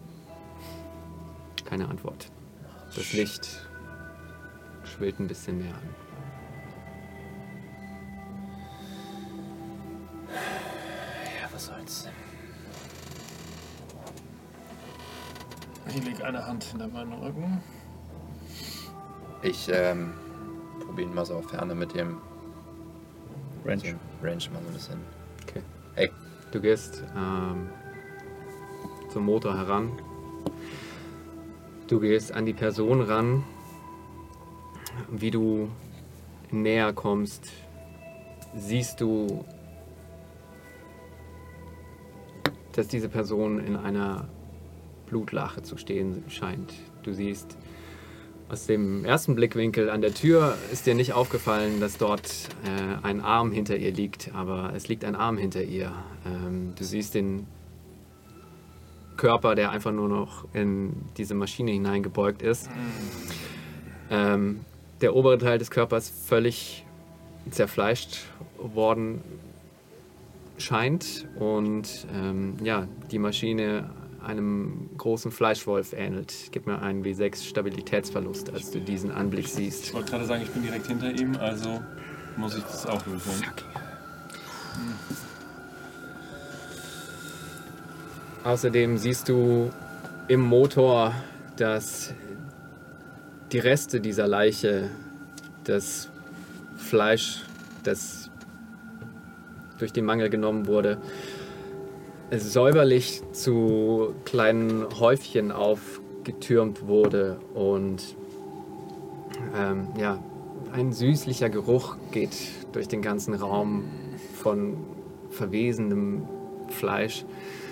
Keine Antwort. Das Licht schwillt ein bisschen mehr an. Ja, was soll's. Ich lege eine Hand hinter meinen Rücken. Ich ähm, probiere mal so auf Ferne mit dem Range. so Range mal so ein bisschen. Okay. Hey, Du gehst ähm, zum Motor heran. Du gehst an die Person ran. Wie du näher kommst, siehst du, dass diese Person in einer Blutlache zu stehen scheint. Du siehst aus dem ersten Blickwinkel an der Tür ist dir nicht aufgefallen, dass dort äh, ein Arm hinter ihr liegt, aber es liegt ein Arm hinter ihr. Ähm, du siehst den Körper, der einfach nur noch in diese Maschine hineingebeugt ist. Ähm, der obere Teil des Körpers völlig zerfleischt worden. scheint und ähm, ja, die Maschine einem großen Fleischwolf ähnelt. Gib mir einen W sechs Stabilitätsverlust, als du diesen Anblick siehst. Ich wollte gerade sagen, ich bin direkt hinter ihm, also muss ich das auch würfeln. Hm. Außerdem siehst du im Motor, dass die Reste dieser Leiche, das Fleisch, das durch den Mangel genommen wurde, säuberlich zu kleinen Häufchen aufgetürmt wurde und ähm, ja, ein süßlicher Geruch geht durch den ganzen Raum von verwesenem Fleisch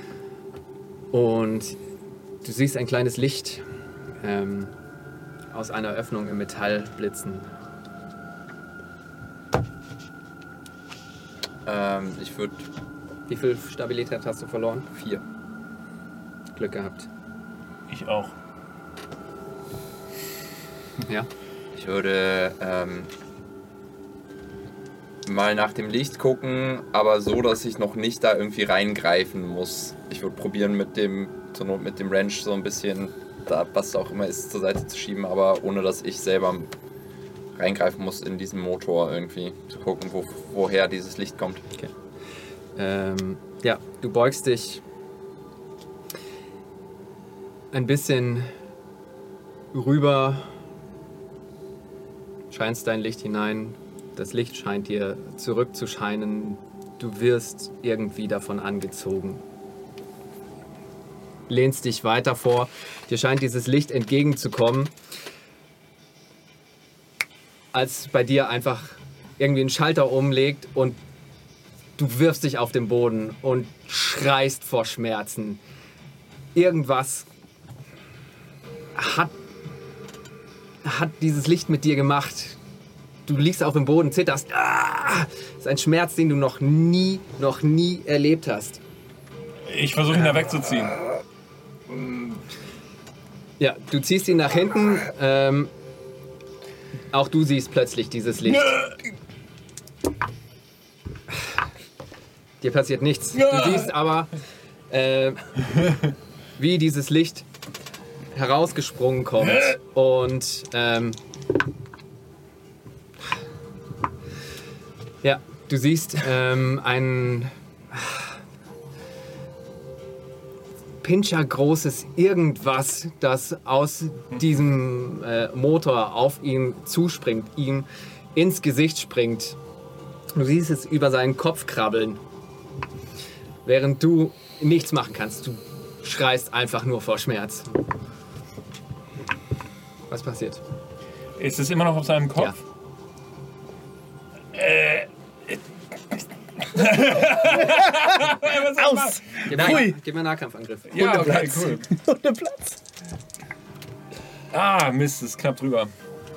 und du siehst ein kleines Licht ähm, aus einer Öffnung im Metall blitzen. Ähm, ich würde Wie viel Stabilität hast du verloren? vier. Glück gehabt. Ich auch. Ja. Ich würde ähm, mal nach dem Licht gucken, aber so, dass ich noch nicht da irgendwie reingreifen muss. Ich würde probieren, mit dem, zur Not mit dem Wrench so ein bisschen, da, was auch immer ist, zur Seite zu schieben, aber ohne, dass ich selber reingreifen muss in diesen Motor irgendwie. Zu gucken, wo, woher dieses Licht kommt. Okay. Ähm, ja, du beugst dich ein bisschen rüber, scheinst dein Licht hinein, das Licht scheint dir zurückzuscheinen, du wirst irgendwie davon angezogen. Lehnst dich weiter vor, dir scheint dieses Licht entgegenzukommen, als bei dir einfach irgendwie ein Schalter umlegt und du wirfst dich auf den Boden und schreist vor Schmerzen. Irgendwas hat, hat dieses Licht mit dir gemacht. Du liegst auf dem Boden, zitterst. Ah! Das ist ein Schmerz, den du noch nie, noch nie erlebt hast. Ich versuche ihn da wegzuziehen. Ja, du ziehst ihn nach hinten. Ähm, auch du siehst plötzlich dieses Licht. Dir passiert nichts. Du siehst aber, äh, wie dieses Licht herausgesprungen kommt und ähm, ja, du siehst ähm, ein pinchergroßes Irgendwas, das aus diesem äh, Motor auf ihn zuspringt, ihm ins Gesicht springt. Du siehst es über seinen Kopf krabbeln, während du nichts machen kannst. Du schreist einfach nur vor Schmerz. Was passiert? Ist es immer noch auf seinem Kopf? Ja. Äh. Aus! Gib mir, gib mir einen Nahkampfangriff. Ja, okay, cool. Ohne Platz. Ah, Mist, ist knapp drüber.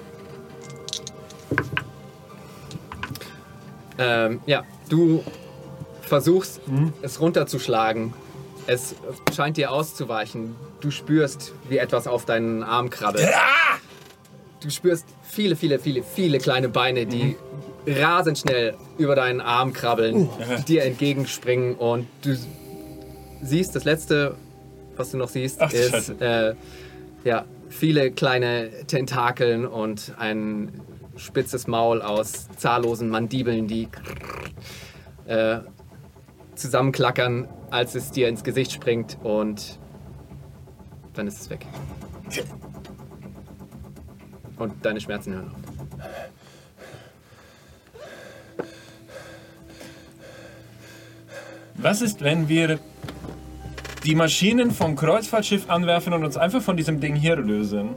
Ähm, ja, du versuchst, mhm. es runterzuschlagen. Es scheint dir auszuweichen. Du spürst, wie etwas auf deinen Arm krabbelt. Du spürst viele, viele, viele, viele kleine Beine, die mhm. rasend schnell über deinen Arm krabbeln, uh. dir entgegenspringen und du siehst, das Letzte, was du noch siehst, Ach, ist äh, ja, viele kleine Tentakeln und ein spitzes Maul aus zahllosen Mandibeln, die äh, zusammenklackern, als es dir ins Gesicht springt und dann ist es weg. Und deine Schmerzen hören auf. Was ist, wenn wir die Maschinen vom Kreuzfahrtschiff anwerfen und uns einfach von diesem Ding hier lösen?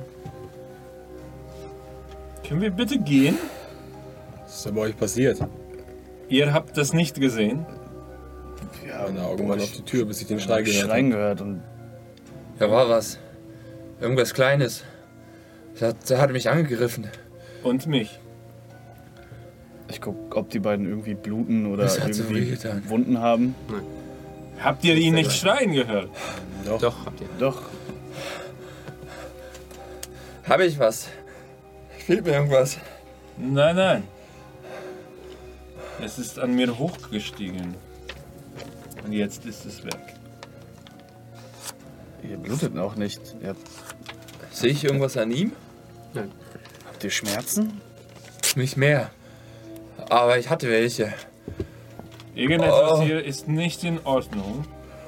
Können wir bitte gehen? Was ist denn bei euch passiert? Ihr habt das nicht gesehen? Ja, Meine Augen waren auf die Tür, bis ich den Schrei gehört Schreien habe. gehört und Da war was. Irgendwas Kleines. Das hat, das hat mich angegriffen. Und mich. ich guck, ob die beiden irgendwie bluten oder Das hat so irgendwie wehgetan. Wunden haben. Habt ihr ihn nicht schreien gehört? Doch. Doch, habt ihr. Doch. Habe ich was? Fehlt mir irgendwas? Nein, nein. Es ist an mir hochgestiegen. Und jetzt ist es weg. Ihr blutet noch nicht. Ihr habt, Sehe ich irgendwas an ihm? Nein. habt ihr Schmerzen? Nicht mehr. Aber ich hatte welche. Irgendetwas Oh. hier ist nicht in Ordnung.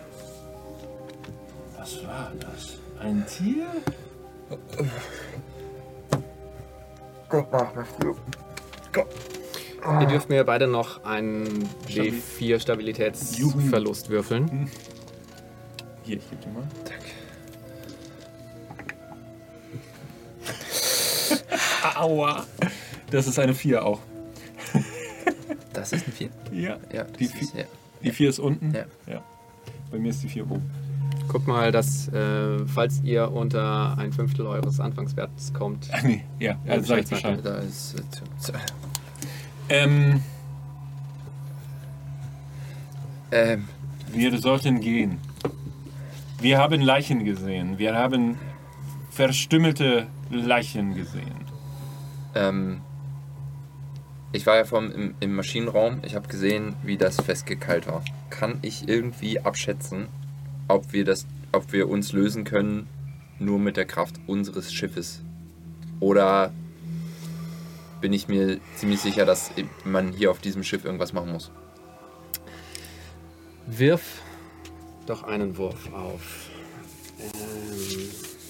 Was war das? Ein Tier? Gott, mach mich du. Ihr dürft mir beide noch einen W vier Stabilitätsverlust würfeln. Hier, ich geb dir mal. Danke. Aua. Das ist eine vier auch. Das ist ein vier. Ja. Ja, Die das ist, ja. Die vier ist unten? Ja. ja. Bei mir ist die vier oben. Guck mal, dass, äh, falls ihr unter ein Fünftel eures Anfangswertes kommt, Ach nee, ja, Ja, also sag ich Bescheid Bescheid. Da ist. Äh, Ähm, ähm, wir sollten gehen. Wir haben Leichen gesehen. Wir haben verstümmelte Leichen gesehen. ähm, ich war ja vom, im, im Maschinenraum. Ich habe gesehen, wie das festgekeilt war. Kann ich irgendwie abschätzen, ob wir, das, ob wir uns lösen können, nur mit der Kraft unseres Schiffes? Oder bin ich mir ziemlich sicher, dass man hier auf diesem Schiff irgendwas machen muss? wirf doch einen Wurf auf. Ähm,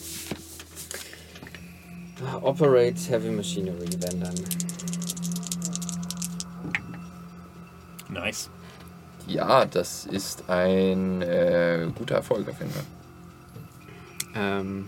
ah, Operate Heavy Machinery, wenn dann. Nice. Ja, das ist ein äh, guter Erfolg auf jeden Fall. Ähm,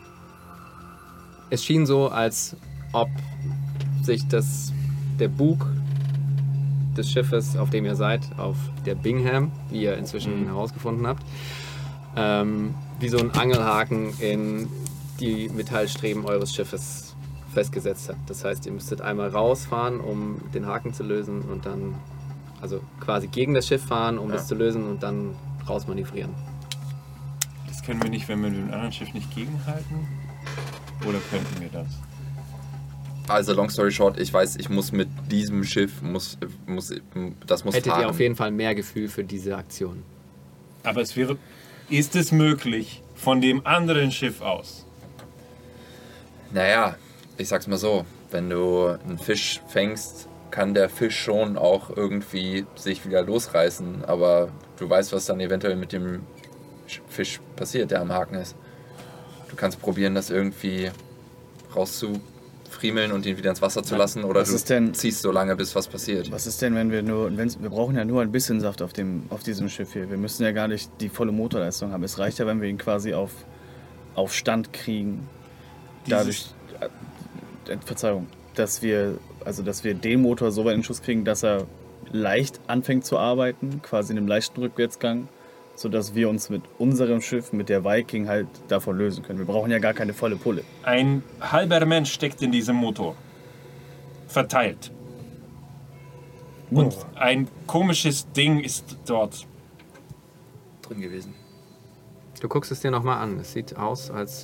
es schien so, als ob sich das, der Bug des Schiffes, auf dem ihr seid, auf der Bingham, wie ihr inzwischen herausgefunden habt, ähm, wie so ein Angelhaken in die Metallstreben eures Schiffes festgesetzt hat. Das heißt, ihr müsstet einmal rausfahren, um den Haken zu lösen und dann, also quasi gegen das Schiff fahren, um Ja. das zu lösen und dann rausmanövrieren. Das können wir nicht, wenn wir mit dem anderen Schiff nicht gegenhalten? Oder könnten wir das? Also long story short, ich weiß, ich muss mit diesem Schiff, muss, muss, das muss Hättet fahren. ihr auf jeden Fall mehr Gefühl für diese Aktion. Aber es wäre. Ist es möglich, von dem anderen Schiff aus? Naja, ich sag's mal so, wenn du einen Fisch fängst, kann der Fisch schon auch irgendwie sich wieder losreißen, aber du weißt, was dann eventuell mit dem Fisch passiert, der am Haken ist. Du kannst probieren, das irgendwie rauszufriemeln und ihn wieder ins Wasser zu lassen, oder Was du ist denn- ziehst so lange, bis was passiert. Was ist denn, wenn wir nur, wenn's, wir brauchen ja nur ein bisschen Saft auf, dem, auf diesem Schiff hier. Wir müssen ja gar nicht die volle Motorleistung haben. Es reicht ja, wenn wir ihn quasi auf, auf Stand kriegen. Dadurch, äh, Verzeihung, dass wir, also dass wir den Motor so weit in Schuss kriegen, dass er leicht anfängt zu arbeiten, quasi in einem leichten Rückwärtsgang, sodass wir uns mit unserem Schiff, mit der Viking halt davon lösen können. Wir brauchen ja gar keine volle Pulle. Ein halber Mensch steckt in diesem Motor. Verteilt. Und ein komisches Ding ist dort. Drin gewesen. Du guckst es dir nochmal an. Es sieht aus, als,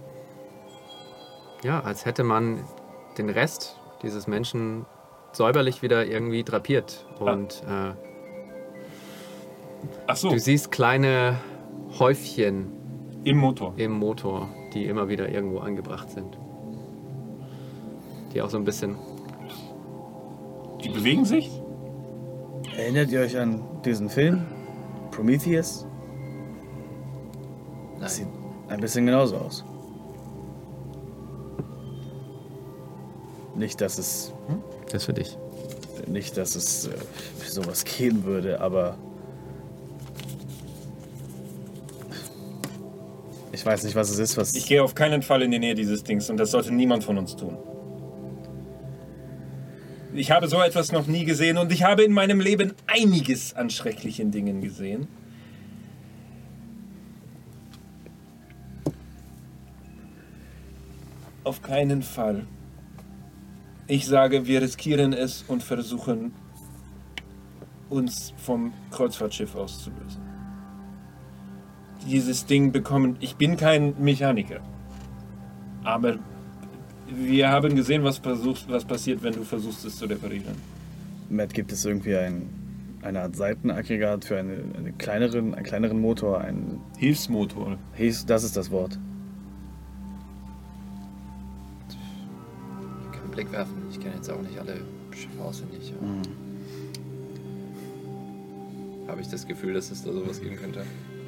ja, als hätte man den Rest dieses Menschen säuberlich wieder irgendwie drapiert. Und äh, Ach so, du siehst kleine Häufchen im Motor. im Motor, die immer wieder irgendwo angebracht sind. Die auch so ein bisschen... Die bewegen sich? Erinnert ihr euch an diesen Film? Prometheus? Das sieht ein bisschen genauso aus. Nicht, dass es, Das ist für dich. nicht, dass es äh, sowas geben würde, aber ich weiß nicht, was es ist, was Ich gehe auf keinen Fall in die Nähe dieses Dings und das sollte niemand von uns tun. Ich habe so etwas noch nie gesehen und ich habe in meinem Leben einiges an schrecklichen Dingen gesehen. Auf keinen Fall. Ich sage, wir riskieren es und versuchen, uns vom Kreuzfahrtschiff auszulösen. Dieses Ding bekommen... Ich bin kein Mechaniker. Aber wir haben gesehen, was, versuchst, was passiert, wenn du versuchst, es zu reparieren. Matt, gibt es irgendwie ein eine Art Seitenaggregat für eine, eine kleineren, einen kleineren Motor. Ein Hilfsmotor. Hilfs, das ist das Wort. Ich kann einen Blick werfen. Ich kenne jetzt auch nicht alle Schiffe auswendig. Ja. Mhm. Habe ich das Gefühl, dass es da sowas geben könnte?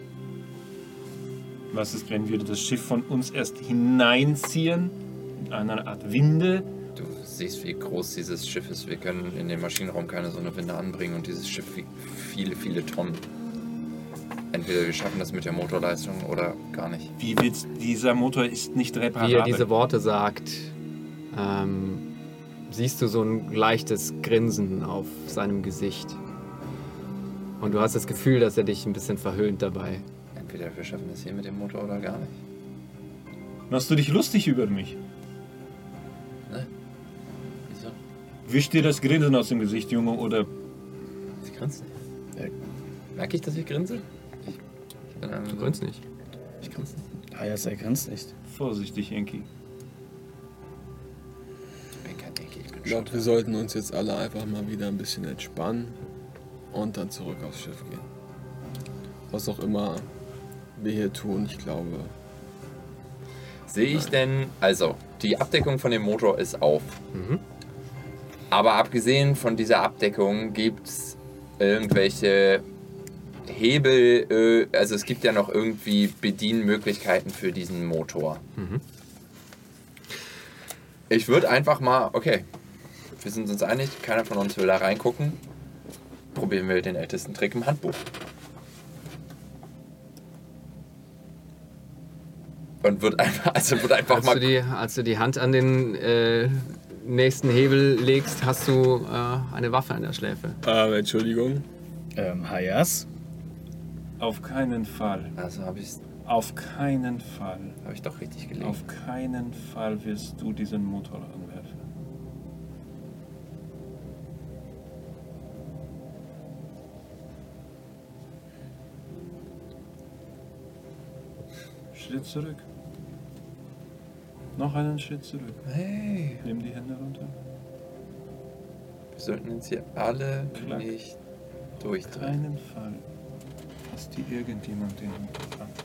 Was ist, wenn wir das Schiff von uns erst hineinziehen? In einer Art Winde? Du siehst, wie groß dieses Schiff ist. Wir können in den Maschinenraum keine so eine Winde anbringen und dieses Schiff wiegt viele, viele Tonnen. Entweder wir schaffen das mit der Motorleistung oder gar nicht. Wie willst dieser Motor ist nicht Wie er reparabel. diese Worte sagt, ähm, siehst du so ein leichtes Grinsen auf seinem Gesicht. Und du hast das Gefühl, dass er dich ein bisschen verhöhnt dabei. Entweder wir schaffen das hier mit dem Motor oder gar nicht. Machst du dich lustig über mich? Ne? Wieso? Wisch dir das Grinsen aus dem Gesicht, Junge, oder... Ich grinse nicht. Ja. Merke ich, dass ich grinse? Ich, ich bin einfach Du so- grinst nicht. Ich grinse nicht. Hayas, er grinst nicht. Vorsichtig, Enki. Ich bin kein Denki, ich bin Ich glaube, Schotter. wir sollten uns jetzt alle einfach mal wieder ein bisschen entspannen und dann zurück aufs Schiff gehen. Was auch immer wir hier tun, ich glaube. Sehe ich denn, also, die Abdeckung von dem Motor ist auf. Mhm. Aber abgesehen von dieser Abdeckung gibt es irgendwelche Hebel, äh, also es gibt ja noch irgendwie Bedienmöglichkeiten für diesen Motor. Mhm. Ich würde einfach mal, okay, wir sind uns einig, keiner von uns will da reingucken. Probieren wir den ältesten Trick im Handbuch. Und wird einfach, also wird einfach Als mal. du, die, als du die Hand an den äh, nächsten Hebel legst, hast du äh, eine Waffe an der Schläfe. Ähm, Entschuldigung. Ähm, Hayas? Auf keinen Fall. Also habe ich, Auf keinen Fall. hab ich doch richtig gelegen. Auf keinen Fall wirst du diesen Motor anwerfen. Schritt zurück. Noch einen Schritt zurück. Hey, Nimm die Hände runter. wir sollten uns hier alle Klack. nicht Auf durchdrehen. keinen Fall. Fasst dir irgendjemand den Motor an.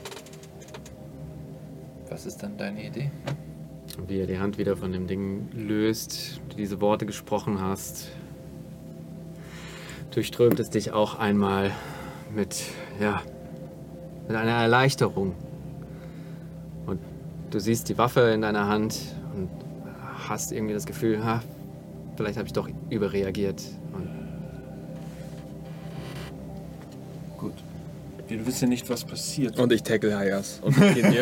Was ist dann deine Idee? Wie er die Hand wieder von dem Ding löst, du diese Worte gesprochen hast, durchströmt es dich auch einmal mit, ja, mit einer Erleichterung. Und du siehst die Waffe in deiner Hand und hast irgendwie das Gefühl, ha, vielleicht habe ich doch überreagiert. Und Gut. Wir wissen nicht, was passiert. Und ich tackle Hayas. Und wir gehen hier.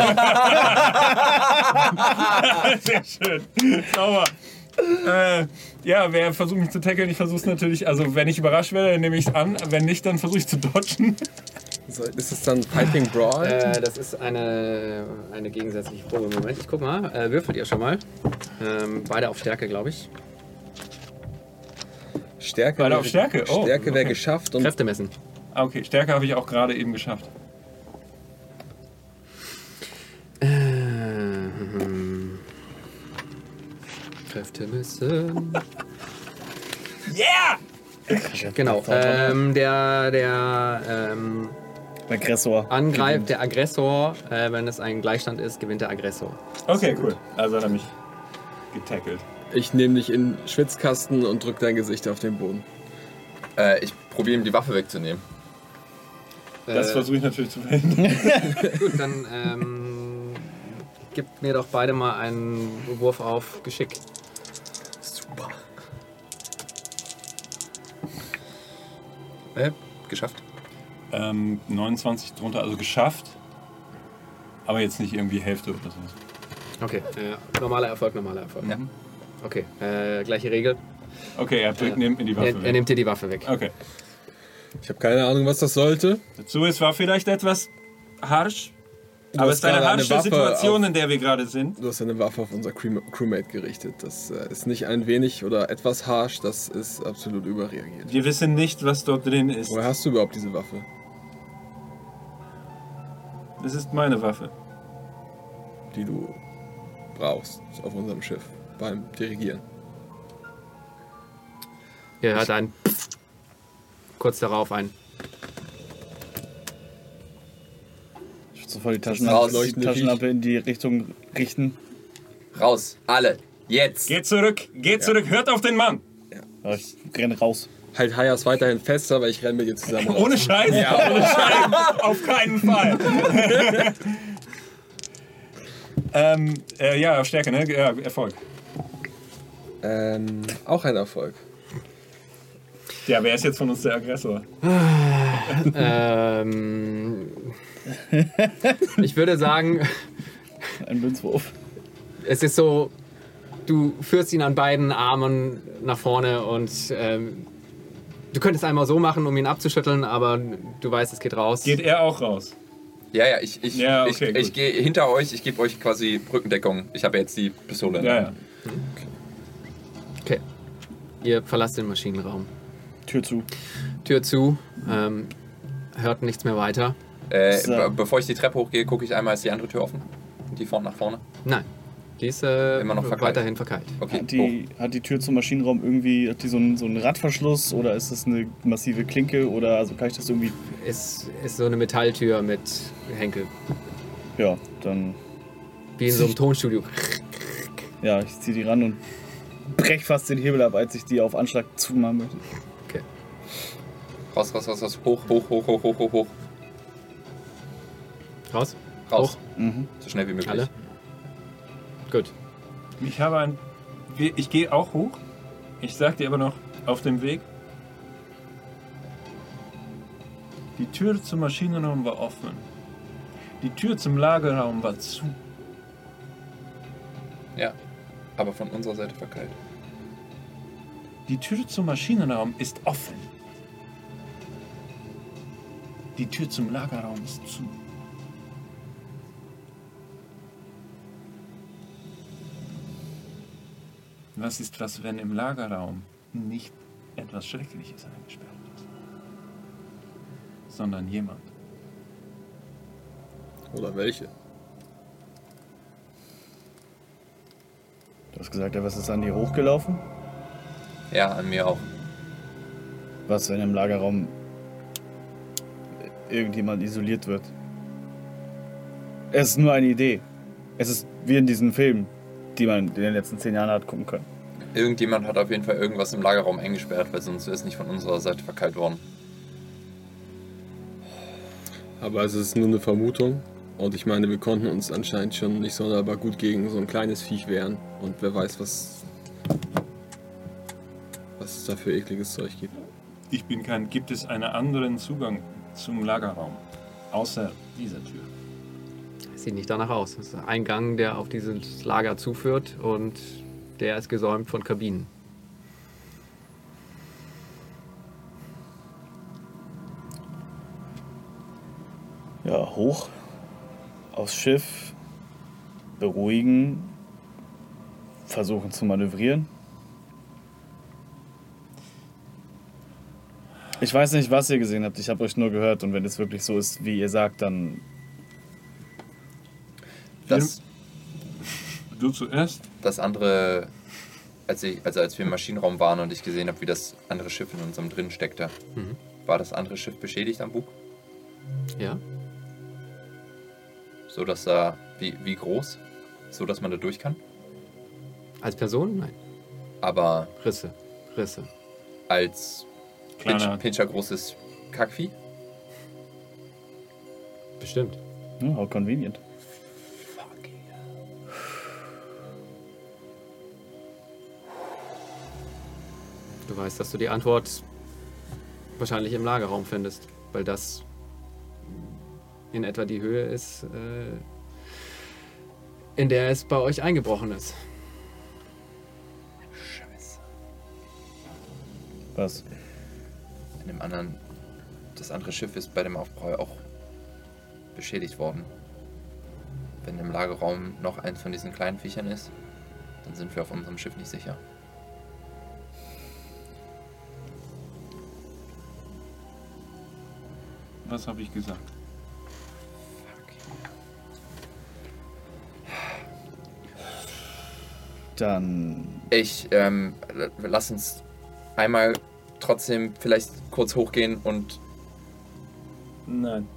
Sehr schön. Sauber. Äh, ja, wer versucht mich zu tackeln, ich versuche es natürlich, also wenn ich überrascht werde, dann nehme ich es an. Wenn nicht, dann versuche ich zu dodgen. So, ist es dann Fighting Brawl? Äh, das ist eine, eine gegensätzliche Probe. Moment, ich guck mal. Äh, würfelt ihr schon mal. Ähm, beide auf Stärke, glaube ich. Stärke Beide wäre- auf Stärke? Oh, Stärke wäre okay. geschafft und Kräfte messen. Ah, okay, Stärke habe ich auch gerade eben geschafft. Äh, hm. Kräfte messen. Yeah! Genau. Ähm, der der ähm, Aggressor. Angreif, der Aggressor, äh, wenn es ein Gleichstand ist, gewinnt der Aggressor. Okay, cool. Also hat er mich getackelt. ich nehme dich in den Schwitzkasten und drück dein Gesicht auf den Boden. Äh, ich probiere ihm die Waffe wegzunehmen. Das Äh, versuche ich natürlich zu verhindern. Gut, dann ähm, gebt mir doch beide mal einen Wurf auf Geschick. Super. Äh, geschafft. ähm, neunundzwanzig drunter, also geschafft. Aber jetzt nicht irgendwie Hälfte oder so. Okay, äh, normaler Erfolg, normaler Erfolg. Ja. Okay, äh, gleiche Regel. Okay, er drückt, nimmt mir die Waffe Er, er weg. nimmt dir die Waffe weg. Okay. Ich habe keine Ahnung, was das sollte. Dazu, es war vielleicht etwas harsch. Du Aber hast es ist eine gerade eine harsche Waffe Situation, auf- in der wir gerade sind. Du hast eine Waffe auf unser Crew Crewmate gerichtet. Das äh, ist nicht ein wenig oder etwas harsh, das ist absolut überreagiert. Wir wissen nicht, was dort drin ist. Woher hast du überhaupt diese Waffe? Das ist meine Waffe. Die du brauchst auf unserem Schiff beim Dirigieren. Ihr hört ein kurz darauf ein. Ich würde sofort die raus. Taschenlampe, die Taschenlampe in die Richtung richten. Raus, alle, jetzt. Geht zurück, geht zurück, hört auf den Mann. Ja, ich renne raus. Halt Hayas weiterhin fest, aber ich renne mit dir zusammen raus. Ohne Scheiß? Ja, ohne Scheiß. Auf keinen Fall. ähm, äh, ja, Stärke, ne? Ja, Erfolg. Ähm, auch ein Erfolg. Ja, wer ist jetzt von uns der Aggressor? ähm, ich würde sagen, Ein Münzwurf. es ist so, du führst ihn an beiden Armen nach vorne und ähm, du könntest einmal so machen, um ihn abzuschütteln, aber du weißt, es geht raus. Geht er auch raus? Ja, ja, ich, ich, Ja, okay, ich, ich gut. gehe hinter euch, ich gebe euch quasi Rückendeckung. Ich habe jetzt die Pistole. Ja, ja. Okay. Ihr verlasst den Maschinenraum. Tür zu. Tür zu, ähm, hört nichts mehr weiter. Äh, So. be- Bevor ich die Treppe hochgehe, gucke ich einmal, ist die andere Tür offen? Die vorne nach vorne? Nein, die ist äh, Immer noch verkeilt. weiterhin verkeilt. Okay, Hat die, hat die Tür zum Maschinenraum irgendwie, hat die so einen, so einen Radverschluss oder ist das eine massive Klinke oder also kann ich das irgendwie, Ist, ist so eine Metalltür mit Henkel. ja, dann, Wie in so einem Tonstudio. ja, ich ziehe die ran und brech fast den Hebel ab, als ich die auf Anschlag zumachen möchte. Okay. Raus, raus, raus, raus. Hoch, hoch, hoch, hoch, hoch, hoch, hoch. Raus? Raus. Hoch? Mhm. So schnell wie möglich. Alle? Gut. Ich habe ein. Ich gehe auch hoch. Ich sag dir aber noch auf dem Weg. Die Tür zum Maschinenraum war offen. Die Tür zum Lagerraum war zu. Ja, aber von unserer Seite verkeilt. Die Tür zum Maschinenraum ist offen. Die Tür zum Lagerraum ist zu. Was ist was, wenn im Lagerraum nicht etwas Schreckliches eingesperrt ist, sondern jemand? Oder welche? Du hast gesagt, ja, was ist an dir hochgelaufen? Ja, an mir auch. Was, wenn im Lagerraum irgendjemand isoliert wird? Es ist nur eine Idee. Es ist wie in diesen Filmen, die man in den letzten zehn Jahren hat gucken können. Irgendjemand hat auf jeden Fall irgendwas im Lagerraum eingesperrt, weil sonst wäre es nicht von unserer Seite verkeilt worden. Aber es ist nur eine Vermutung. Und ich meine, wir konnten uns anscheinend schon nicht sonderbar gut gegen so ein kleines Viech wehren. Und wer weiß, was, was es da für ekliges Zeug gibt. Ich bin kein. Gibt es einen anderen Zugang zum Lagerraum? Außer dieser Tür. Sieht nicht danach aus. Das ist ein Gang, der auf dieses Lager zuführt und der ist gesäumt von Kabinen. Ja, hoch aufs Schiff, beruhigen, versuchen zu manövrieren. Ich weiß nicht, was ihr gesehen habt, ich habe euch nur gehört und wenn es wirklich so ist, wie ihr sagt, dann Das, Du zuerst? das andere, als, ich, also als wir im Maschinenraum waren und ich gesehen habe, wie das andere Schiff in unserem drin steckte, Mhm. war das andere Schiff beschädigt am Bug? Ja? So dass da, wie, wie groß? So dass man da durch kann? Als Person? Nein. Aber Risse. Risse. als Kleiner. Pinch, Pinscher großes Kackvieh? Bestimmt. ja, how convenient. Du weißt, dass du die Antwort wahrscheinlich im Lagerraum findest, weil das in etwa die Höhe ist, äh, in der es bei euch eingebrochen ist. Scheiße. Was? In dem anderen, das andere Schiff ist bei dem Aufprall auch beschädigt worden. Wenn im Lagerraum noch eins von diesen kleinen Viechern ist, dann sind wir auf unserem Schiff nicht sicher. Was habe ich gesagt? Dann Ich, ähm, l- lass uns einmal trotzdem vielleicht kurz hochgehen und... Nein.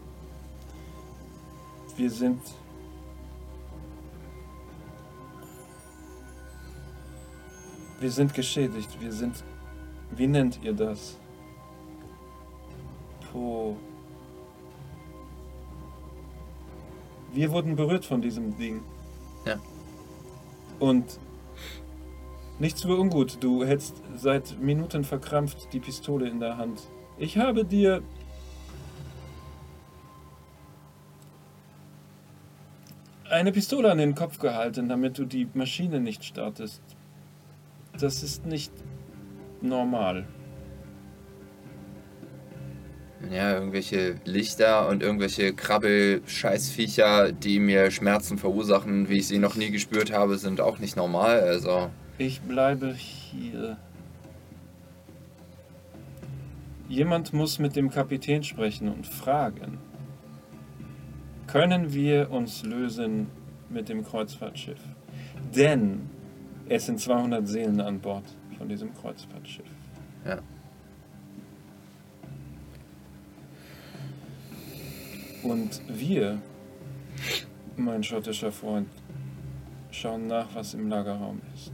Wir sind... Wir sind geschädigt. Wir sind... Wie nennt ihr das? Po... Wir wurden berührt von diesem Ding. Ja. Und... Nichts für ungut. Du hältst seit Minuten verkrampft die Pistole in der Hand. Ich habe dir... eine Pistole an den Kopf gehalten, damit du die Maschine nicht startest. Das ist nicht normal. Ja, irgendwelche Lichter und irgendwelche Krabbel-Scheißviecher, die mir Schmerzen verursachen, wie ich sie noch nie gespürt habe, sind auch nicht normal. Also Ich bleibe hier. Jemand muss mit dem Kapitän sprechen und fragen. Können wir uns lösen mit dem Kreuzfahrtschiff? Denn es sind zweihundert Seelen an Bord von diesem Kreuzfahrtschiff. ja. Und wir, mein schottischer Freund, schauen nach, was im Lagerraum ist.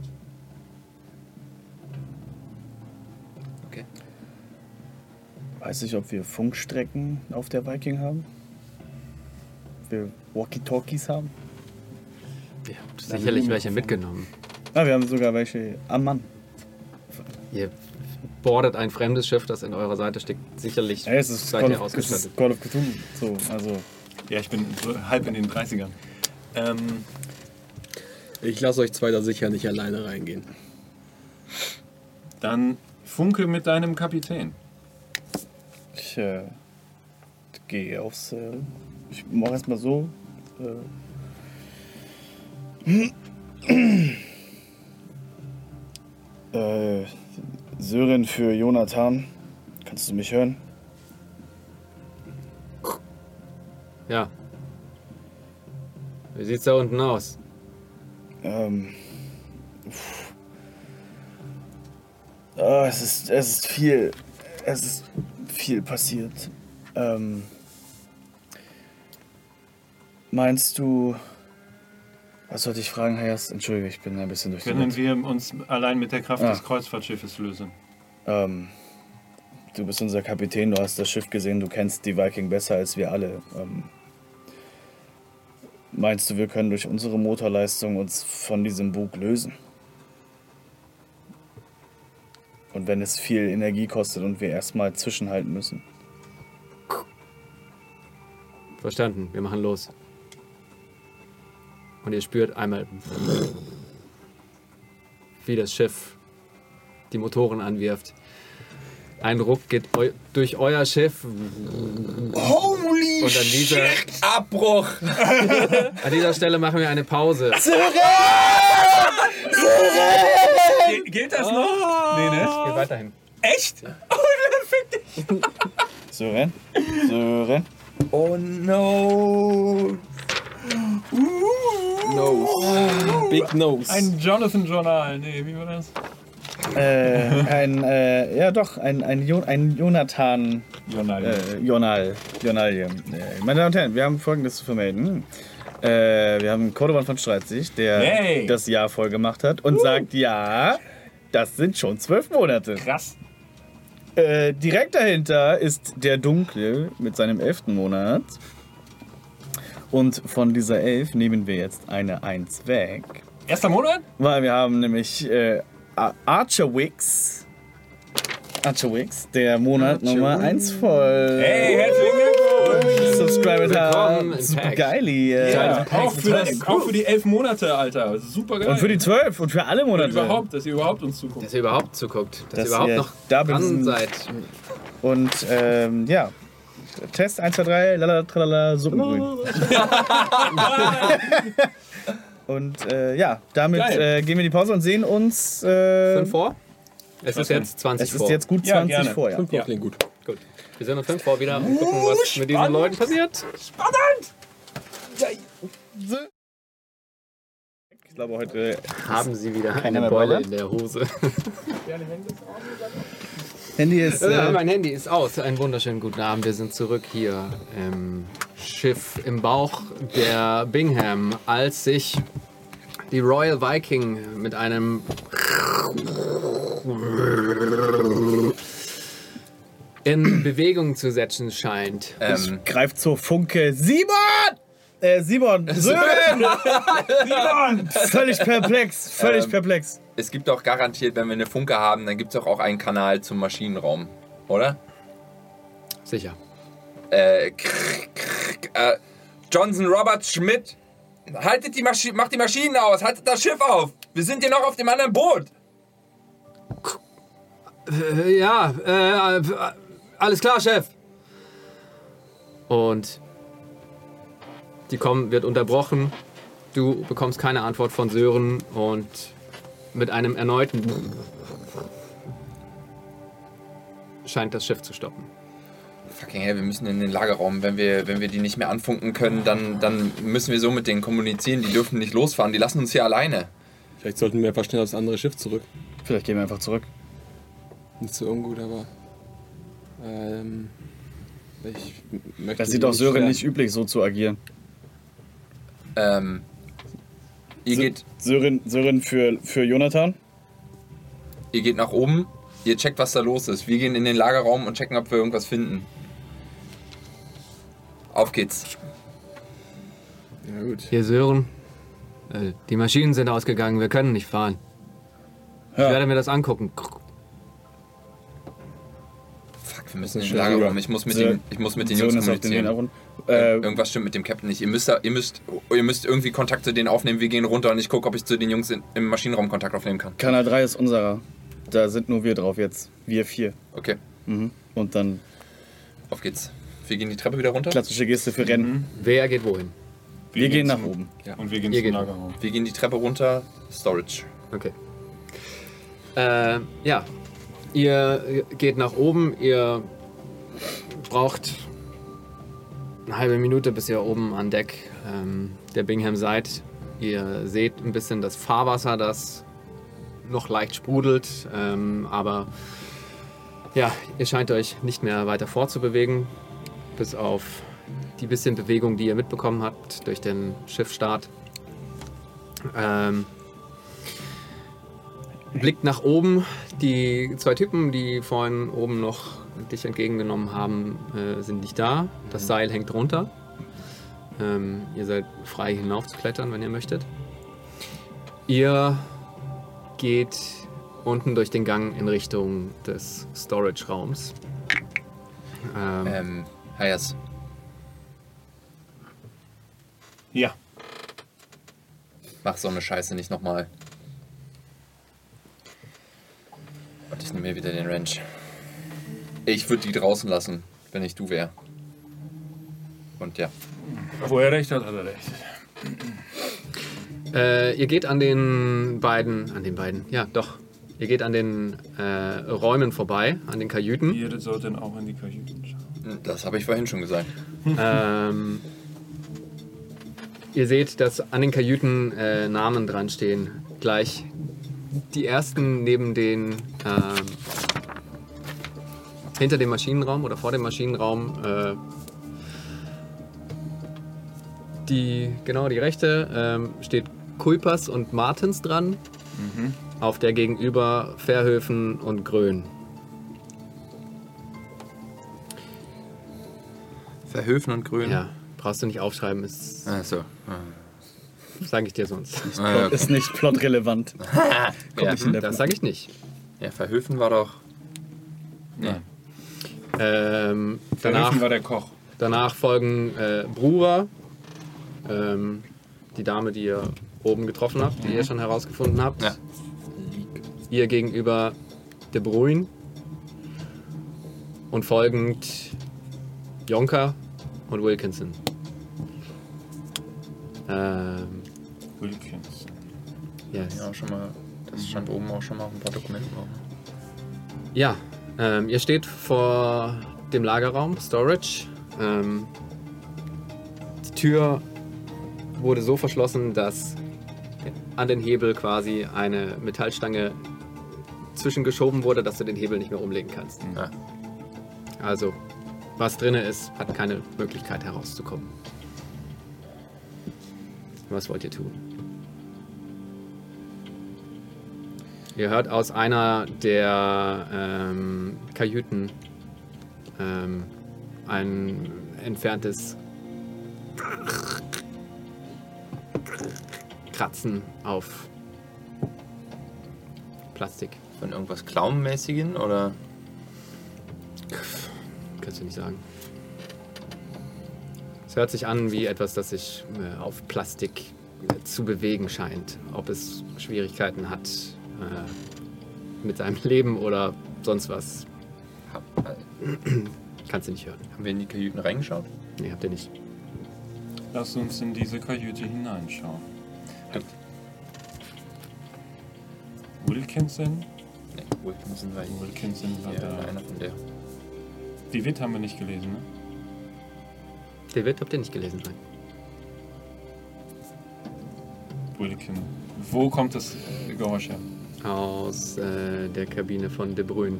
Okay. Weiß ich, ob wir Funkstrecken auf der Viking haben? Ob wir Walkie-Talkies haben? Ihr habt sicherlich welche mitgenommen. Ah, wir haben sogar welche am Mann. Ihr boardet ein fremdes Schiff, das in eurer Seite steckt. Sicherlich Ja, es ist seid Call ihr of, es ausgestattet. ist Call of Cthulhu. So, also Ja, ich bin so halb in den dreißigern. Ähm, Ich lasse euch zwei da sicher nicht alleine reingehen. dann funke mit deinem Kapitän. ich äh, gehe aufs... Äh, ich mache erstmal so. Äh, äh, Sören für Jonathan. Kannst du mich hören? Ja. Wie sieht's da unten aus? Ähm. pff. Ah, es ist, es ist viel, es ist viel passiert. Ähm. Meinst du, was sollte ich fragen, Hayas? Entschuldige, ich bin ein bisschen durch die Können Wind. wir uns allein mit der Kraft Ah. des Kreuzfahrtschiffes lösen? Ähm, du bist unser Kapitän, du hast das Schiff gesehen, du kennst die Viking besser als wir alle. Ähm, meinst du, wir können durch unsere Motorleistung uns von diesem Bug lösen? Und wenn es viel Energie kostet und wir erstmal zwischenhalten müssen? Verstanden, wir machen los. Und ihr spürt einmal, wie das Schiff die Motoren anwirft. Ein Ruck geht eu durch euer Schiff. Holy Und an dieser, Abbruch! an dieser Stelle machen wir eine Pause. Ge gilt das noch? Nee, ne? Geht weiterhin. Echt? Sören? Sören? Oh no! Nose. Big Nose. Ein Jonathan-Journal. Nee, wie war das? Äh, ein, äh, ja doch, ein, ein, jo ein Jonathan... Journal. Äh, Jonal. Jonalien. Äh, meine Damen und Herren, wir haben Folgendes zu vermelden. Äh, wir haben Cordovan von Streitzig, der Hey. das Jahr voll gemacht hat und sagt, ja, das sind schon zwölf Monate. Krass. Äh, direkt dahinter ist der Dunkle mit seinem elften Monat. Und von dieser elf nehmen wir jetzt eine eins weg. Erster Monat? Weil wir haben nämlich äh, Ar- Archerwix. Archerwix, der Monat Nummer eins voll. Hey, herzlichen Glückwunsch! Subscribe Willkommen hat. im Super Pack. geili. Äh, Ja, auch, für das, auch für die elf Monate, Alter. Super geil. Und für die zwölf und für alle Und Monate. überhaupt, dass ihr überhaupt uns zuguckt. Dass ihr überhaupt zuguckt. Dass, Dass ihr überhaupt ihr noch da dran bist. seid. Und ähm, ja. Test eins, zwei, drei, lalala, tralala, Suppengrün. Und äh, ja, damit Geil. äh, gehen wir in die Pause und sehen uns. Äh, Fünf vor? Es ist jetzt zwanzig es ist vor. jetzt gut Ja, zwanzig gerne. vor, ja. Fünf Uhr klingt gut. Gut. Wir sehen uns fünf vor wieder und gucken, was mit diesen Leuten passiert. Ich glaube, heute Haben sie wieder Keiner eine mehr Beule Beule? in der Hose. Handy ist... Äh, Äh, mein Handy ist aus. Einen wunderschönen guten Abend. Wir sind zurück hier im Schiff im Bauch der Bingham, als sich die Royal Viking mit einem in Bewegung zu setzen scheint. Ähm, greift zur Funke. Simon! Äh, Simon! Sören! Simon! Völlig perplex, völlig Ähm. perplex. es gibt doch garantiert, wenn wir eine Funke haben, dann gibt es doch auch einen Kanal zum Maschinenraum, oder? Sicher. Äh, krr, krr, äh, Johnson Robert Schmidt, haltet die Maschi macht die Maschinen aus, haltet das Schiff auf. Wir sind hier noch auf dem anderen Boot. Äh, ja, äh, alles klar, Chef. Und die kommen, wird unterbrochen. Du bekommst keine Antwort von Sören und mit einem erneuten scheint das Schiff zu stoppen. Fucking hell, wir müssen in den Lagerraum. Wenn wir, wenn wir die nicht mehr anfunken können, dann, dann müssen wir so mit denen kommunizieren. Die dürfen nicht losfahren, die lassen uns hier alleine. Vielleicht sollten wir einfach schnell aufs andere Schiff zurück. Vielleicht gehen wir einfach zurück. Nicht so ungut, aber. Ähm. Ich möchte. Das sieht die auch Sören sterben. nicht üblich, so zu agieren. Ähm, ihr, Sö- geht, Sören, Sören für, für Jonathan. ihr geht nach oben, ihr checkt, was da los ist. Wir gehen in den Lagerraum und checken, ob wir irgendwas finden. Auf geht's. Ja, gut. Hier, Sören. Äh, die Maschinen sind ausgegangen, wir können nicht fahren. Ich Ja. werde mir das angucken. Fuck, wir müssen in den schnell Lagerraum. rüber. Ich muss mit, Sö- den, ich muss mit den Jungs Sören ist auf den kommunizieren. Hintergrund. Äh, Irgendwas stimmt mit dem Captain nicht. Ihr müsst, da, ihr, müsst, ihr müsst irgendwie Kontakt zu denen aufnehmen. Wir gehen runter und ich gucke, ob ich zu den Jungs in, im Maschinenraum Kontakt aufnehmen kann. Kanal drei ist unserer. Da sind nur wir drauf jetzt. Wir vier. Okay, Mhm. Und dann auf geht's. Wir gehen die Treppe wieder runter. klassische Geste für Rennen. Wer geht wohin? Wir gehen nach zum- oben. Und wir gehen Ihr zum geht Lagerraum. Wir gehen die Treppe runter. Storage. Okay. Äh, ja. Ihr geht nach oben, ihr braucht eine halbe Minute, bis ihr oben an Deck ähm, der Bingham seid. Ihr seht ein bisschen das Fahrwasser, das noch leicht sprudelt, ähm, aber ja, ihr scheint euch nicht mehr weiter fortzubewegen, bis auf die bisschen Bewegung, die ihr mitbekommen habt durch den Schiffsstart. Ähm, blickt nach oben. Die zwei Typen, die vorhin oben noch dich entgegengenommen haben, äh, sind nicht da. Das Seil hängt runter. Ähm, ihr seid frei hinauf zu klettern, wenn ihr möchtet. Ihr geht unten durch den Gang in Richtung des Storage-Raums. Ähm, Ähm, Hayas. Ja. Mach so eine Scheiße nicht nochmal. Und ich nehme mir wieder den Wrench. Ich würde die draußen lassen, wenn ich du wäre. Und ja. Wo er recht hat, hat er recht. Äh, ihr geht an den beiden, an den beiden, ja doch. Ihr geht an den äh, Räumen vorbei, an den Kajüten. Ihr sollten auch in die Kajüten schauen. Das habe ich vorhin schon gesagt. Ähm, ihr seht, dass an den Kajüten äh, Namen dran stehen. Gleich die ersten neben den ähm, hinter dem Maschinenraum oder vor dem Maschinenraum. Äh, die genau die rechte ähm, steht Kuipers und Martens dran. Auf der gegenüber Verhöfen und Grön. Verhöfen und Grün? Ja, brauchst du nicht aufschreiben, ist, Achso. sage ich dir sonst. Ah, Ist nicht plotrelevant. ja. nicht in der Das sage ich nicht. ja, Verhöfen war doch. Nein. Ähm, danach, Verhöfen war der Koch. danach folgen äh, Brewer, ähm, die Dame, die ihr oben getroffen habt, die ihr schon herausgefunden habt. Ja. Ihr gegenüber De Bruyne. Und folgend Jonker und Wilkinson. Ähm, Wilkins. yes. Ja, schon mal. Das stand oben auch schon mal auf ein paar Dokumenten. Auch. Ja, ähm, ihr steht vor dem Lagerraum, Storage. Ähm, die Tür wurde so verschlossen, dass an den Hebel quasi eine Metallstange zwischengeschoben wurde, dass du den Hebel nicht mehr umlegen kannst. Ja. Also, was drin ist, hat keine Möglichkeit herauszukommen. Was wollt ihr tun? Ihr hört aus einer der ähm, Kajüten ähm, ein entferntes Kratzen auf Plastik. Von irgendwas Clown-mäßigen oder? Kannst du nicht sagen. Es hört sich an wie etwas, das sich äh, auf Plastik äh, zu bewegen scheint. Ob es Schwierigkeiten hat äh, mit seinem Leben oder sonst was, Hab, äh, kannst du nicht hören. haben wir in die Kajüten reingeschaut? Nee, habt ihr nicht. Lass uns in diese Kajüte hineinschauen. Hat Wilkinson? Nee, Wilkinson war hier. Wilkinson war Ja, da. einer von der. Die Witt haben wir nicht gelesen, ne? David habt ihr nicht gelesen, nein. Wilkin. Wo kommt das äh, Geräusch her? Aus äh, der Kabine von De Bruyne.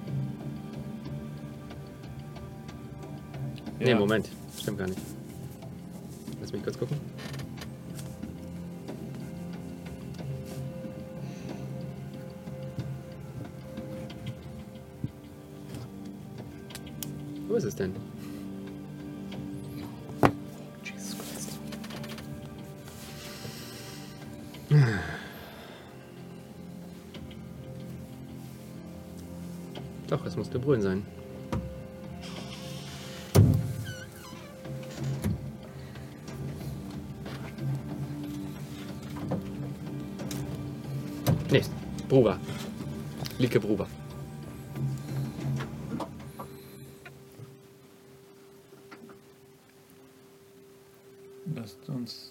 Nee, Ja. Moment. Stimmt gar nicht. Lass mich kurz gucken. Wo ist es denn? Jesus Christ. Doch, es muss De Bruyne sein. Nee, Bruber. Lieke Bruber. Lasst uns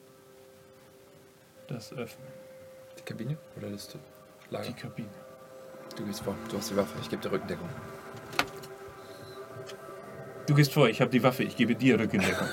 das öffnen. Die Kabine? Oder das Lager? Die Kabine. Du gehst vor. Du hast die Waffe. Ich gebe dir Rückendeckung. Du gehst vor, ich habe die Waffe, ich gebe dir Rückendeckung.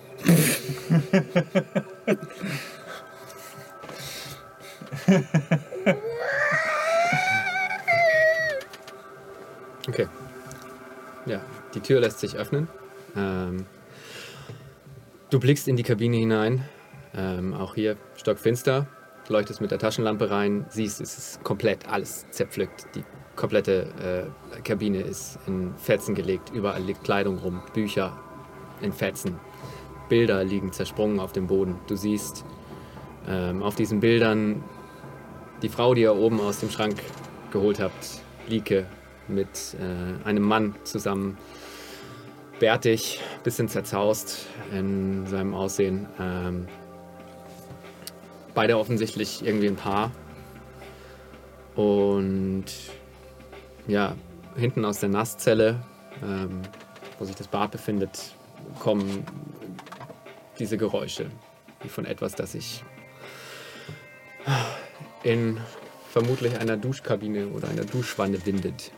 Okay. Ja, die Tür lässt sich öffnen. Ähm, du blickst in die Kabine hinein. Ähm, auch hier stockfinster. Leuchtest mit der Taschenlampe rein. Siehst, es ist komplett alles zerpflückt. Die komplette äh, Kabine ist in Fetzen gelegt. Überall liegt Kleidung rum, Bücher in Fetzen. Bilder liegen zersprungen auf dem Boden. Du siehst ähm, auf diesen Bildern die Frau, die ihr oben aus dem Schrank geholt habt, Lieke, mit äh, einem Mann zusammen, bärtig, bisschen zerzaust in seinem Aussehen. Ähm, beide offensichtlich irgendwie ein Paar. Und ja, hinten aus der Nasszelle, ähm, wo sich das Bad befindet, kommen diese Geräusche, wie von etwas, das sich in vermutlich einer Duschkabine oder einer Duschwanne windet.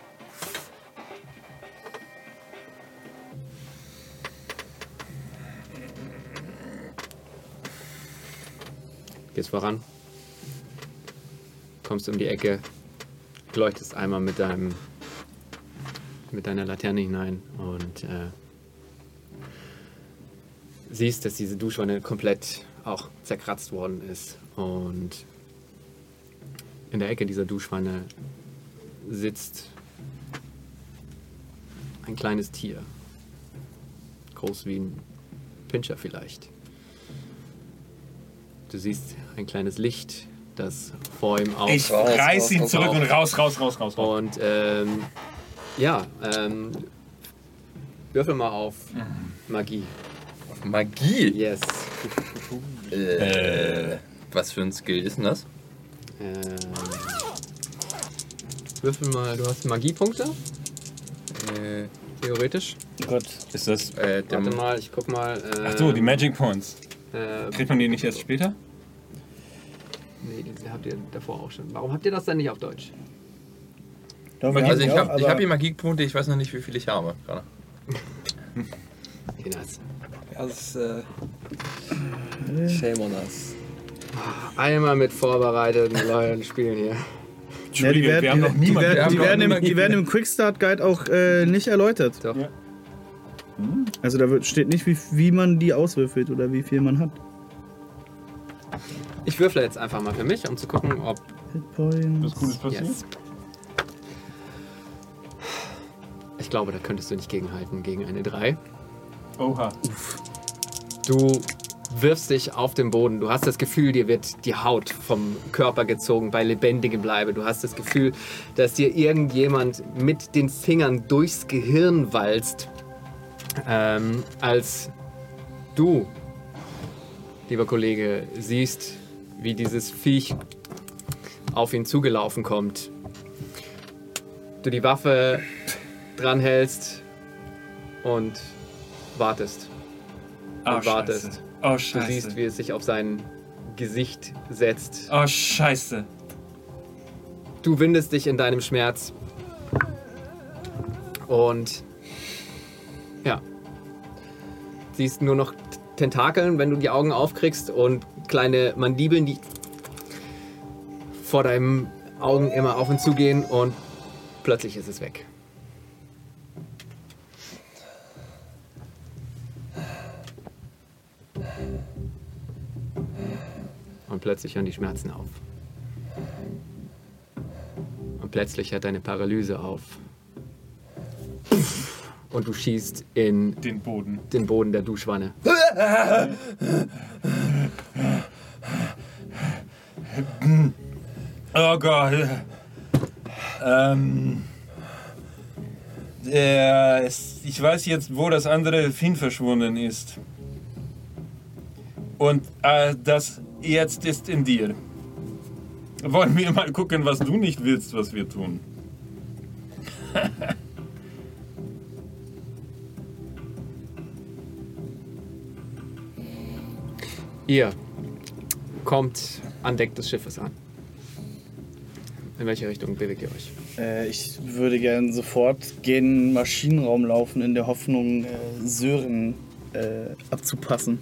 Gehst voran, kommst um die Ecke, leuchtest einmal mit deinem mit deiner Laterne hinein und äh, siehst, dass diese Duschwanne komplett auch zerkratzt worden ist. Und in der Ecke dieser Duschwanne sitzt ein kleines Tier. Groß wie ein Pinscher vielleicht. Du siehst ein kleines Licht, das vor ihm auf... Ich raus, reiß raus, ihn raus, zurück raus. und raus, raus, raus, raus, raus. Und ähm, ja, ähm, würfel mal auf Magie. Magie? Yes. Äh, was für ein Skill ist denn das? Ähm, würfel mal, du hast Magiepunkte, Äh, theoretisch. Gott, ist das... äh, der Warte mal, ich guck mal. Ähm, Ach so, die Magic Points. Äh, Kriegt man die nicht erst später? nee, die habt ihr davor auch schon. Warum habt ihr das denn nicht auf Deutsch? Doch, wir Also haben ich die auch, habe ich aber hab hier Magiepunkte, ich weiß noch nicht, wie viel ich habe. Gerade. Okay, nice. Das ist äh, shame on us. Einmal mit vorbereiteten Leuten spielen hier. Ja, die werden, wir haben noch die, niemanden- werden, wir haben die, noch werden im, niemanden die werden im Quickstart Guide auch äh, nicht erläutert. Doch. Ja. Also da wird, steht nicht, wie, wie man die auswürfelt oder wie viel man hat. Ich würfle jetzt einfach mal für mich, um zu gucken, ob... Hitpoints. Was Gutes passiert? Yes. Ich glaube, da könntest du nicht gegenhalten gegen eine drei. Oha. Du wirfst dich auf den Boden. Du hast das Gefühl, dir wird die Haut vom Körper gezogen bei lebendigem Bleibe. Du hast das Gefühl, dass dir irgendjemand mit den Fingern durchs Gehirn walzt. Ähm, als du, lieber Kollege, siehst, wie dieses Viech auf ihn zugelaufen kommt. Du die Waffe dranhältst und wartest. Oh, Und wartest. Scheiße. Oh, Du scheiße. siehst, wie es sich auf sein Gesicht setzt. Oh, scheiße. Du windest dich in deinem Schmerz. Und ja, siehst nur noch Tentakeln, wenn du die Augen aufkriegst, und kleine Mandibeln, die vor deinen Augen immer auf und zu gehen, und plötzlich ist es weg. Und plötzlich hören die Schmerzen auf. Und plötzlich hört deine Paralyse auf. Und du schießt in Den Boden. den Boden der Duschwanne. Oh Gott. Ähm. Der ist, ich weiß jetzt, wo das andere Fin verschwunden ist. Und äh, das jetzt ist in dir. Wollen wir mal gucken, was du nicht willst, was wir tun. Ihr kommt an Deck des Schiffes an. In welche Richtung bewegt ihr euch? Äh, ich würde gerne sofort gen den Maschinenraum laufen, in der Hoffnung, äh, Sören äh, abzupassen.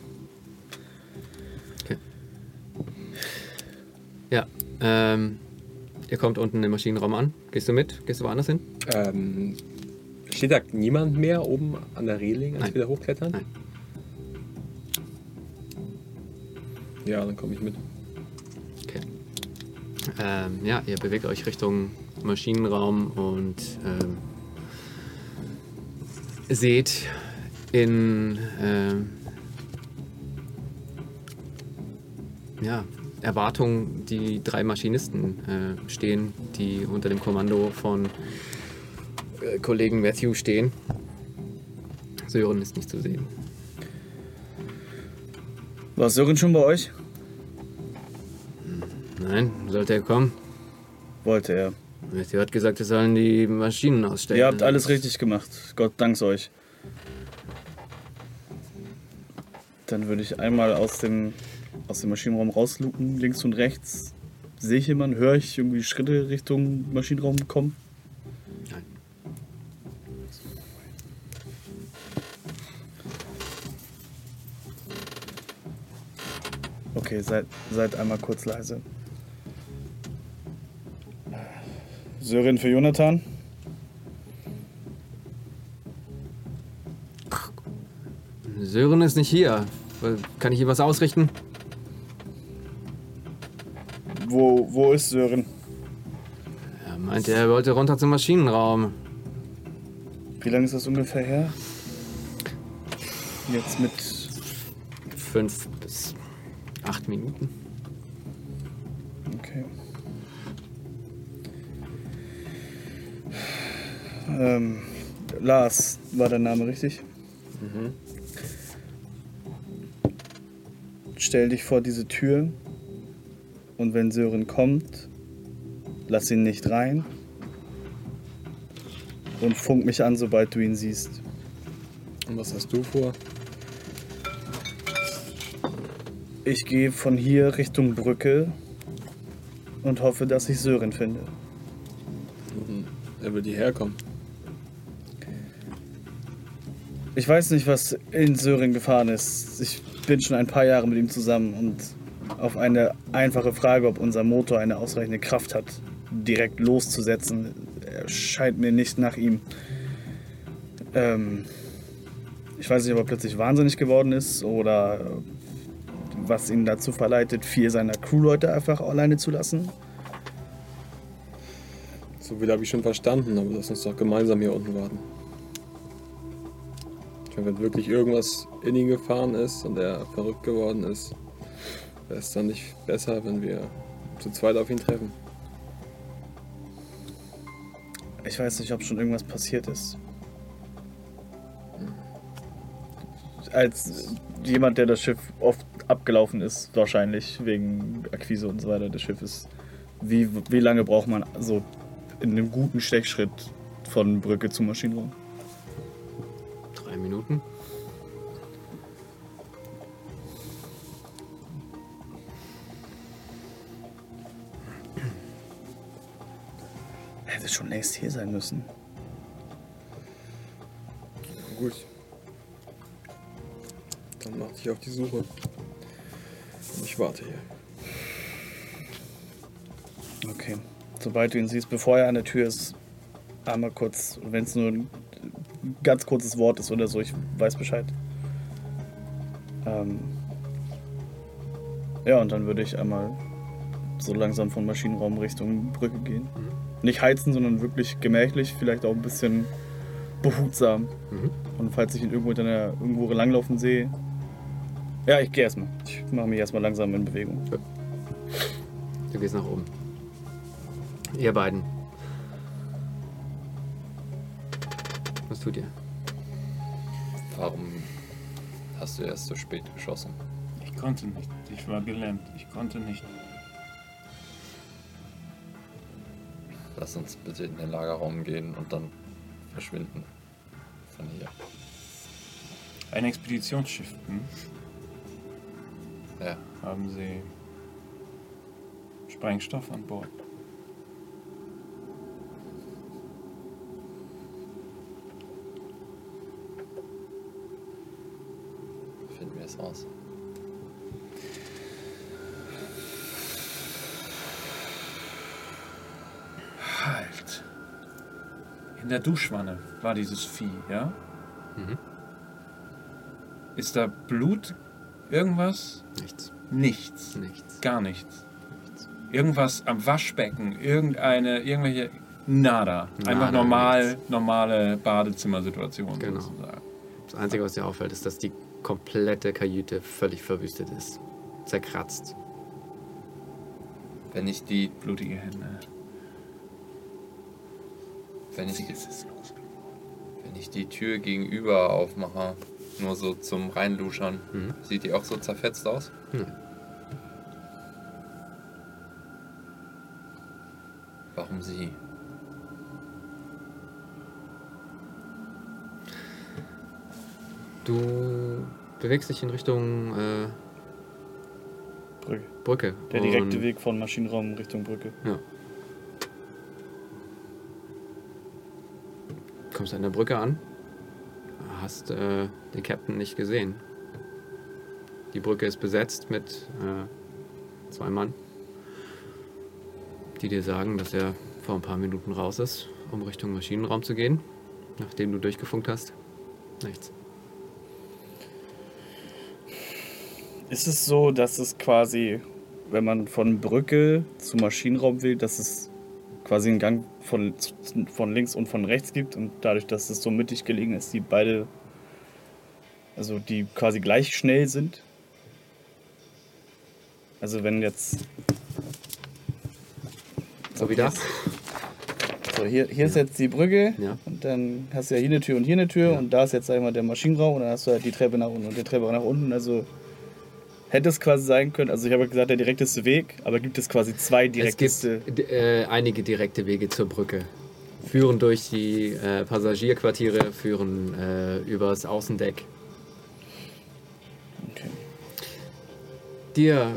Ja, ähm, ihr kommt unten im Maschinenraum an. Gehst du mit? Gehst du woanders hin? Ähm, steht da niemand mehr oben an der Reling, als Nein. wir da hochklettern? Nein. Ja, dann komme ich mit. Okay. Ähm, ja, ihr bewegt euch Richtung Maschinenraum und ähm, seht in ähm, ja, Erwartung die drei Maschinisten äh, stehen, die unter dem Kommando von äh, Kollegen Matthew stehen. Sören ist nicht zu sehen. War Sören schon bei euch? Nein, sollte er kommen? Wollte er. Matthew hat gesagt, wir sollen die Maschinen ausstellen. Ihr habt alles richtig gemacht. Gott danks euch. Dann würde ich einmal aus dem, aus dem Maschinenraum rauslupen, links und rechts. Sehe ich jemanden? Höre ich irgendwie Schritte Richtung Maschinenraum kommen? Nein. Okay, seid, seid einmal kurz leise. Sören für Jonathan. Sören ist nicht hier. Kann ich ihm was ausrichten? Wo, wo ist Sören? Er meinte, er wollte runter zum Maschinenraum. Wie lange ist das ungefähr her? Jetzt mit... Fünf bis acht Minuten. Okay. Ähm, Lars war der Name, richtig? Mhm. Stell dich vor diese Tür und wenn Sören kommt, lass ihn nicht rein und funk mich an, sobald du ihn siehst. Und was hast du vor? Ich gehe von hier Richtung Brücke und hoffe, dass ich Sören finde. Er wird hierher kommen. Ich weiß nicht, was in Sören gefahren ist. Ich bin schon ein paar Jahre mit ihm zusammen und auf eine einfache Frage, ob unser Motor eine ausreichende Kraft hat, direkt loszusetzen. Er scheint mir nicht nach ihm. Ähm, ich weiß nicht, ob er plötzlich wahnsinnig geworden ist oder was ihn dazu verleitet, vier seiner Crewleute einfach alleine zu lassen. So viel habe ich schon verstanden, aber lass uns doch gemeinsam hier unten warten. Ich meine, wenn wirklich irgendwas in ihn gefahren ist und er verrückt geworden ist, wäre es dann nicht besser, wenn wir zu zweit auf ihn treffen. Ich weiß nicht, ob schon irgendwas passiert ist. Als jemand, der das Schiff oft abgelaufen ist, wahrscheinlich wegen Akquise und so weiter des Schiffes, wie, wie lange braucht man so in einem guten Stechschritt von Brücke zum Maschinenraum? Drei Minuten. Er hätte schon längst hier sein müssen. Gut. Dann mach dich auf die Suche. Und ich warte hier. Okay. Sobald du ihn siehst, bevor er an der Tür ist, einmal kurz, wenn es nur ein ganz kurzes Wort ist oder so, ich weiß Bescheid. Ähm ja, und dann würde ich einmal so langsam von Maschinenraum Richtung Brücke gehen. Mhm. Nicht heizen, sondern wirklich gemächlich, vielleicht auch ein bisschen behutsam. Mhm. Und falls ich ihn irgendwo, in der, irgendwo langlaufen sehe, ja, ich gehe erstmal. Ich mache mich erstmal langsam in Bewegung. Du gehst nach oben. Ihr beiden. Was tut ihr? Warum hast du erst so spät geschossen? Ich konnte nicht. Ich war gelähmt. Ich konnte nicht. Lass uns bitte in den Lagerraum gehen und dann verschwinden von hier. Ein Expeditionsschiff. Hm? Ja, Haben Sie Sprengstoff an Bord? finden wir es raus. Halt. In der Duschwanne war dieses Vieh, ja? Mhm. Ist da Blut? Irgendwas? Nichts. Nichts. Nichts. Gar nichts. Irgendwas am Waschbecken, irgendeine, irgendwelche. Nada. Einfach Nada, normal, nichts. normale Badezimmersituation Genau. sozusagen. Das Einzige, was dir auffällt, ist, dass die komplette Kajüte völlig verwüstet ist. Zerkratzt. Wenn ich die, Blutige Hände. wenn ich, Wie ist es los? wenn ich die Tür gegenüber aufmache, nur so zum Reinluschern, Mhm. sieht die auch so zerfetzt aus? Hm. Warum sie? Du bewegst dich in Richtung äh, Brücke. Brücke. Der direkte Und- Weg von Maschinenraum Richtung Brücke. Ja. Kommst an der Brücke an, hast äh, den Captain nicht gesehen. Die Brücke ist besetzt mit äh, zwei Mann, die dir sagen, dass er vor ein paar Minuten raus ist, um Richtung Maschinenraum zu gehen, nachdem du durchgefunkt hast. Nichts. Ist es so, dass es quasi, wenn man von Brücke zu Maschinenraum will, dass es quasi einen Gang von, von links und von rechts gibt und dadurch, dass es so mittig gelegen ist, die beide, also die quasi gleich schnell sind? Also wenn jetzt... So wie das? So, hier, hier ist jetzt die Brücke Ja. und dann hast du ja hier eine Tür und hier eine Tür Ja. und da ist jetzt einmal der Maschinenraum und dann hast du halt die Treppe nach unten und die Treppe nach unten. Also hätte es quasi sein können, also ich habe gesagt, der direkteste Weg, aber gibt es quasi zwei Es direkteste... gibt d- äh, einige direkte Wege zur Brücke. Führen durch die äh, Passagierquartiere, führen äh, übers Außendeck. Okay. Dir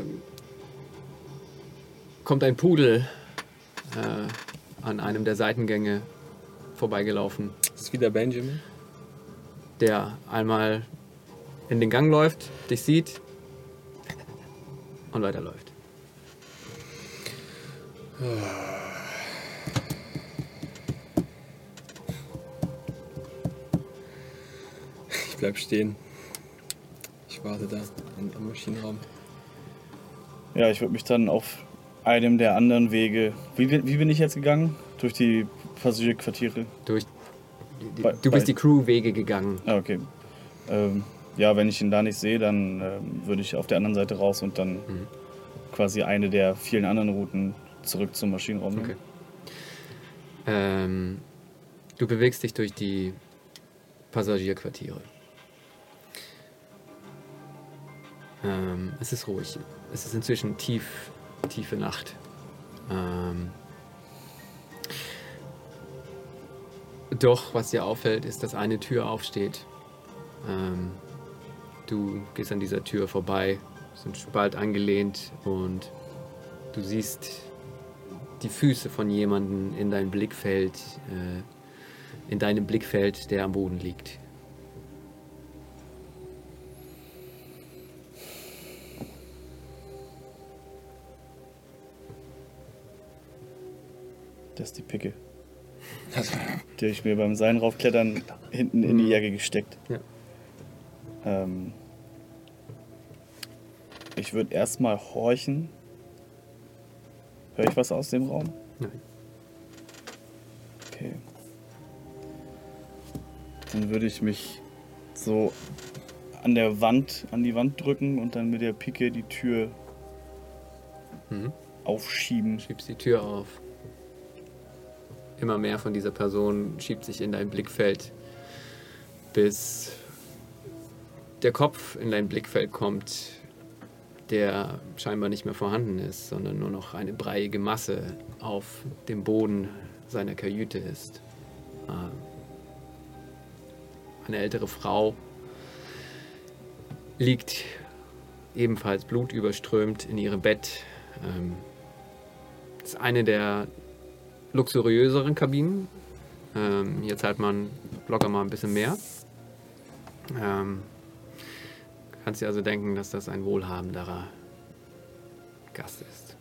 kommt ein Pudel äh, an einem der Seitengänge vorbeigelaufen, Das ist wieder Benjamin. der einmal in den Gang läuft, dich sieht und weiterläuft. bleib stehen. Ich warte da am, am Maschinenraum. Ja, ich würde mich dann auf einem der anderen Wege. Wie, wie bin ich jetzt gegangen? Durch die Passagierquartiere? Durch, die, Bei- du bist bei- die Crew-Wege gegangen. Ah, okay. Ähm, ja, wenn ich ihn da nicht sehe, dann ähm, würde ich auf der anderen Seite raus und dann Mhm. quasi eine der vielen anderen Routen zurück zum Maschinenraum nehmen. Okay. Ähm, du bewegst dich durch die Passagierquartiere. Ähm, es ist ruhig. Es ist inzwischen tief, tiefe Nacht. Ähm, doch, was dir auffällt, ist, dass eine Tür aufsteht. Ähm, du gehst an dieser Tür vorbei, ist ein Spalt angelehnt und du siehst die Füße von jemandem in dein Blickfeld, äh, in deinem Blickfeld, der am Boden liegt. Das ist die Picke. Die habe ich mir beim Seil raufklettern hinten in die Jacke gesteckt. Ja. Ähm, ich würde erstmal horchen. Höre ich was aus dem Raum? Nein. Okay. Dann würde ich mich so an der Wand, an die Wand drücken und dann mit der Picke die Tür Mhm. aufschieben. Schiebst die Tür auf. Immer mehr von dieser Person schiebt sich in dein Blickfeld, bis der Kopf in dein Blickfeld kommt, der scheinbar nicht mehr vorhanden ist, sondern nur noch eine breiige Masse auf dem Boden seiner Kajüte ist. Äh, Eine ältere Frau liegt ebenfalls blutüberströmt in ihrem Bett. Ähm, das ist eine der luxuriöseren Kabinen. Ähm, hier zahlt man locker mal ein bisschen mehr. Ähm, kannst dir also denken, dass das ein wohlhabenderer Gast ist.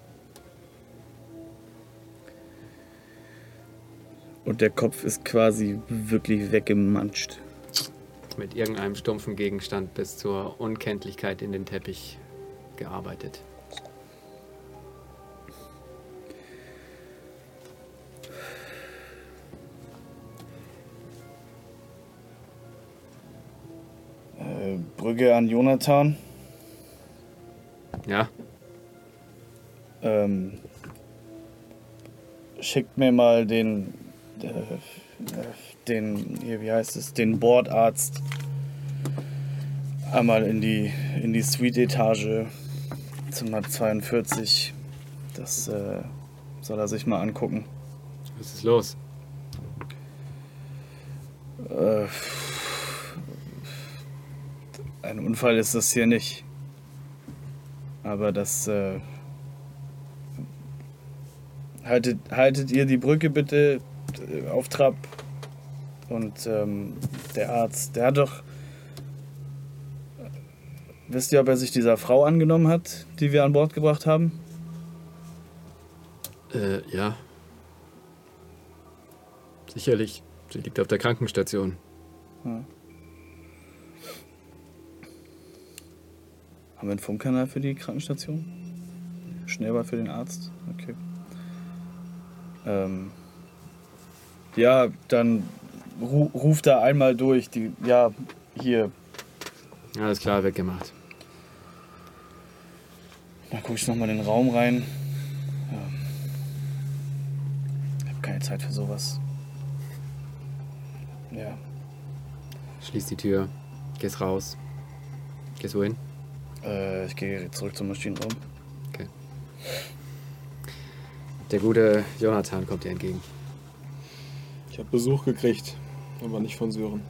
Und der Kopf ist quasi wirklich weggemanscht. Mit irgendeinem stumpfen Gegenstand bis zur Unkenntlichkeit in den Teppich gearbeitet. Äh, Brücke an Jonathan. Ja, Ähm, schickt mir mal den, äh, äh, den, hier, wie heißt es, den Bordarzt einmal in die, in die Suite-Etage, Zimmer zweiundvierzig. Das äh, soll er sich mal angucken. was ist los? Äh, ein Unfall ist das hier nicht. Aber das äh, haltet, haltet ihr die Brücke bitte äh, auf Trab. Und ähm, der Arzt, der hat doch. Wisst ihr, ob er sich dieser Frau angenommen hat, die wir an Bord gebracht haben? Äh, ja. Sicherlich. Sie liegt auf der Krankenstation. Ja. Haben wir einen Funkkanal für die Krankenstation? Schnellbad für den Arzt? Okay. Ähm, ja, dann ru ruf da einmal durch. Die, ja, hier. Alles klar, weggemacht. Da gucke ich nochmal in den Raum rein. Ja. Ich habe keine Zeit für sowas. Ja. Schließ die Tür. Gehst raus. Gehst wohin? Äh, ich gehe zurück zum Maschinenraum. Okay. Der gute Jonathan kommt dir entgegen. Ich habe Besuch gekriegt, aber nicht von Sören.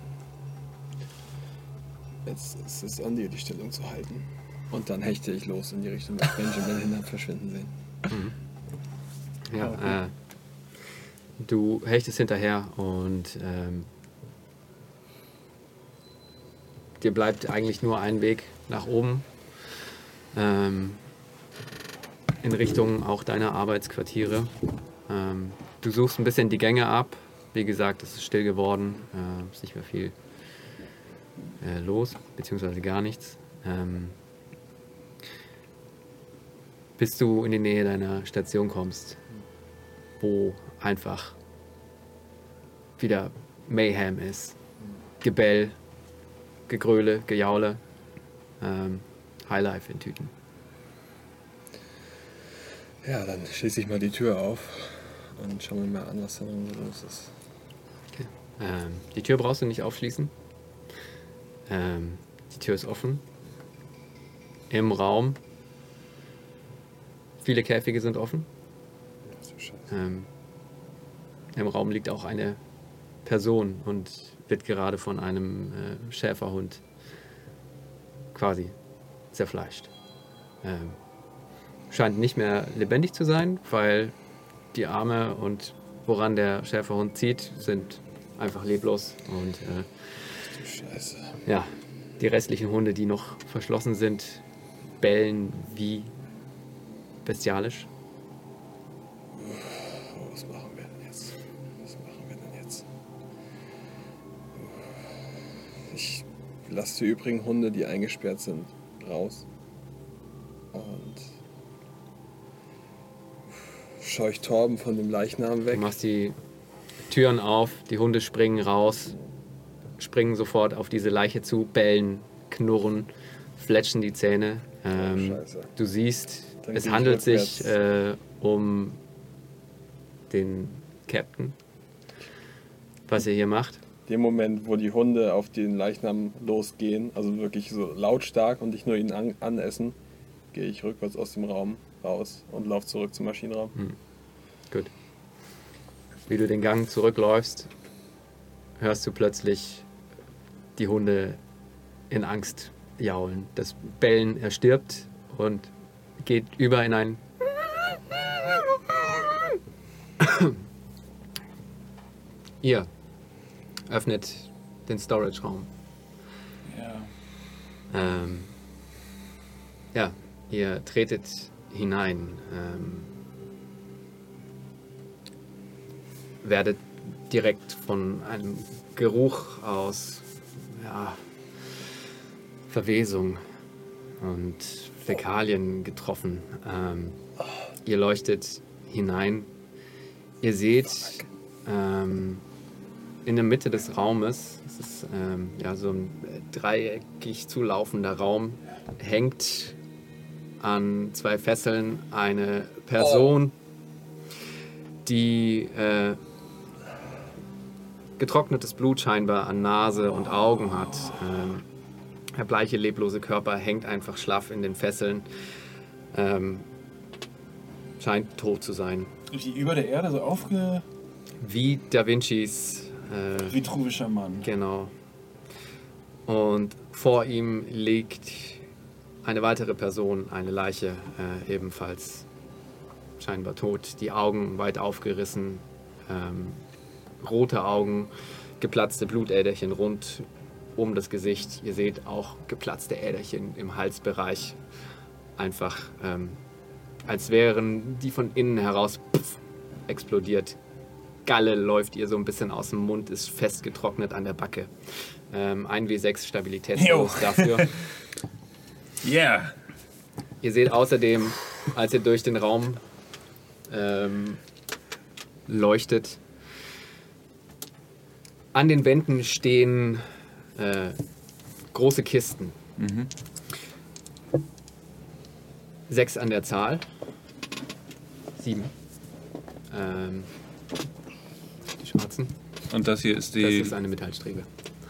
Jetzt ist es an dir, die Stellung zu halten. Und dann hechte ich los in die Richtung, dass Benjamin hin hat verschwinden sehen. Ja, Okay. äh, du hechtest hinterher und ähm, dir bleibt eigentlich nur ein Weg nach oben. Ähm, in Richtung auch deiner Arbeitsquartiere. Ähm, du suchst ein bisschen die Gänge ab. Wie gesagt, es ist still geworden. Äh, ist nicht mehr viel äh, los, beziehungsweise gar nichts. Ähm, bis du in die Nähe deiner Station kommst, wo einfach wieder Mayhem ist. Gebell, Gegröle, Gejaule, ähm, Highlife in Tüten. Ja, dann schließe ich mal die Tür auf und schaue mir mal an, was da los ist. Okay. Ähm, die Tür brauchst du nicht aufschließen. Ähm, die Tür ist offen. Im Raum. Viele Käfige sind offen. Ja, so scheiße. Ähm, Im Raum liegt auch eine Person und wird gerade von einem äh, Schäferhund quasi zerfleischt. Ähm, scheint nicht mehr lebendig zu sein, weil die Arme und woran der Schäferhund zieht, sind einfach leblos. Und äh, Du Scheiße. ja, die restlichen Hunde, die noch verschlossen sind, bellen wie bestialisch. Oh, was machen wir denn jetzt? Was machen wir denn jetzt? Ich lasse die übrigen Hunde, die eingesperrt sind, raus. Und scheuch Torben von dem Leichnam Du weg. machst die Türen auf, die Hunde springen raus, springen sofort auf diese Leiche zu, bellen, knurren, fletschen die Zähne. Ähm, Scheiße. du siehst, Dann es geh ich handelt sich rückwärts. äh, um den Captain. Was ihr hier macht. Dem Moment, wo die Hunde auf den Leichnam losgehen, also wirklich so lautstark und nicht nur ihn an anessen, gehe ich rückwärts aus dem Raum raus und laufe zurück zum Maschinenraum. Gut. Wie du den Gang zurückläufst, hörst du plötzlich die Hunde in Angst jaulen. Das Bellen erstirbt und geht über in ein Ihr öffnet den Storage-Raum. Ja. Ähm, ja, ihr tretet hinein. Ähm, werdet direkt von einem Geruch aus ja, Verwesung und Fäkalien getroffen. Ähm, ihr leuchtet hinein. Ihr seht ähm, in der Mitte des Raumes, es ist ähm, ja, so ein dreieckig zulaufender Raum, hängt an zwei Fesseln eine Person, die äh, getrocknetes Blut scheinbar an Nase und Augen hat. Ähm, der bleiche, leblose Körper hängt einfach schlaff in den Fesseln. Ähm, scheint tot zu sein. Die über der Erde so aufge... Wie Da Vincis. Äh, Vitruvischer Mann. genau. Und vor ihm liegt eine weitere Person, eine Leiche, äh, ebenfalls scheinbar tot. Die Augen weit aufgerissen, ähm, rote Augen, geplatzte Blutäderchen rund um das Gesicht. Ihr seht auch geplatzte Äderchen im Halsbereich. Einfach, ähm, als wären die von innen heraus pff, explodiert. Galle läuft ihr so ein bisschen aus dem Mund, ist festgetrocknet an der Backe. Ähm, ein W sechs Stabilitätslos dafür. Yeah. Ihr seht außerdem, als ihr durch den Raum ähm, leuchtet, an den Wänden stehen äh, große Kisten. Mhm. Sechs an der Zahl. Sieben. Ähm, die schwarzen. Und das hier ist die... Das ist eine Metallstrebe.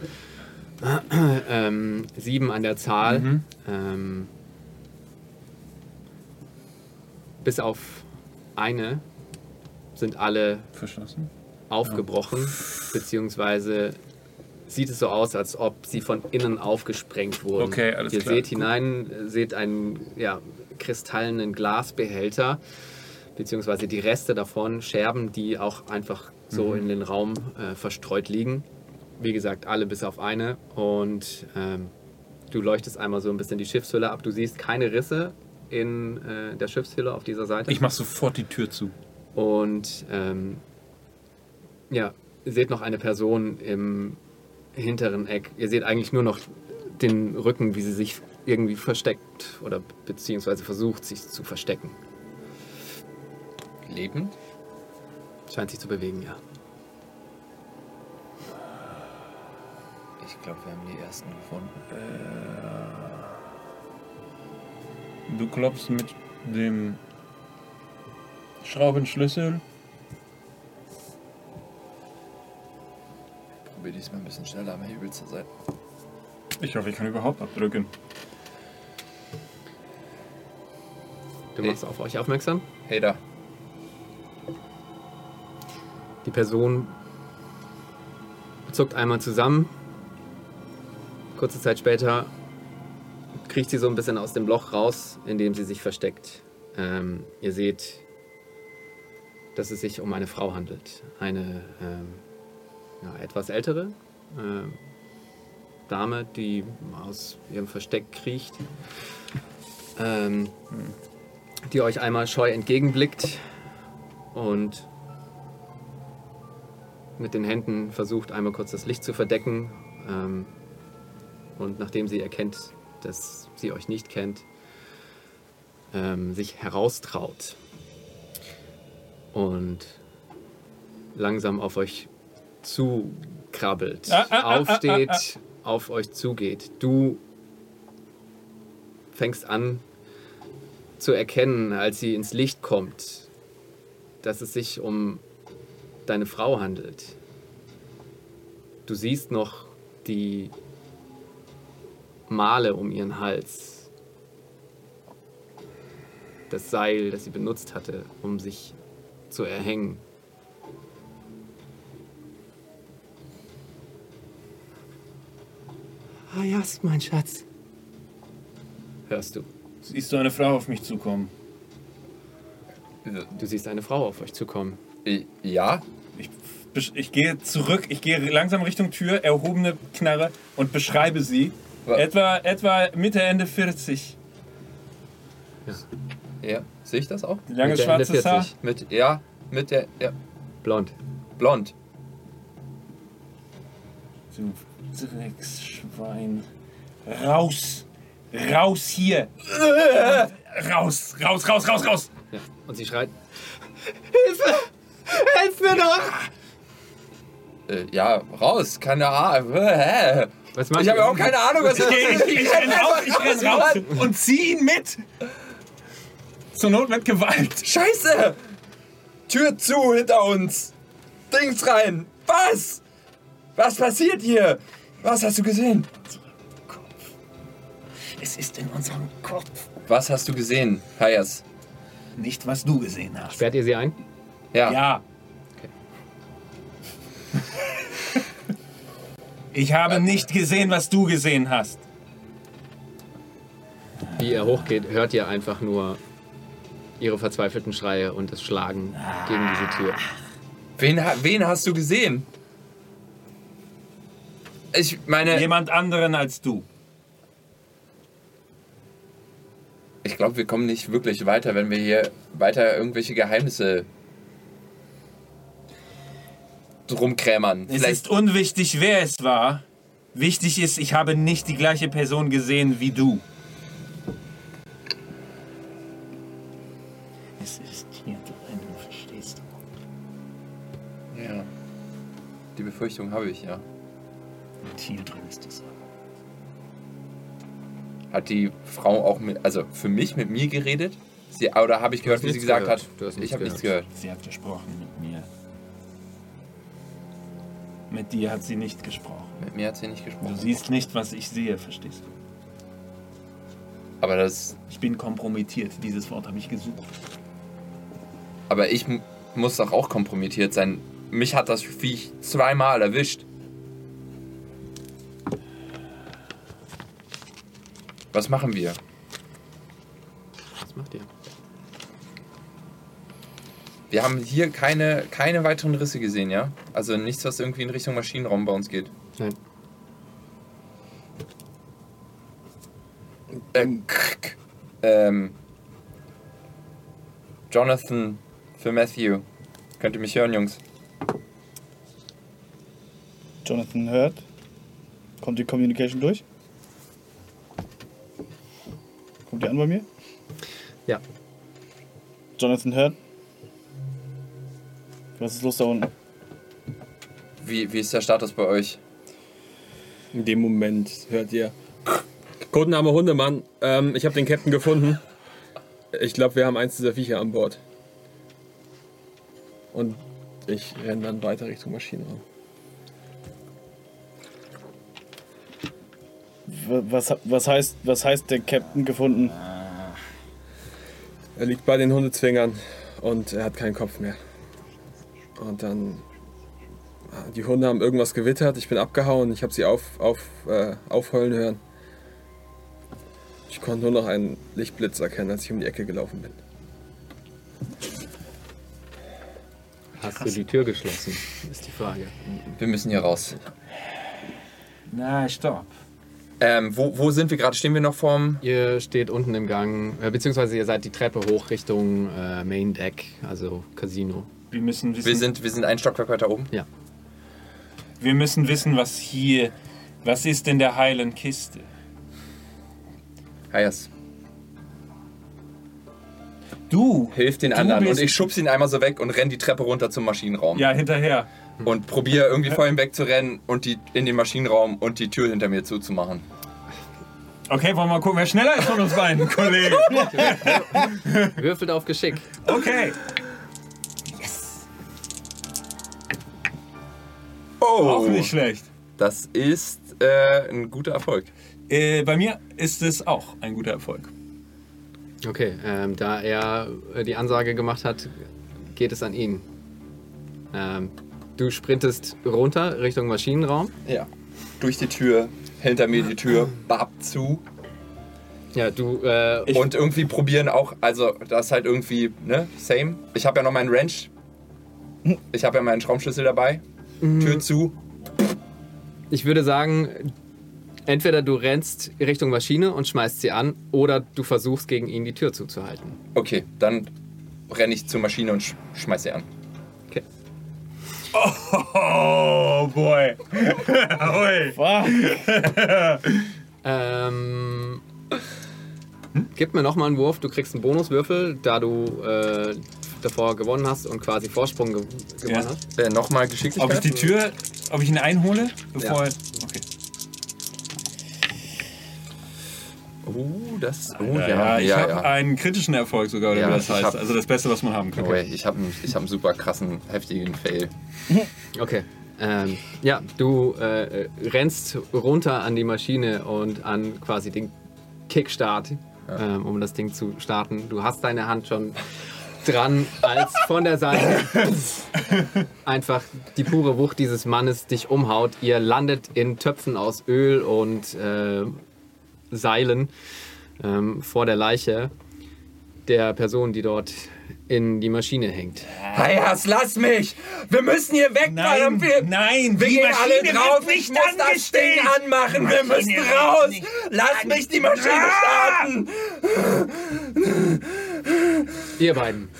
ähm, sieben an der Zahl. Mhm. Ähm, bis auf eine sind alle Verschlossen? aufgebrochen, beziehungsweise sieht es so aus, als ob sie von innen aufgesprengt wurden. Okay, alles Ihr klar. seht hinein, seht einen ja, kristallenen Glasbehälter, beziehungsweise die Reste davon, Scherben, die auch einfach so in den Raum äh, verstreut liegen. Wie gesagt, alle bis auf eine. Und ähm, du leuchtest einmal so ein bisschen die Schiffshülle ab. Du siehst keine Risse in äh, der Schiffshülle auf dieser Seite. Ich mach sofort die Tür zu. Und ähm, ja, ihr seht noch eine Person im hinteren Eck. Ihr seht eigentlich nur noch den Rücken, wie sie sich irgendwie versteckt oder beziehungsweise versucht, sich zu verstecken. Lebend? Scheint sich zu bewegen, ja. Ich glaube, wir haben die ersten gefunden. Du klopfst mit dem Schraubenschlüssel. Probier diesmal ein bisschen schneller am Hebel zu sein. Ich hoffe, ich kann überhaupt abdrücken. Du Hey. machst auf euch aufmerksam. Hey da. Die Person zuckt einmal zusammen. Kurze Zeit später kriecht sie so ein bisschen aus dem Loch raus, in dem sie sich versteckt. Ähm, ihr seht, dass es sich um eine Frau handelt. Eine ähm, ja, etwas ältere ähm, Dame, die aus ihrem Versteck kriecht. Ähm, die euch einmal scheu entgegenblickt und mit den Händen versucht, einmal kurz das Licht zu verdecken. Ähm, und nachdem sie erkennt, dass sie euch nicht kennt, ähm, sich heraustraut und langsam auf euch zukrabbelt, Ah, ah, ah, aufsteht, ah, ah, auf euch zugeht. Du fängst an zu erkennen, als sie ins Licht kommt, dass es sich um deine Frau handelt. Du siehst noch die Male um ihren Hals. Das Seil, das sie benutzt hatte, um sich zu erhängen. Ah ja, ist mein Schatz. Hörst du? Siehst du eine Frau auf mich zukommen? Du siehst eine Frau auf euch zukommen. Äh, Ja? Ich, besch- ich gehe zurück, ich gehe langsam Richtung Tür, erhobene Knarre und beschreibe sie. Wa- Etwa, etwa Mitte, Ende vierzig. Ja. Sehe ich das auch? Langes Mitte, Ende schwarzes Haar. vierzig. Mit, ja, mit der, ja, Blond. blond. Du Drecksschwein. Raus! Raus hier! Raus! Raus, raus, raus, raus! Ja. Und sie schreit: Hilfe! Hilf mir doch! Äh, ja, raus, keine Ahnung. Hä? Was macht Ich habe ihr? überhaupt keine Ahnung, was Ich, ich, ich renn raus, ich renn raus und zieh ihn mit! Zur Not mit Gewalt. Scheiße! Tür zu hinter uns! Dings rein! Was? Was passiert hier? Was hast du gesehen? Es ist in unserem Kopf. Was hast du gesehen, Hayas? Nicht, was du gesehen hast. Sperrt ihr sie ein? Ja. Ja. Ich habe nicht gesehen, was du gesehen hast. Wie ihr hochgeht, hört ihr einfach nur ihre verzweifelten Schreie und das Schlagen gegen diese Tür. Wen, ha- wen hast du gesehen? Ich meine, Jemand anderen als du. ich glaube, wir kommen nicht wirklich weiter, wenn wir hier weiter irgendwelche Geheimnisse rumkrämern. Es Vielleicht ist unwichtig, wer es war. Wichtig ist, ich habe nicht die gleiche Person gesehen wie du. Es ist hier drin, verstehst du? Ja. Die Befürchtung habe ich, ja. Und hier drin ist es. Hat die Frau auch mit, also für mich mit mir geredet? Sie, oder habe ich gehört, hast wie sie nichts gesagt gehört. hat? Du hast Ich nichts habe nichts gehört. Sie hat gesprochen mit mir. Mit dir hat sie nicht gesprochen. Mit mir hat sie nicht Du gesprochen. siehst nicht, was ich sehe, verstehst du? Aber das, Ich bin kompromittiert. Dieses Wort habe ich gesucht. aber ich m- muss doch auch kompromittiert sein. Mich hat das Viech zweimal erwischt. Was machen wir? Was macht ihr? Wir haben hier keine, keine weiteren Risse gesehen, ja? Also nichts, was irgendwie in Richtung Maschinenraum bei uns geht. Nein. Äh, krk. ähm, Jonathan für Matthew. Könnt ihr mich hören, Jungs? Jonathan hört. Kommt die Communication durch? Kommt die an bei mir? Ja. Jonathan hört. Was ist los da unten? Wie, wie ist der Status bei euch? In dem Moment hört ihr Codename Hundemann. Ähm, ich habe den Captain gefunden. Ich glaube, wir haben eins dieser Viecher an Bord. Und ich renne dann weiter Richtung Maschinenraum. Was, was, heißt, was heißt der Captain gefunden? Er liegt bei den Hundezwingern und er hat keinen Kopf mehr. Und dann... Die Hunde haben irgendwas gewittert, ich bin abgehauen, ich habe sie auf, auf, äh, aufheulen hören. Ich konnte nur noch einen Lichtblitz erkennen, als ich um die Ecke gelaufen bin. Hast du die Tür geschlossen, ist die Frage. Wir müssen hier raus. Na, stopp. Ähm, wo, wo sind wir gerade? Stehen wir noch vorm... Ihr steht unten im Gang, äh, beziehungsweise ihr seid die Treppe hoch Richtung äh, Main Deck, also Casino. Wir müssen wissen, Wir sind, wir sind ein Stockwerk weiter oben. Ja. wir müssen wissen, was hier, was ist in der heilen Kiste? Hayas, Du, hilf den Du anderen. bist- Und ich schubse ihn einmal so weg und renn die Treppe runter zum Maschinenraum. ja, hinterher. Und probiere irgendwie vor ihm wegzurennen und die in den Maschinenraum und die Tür hinter mir zuzumachen. Okay, wollen wir mal gucken, wer schneller ist von uns beiden, Kollege. Würfelt auf Geschick. Okay. Oh, Auch nicht schlecht. das ist äh, ein guter Erfolg. Äh, bei mir ist es auch ein guter Erfolg. Okay, ähm, da er äh, die Ansage gemacht hat, geht es an ihn. Ähm, du sprintest runter Richtung Maschinenraum. Ja. Durch die Tür, hinter mir die Tür, bab zu. Ja, du, äh, Und irgendwie probieren auch, also das ist halt irgendwie, ne, same. Ich habe ja noch meinen Wrench. Ich habe ja meinen Schraubenschlüssel dabei. Tür zu. ich würde sagen, entweder du rennst Richtung Maschine und schmeißt sie an, oder du versuchst gegen ihn die Tür zuzuhalten. Okay, dann renne ich zur Maschine und sch schmeiß sie an. Okay. Oh, boy. Ui. Fuck. Ähm, gib mir nochmal einen Wurf, du kriegst einen Bonuswürfel, da du äh, davor gewonnen hast und quasi Vorsprung ge gewonnen Ja. hast. Äh, Nochmal Geschicklichkeit. Ob ich die Tür, ob ich ihn einhole, bevor... Ja. Okay. Oh, das. Oh, Ja, ja. ich Ja, habe ja. einen kritischen Erfolg sogar, oder Ja, wie das ich heißt. hab- Also das Beste, was man haben kann. Oh, ey, ich habe einen ich hab einen super krassen, heftigen Fail. Okay. Ähm, ja, du äh, rennst runter an die Maschine und an quasi den Kickstart, ähm, um das Ding zu starten. Du hast deine Hand schon dran, als von der Seite einfach die pure Wucht dieses Mannes dich umhaut. Ihr landet in Töpfen aus Öl und äh, Seilen ähm, vor der Leiche der Person, die dort in die Maschine hängt. Hayas, lass mich! Wir müssen hier weg, Nein, verdammt! Wir, nein, wir die gehen Maschine alle drauf! wird Ich nicht muss das Ding angestellt. anmachen! Wir müssen Maschine raus! wird nicht Lass mich die Maschine starten! Ihr beiden.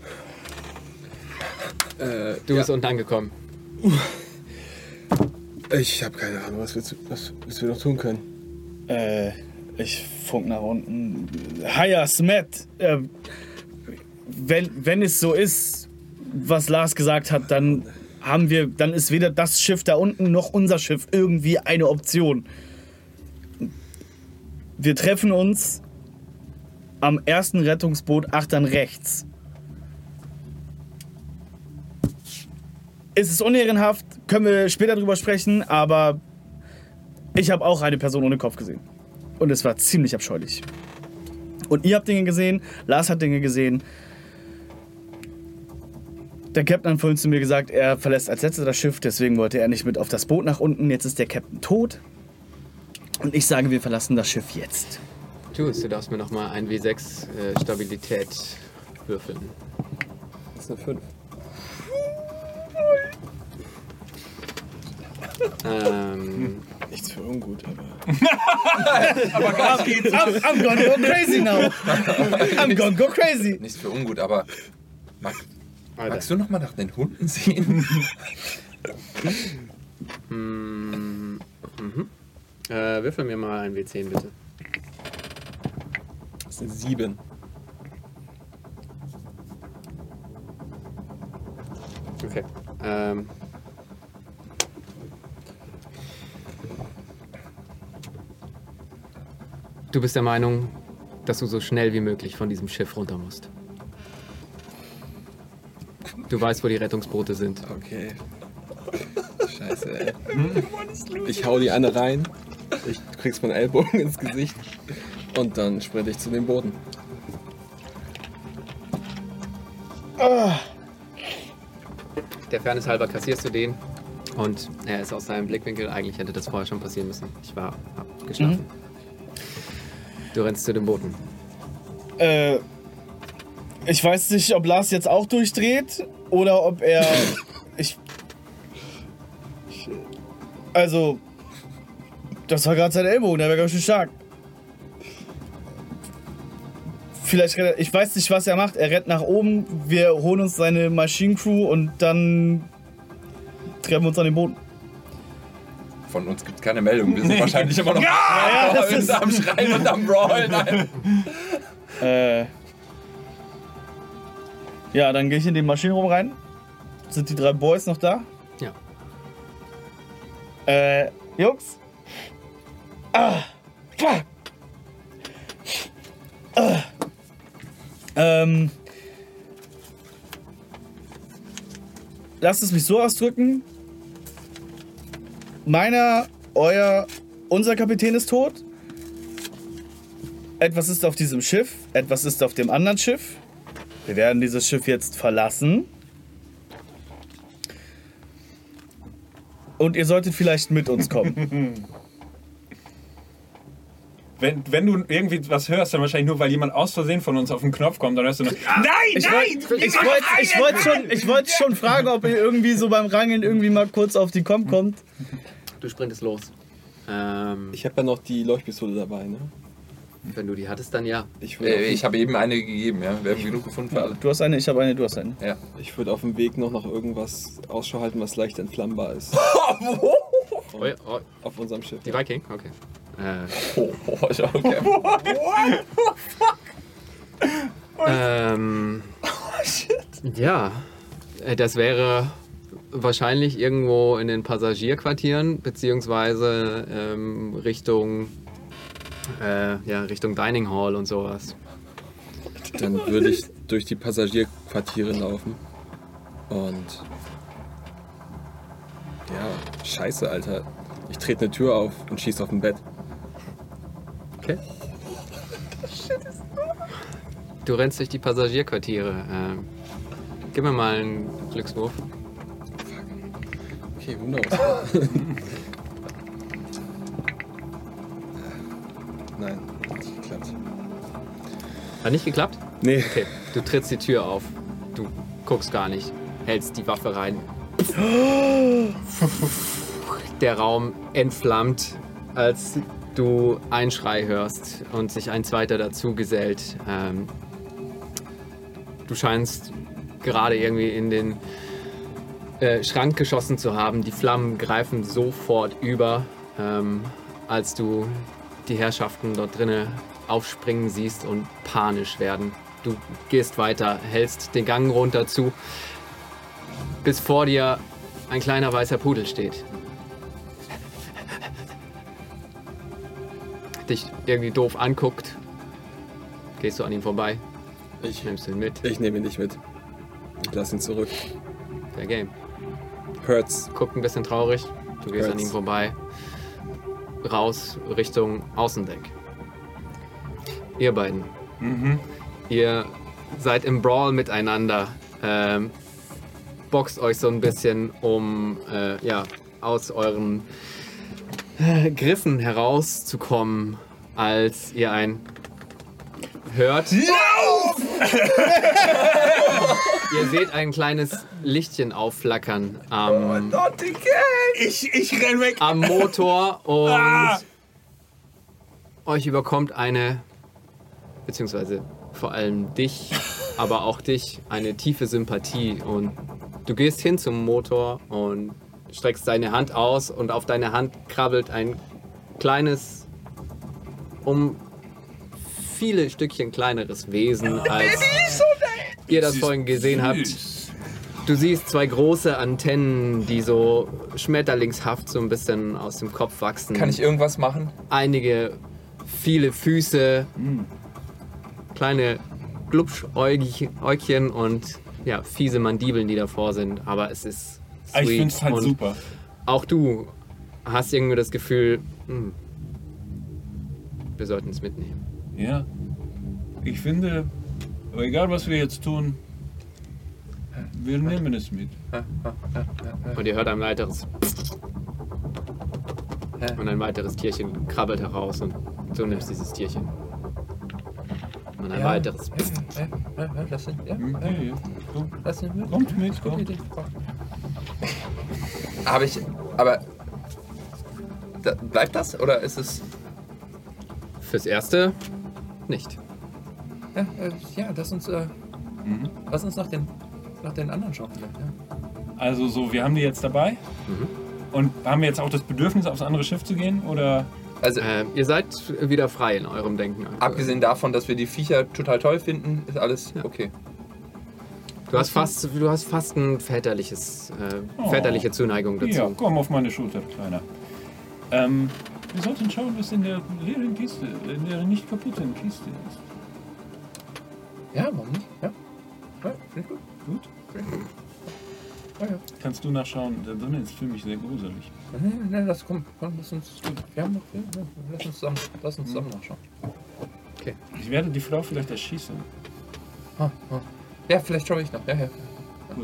Äh, du bist unten angekommen. Ich habe keine Ahnung, was willst, du, was willst du noch tun können? Äh, ich funk nach unten. Hiya, Smet. Äh, wenn, wenn es so ist, was Lars gesagt hat, dann haben wir, dann ist weder das Schiff da unten noch unser Schiff irgendwie eine Option. Wir treffen uns am ersten Rettungsboot achtern rechts. Ist es unehrenhaft, können wir später drüber sprechen, aber ich habe auch eine Person ohne Kopf gesehen. Und es war ziemlich abscheulich. Und ihr habt Dinge gesehen, Lars hat Dinge gesehen. Der Captain hat vorhin zu mir gesagt, er verlässt als letzter das Schiff, deswegen wollte er nicht mit auf das Boot nach unten. Jetzt ist der Captain tot. Und ich sage, wir verlassen das Schiff jetzt. Tu du darfst mir nochmal ein W sechs äh, Stabilität würfeln. Das ist eine fünf. Ähm, Nichts für ungut, aber. Aber gleich geht's. I'm, I'm gonna go crazy now. I'm gonna go crazy. Nichts für ungut, aber. Mag, Alter. magst du noch mal nach den Hunden sehen? Mm, mhm. Äh, würfel mir mal ein W zehn, bitte. Das sind sieben. Okay. Ähm. Du bist der Meinung, dass du so schnell wie möglich von diesem Schiff runter musst. Du weißt, wo die Rettungsboote sind. Okay. Scheiße, ey. Ich hau die eine rein, ich du kriegst meinen Ellbogen ins Gesicht und dann sprinte ich zu den Booten. Der Fairness halber kassierst du den und er ist aus seinem Blickwinkel. Eigentlich hätte das vorher schon passieren müssen. Ich war hab geschlafen. Mhm. Du rennst zu den Booten. Äh, ich weiß nicht, ob Lars jetzt auch durchdreht oder ob er... ich... Also... Das war gerade sein Ellbogen, der war ganz schön stark. Vielleicht rennt er, ich weiß nicht, was er macht. Er rennt nach oben, wir holen uns seine Maschinencrew und dann treffen wir uns an den Boden. Von uns gibt es keine Meldung. Wir sind wahrscheinlich immer noch Ja, das ist- am Schreien und am Brawlen. Nein. Äh, ja, dann gehe ich in den Maschinenraum rein. Sind die drei Boys noch da? Ja. Äh, Jungs? Ah, fuck. Ah. Ähm. Lasst es mich so ausdrücken. Meiner, euer, unser Kapitän ist tot. Etwas ist auf diesem Schiff, etwas ist auf dem anderen Schiff. Wir werden dieses Schiff jetzt verlassen. Und ihr solltet vielleicht mit uns kommen. Wenn, wenn du irgendwie was hörst, dann wahrscheinlich nur, weil jemand aus Versehen von uns auf den Knopf kommt, dann hörst du nur, nein, Ich nein! wollte ich wollt, ich wollt schon, ich wollt schon fragen, ob ihr irgendwie so beim Rangeln irgendwie mal kurz auf die Com kommt. Du sprintest los. Ähm, Ich habe ja noch die Leuchtpistole dabei, ne? wenn du die hattest, dann ja. Ich würde Äh, auf, Ich habe eben eine gegeben, ja. Wir haben genug gefunden für alle. Du hast eine, ich habe eine, du hast eine. Ja. ich würd auf dem Weg noch nach irgendwas Ausschau halten, was leicht entflammbar ist. Oh, ja, oh, Auf unserem Schiff. die Viking? Okay. Äh, Oh, oh, okay. ähm, ja, äh, das wäre wahrscheinlich irgendwo in den Passagierquartieren, beziehungsweise ähm, Richtung, äh, ja, Richtung Dining Hall und sowas. Dann würde ich durch die Passagierquartiere laufen. Und. Ja, scheiße, Alter. Ich trete eine Tür auf und schieße auf ein Bett. Okay. Du rennst durch die Passagierquartiere. Ähm, gib mir mal einen Glückswurf. Okay, wunderbar. Nein, hat nicht geklappt. Hat nicht geklappt? Nee, Okay, du trittst die Tür auf. Du guckst gar nicht. Hältst die Waffe rein. Der Raum entflammt, als du einen Schrei hörst und sich ein zweiter dazu gesellt. Ähm, du scheinst gerade irgendwie in den äh, Schrank geschossen zu haben. Die Flammen greifen sofort über, ähm, als du die Herrschaften dort drinnen aufspringen siehst und panisch werden. Du gehst weiter, hältst den Gang runter zu, bis vor dir ein kleiner weißer Pudel steht. Dich irgendwie doof anguckt. Gehst du an ihm vorbei, ich, nimmst ihn mit. ich nehme ihn nicht mit. Ich lasse ihn zurück. Der Game. Hurts. Guckt ein bisschen traurig. Du gehst an Hurts. ihm vorbei. Raus Richtung Außendeck. Ihr beiden. Ihr seid im Brawl miteinander. Ähm, boxt euch so ein bisschen, um äh, ja, aus euren äh, Griffen herauszukommen, als ihr ein hört. Ihr seht ein kleines Lichtchen aufflackern am, Ich, ich renn weg! am Motor und euch überkommt eine, beziehungsweise vor allem dich, aber auch dich, eine tiefe Sympathie. Und du gehst hin zum Motor und streckst deine Hand aus und auf deine Hand krabbelt ein kleines, um viele Stückchen kleineres Wesen, als ihr das vorhin gesehen habt. Du siehst zwei große Antennen, die so schmetterlingshaft so ein bisschen aus dem Kopf wachsen. Kann ich irgendwas machen? Einige, viele Füße, kleine Glubschäugchen und ja, fiese Mandibeln, die davor sind. Aber es ist sweet. Ich finde es halt und super. auch du hast irgendwie das Gefühl, hm, wir sollten es mitnehmen. Ja. Ich finde, egal was wir jetzt tun, wir nehmen es mit. Und ihr hört ein weiteres und ein weiteres Tierchen krabbelt heraus und so nimmst dieses Tierchen. Und ein Ja. weiteres. Ja, ja, ja, lass ihn, ja, Hm, ja, ja, ja. So, lass ihn mit. kommt mit, Gute kommt. Idee. Habe ich, aber da, bleibt das oder ist es? Fürs Erste nicht. Ja, äh, ja lass uns, äh, lass uns nach den, nach den anderen schauen. Ja. Also so, wir haben die jetzt dabei. Und haben wir jetzt auch das Bedürfnis, aufs andere Schiff zu gehen? Oder? Also Ähm, ihr seid wieder frei in eurem Denken. abgesehen davon, dass wir die Viecher total toll finden, ist alles okay. Du hast fast, du hast fast ein väterliches, äh, Oh. väterliche Zuneigung dazu. Ja, komm auf meine Schulter, Kleiner. Ähm, wir sollten schauen, was in der leeren Kiste, in der nicht kaputten Kiste ist. Ja, warum nicht? Ja, ja finde ich gut. Gut? Ja, ja. Kannst du nachschauen? Da drinnen ist für mich sehr gruselig. Nee, nee, lass, komm, komm, lass uns, wir haben noch, wir, ja, lass uns zusammen, lass uns zusammen nachschauen. Ich werde die Frau vielleicht erschießen. Ah, ah. Ja, vielleicht schaue ich noch, ja, ja. Gut.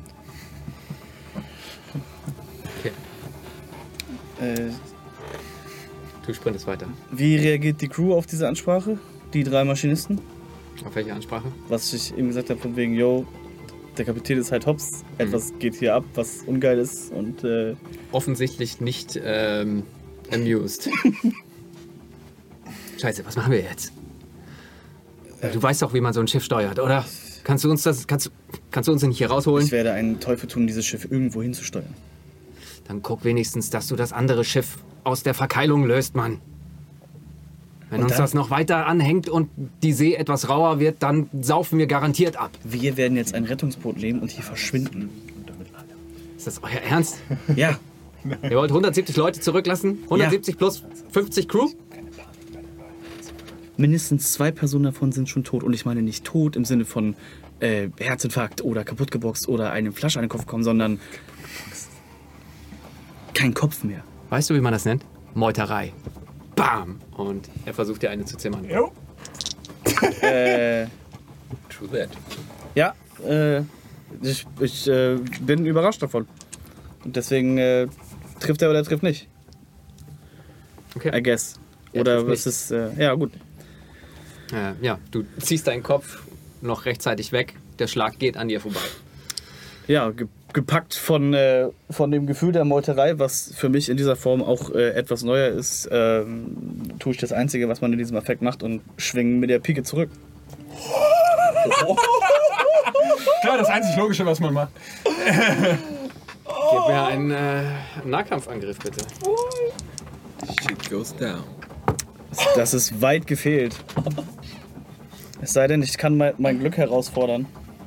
Äh, Du sprintest weiter. wie reagiert die Crew auf diese Ansprache? Die drei Maschinisten? Auf welche Ansprache? Was ich eben gesagt habe, von wegen, yo, der Kapitän ist halt hops, etwas geht hier ab, was ungeil ist und äh, Offensichtlich nicht ähm, amused. Scheiße, was machen wir jetzt? Du weißt doch, wie man so ein Schiff steuert, oder? Kannst du uns das, kannst, kannst du uns nicht hier rausholen? ich werde einen Teufel tun, dieses Schiff irgendwo hinzusteuern. Dann guck wenigstens, dass du das andere Schiff aus der Verkeilung löst, Mann. Wenn Und uns dann- das noch weiter anhängt und die See etwas rauer wird, dann saufen wir garantiert ab. Wir werden jetzt ein Rettungsboot nehmen und hier verschwinden. Ist das euer Ernst? Ja, Ihr wollt hundertsiebzig Leute zurücklassen? hundertsiebzig plus fünfzig Crew? mindestens zwei Personen davon sind schon tot. Und ich meine nicht tot im Sinne von äh, Herzinfarkt oder kaputtgeboxt oder eine Flasche an den Kopf kommen, sondern kein Kopf mehr. Weißt du, wie man das nennt? Meuterei. Bam! Und er versucht dir eine zu zimmern. Äh, True that. ja, äh, ich, ich äh, bin überrascht davon. Und deswegen äh, trifft er oder trifft nicht. Okay. I guess. Er Oder trifft was ist, äh, ja gut. Äh, ja, du ziehst deinen Kopf noch rechtzeitig weg. Der Schlag geht an dir vorbei. Ja, ge gepackt von, äh, von dem Gefühl der Meuterei, was für mich in dieser Form auch äh, etwas neuer ist, ähm, tue ich das Einzige, was man in diesem Effekt macht und schwingen mit der Pike zurück. Klar, das einzig Logische, was man macht. Gib mir einen äh, Nahkampfangriff, bitte. Shit goes down. Das ist weit gefehlt. Es sei denn, ich kann mein, mein Glück herausfordern.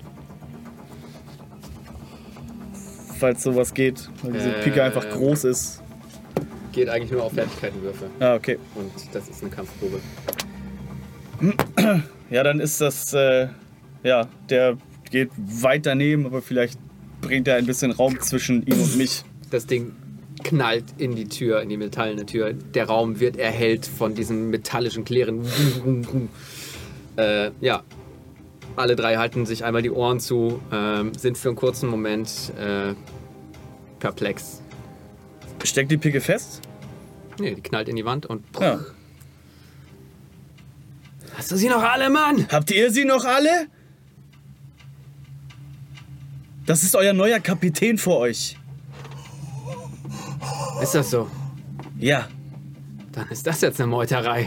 Falls sowas geht, weil diese Pike Ähm. einfach groß ist. Geht eigentlich nur auf Fertigkeitenwürfe. Ah, okay. Und das ist eine Kampfprobe. Ja, dann ist das, äh, ja, der geht weit daneben, aber vielleicht bringt er ein bisschen Raum zwischen ihm und mich. Das Ding knallt in die Tür, in die metallene Tür. Der Raum wird erhellt von diesem metallischen Klirren. äh, ja, alle drei halten sich einmal die Ohren zu, ähm, sind für einen kurzen Moment äh, perplex. Steckt die Pike fest? Nee, die knallt in die Wand und... Ja. Hast du sie noch alle, Mann? Habt ihr sie noch alle? Das ist euer neuer Kapitän vor euch. Ist das so? Ja. Dann ist das jetzt eine Meuterei.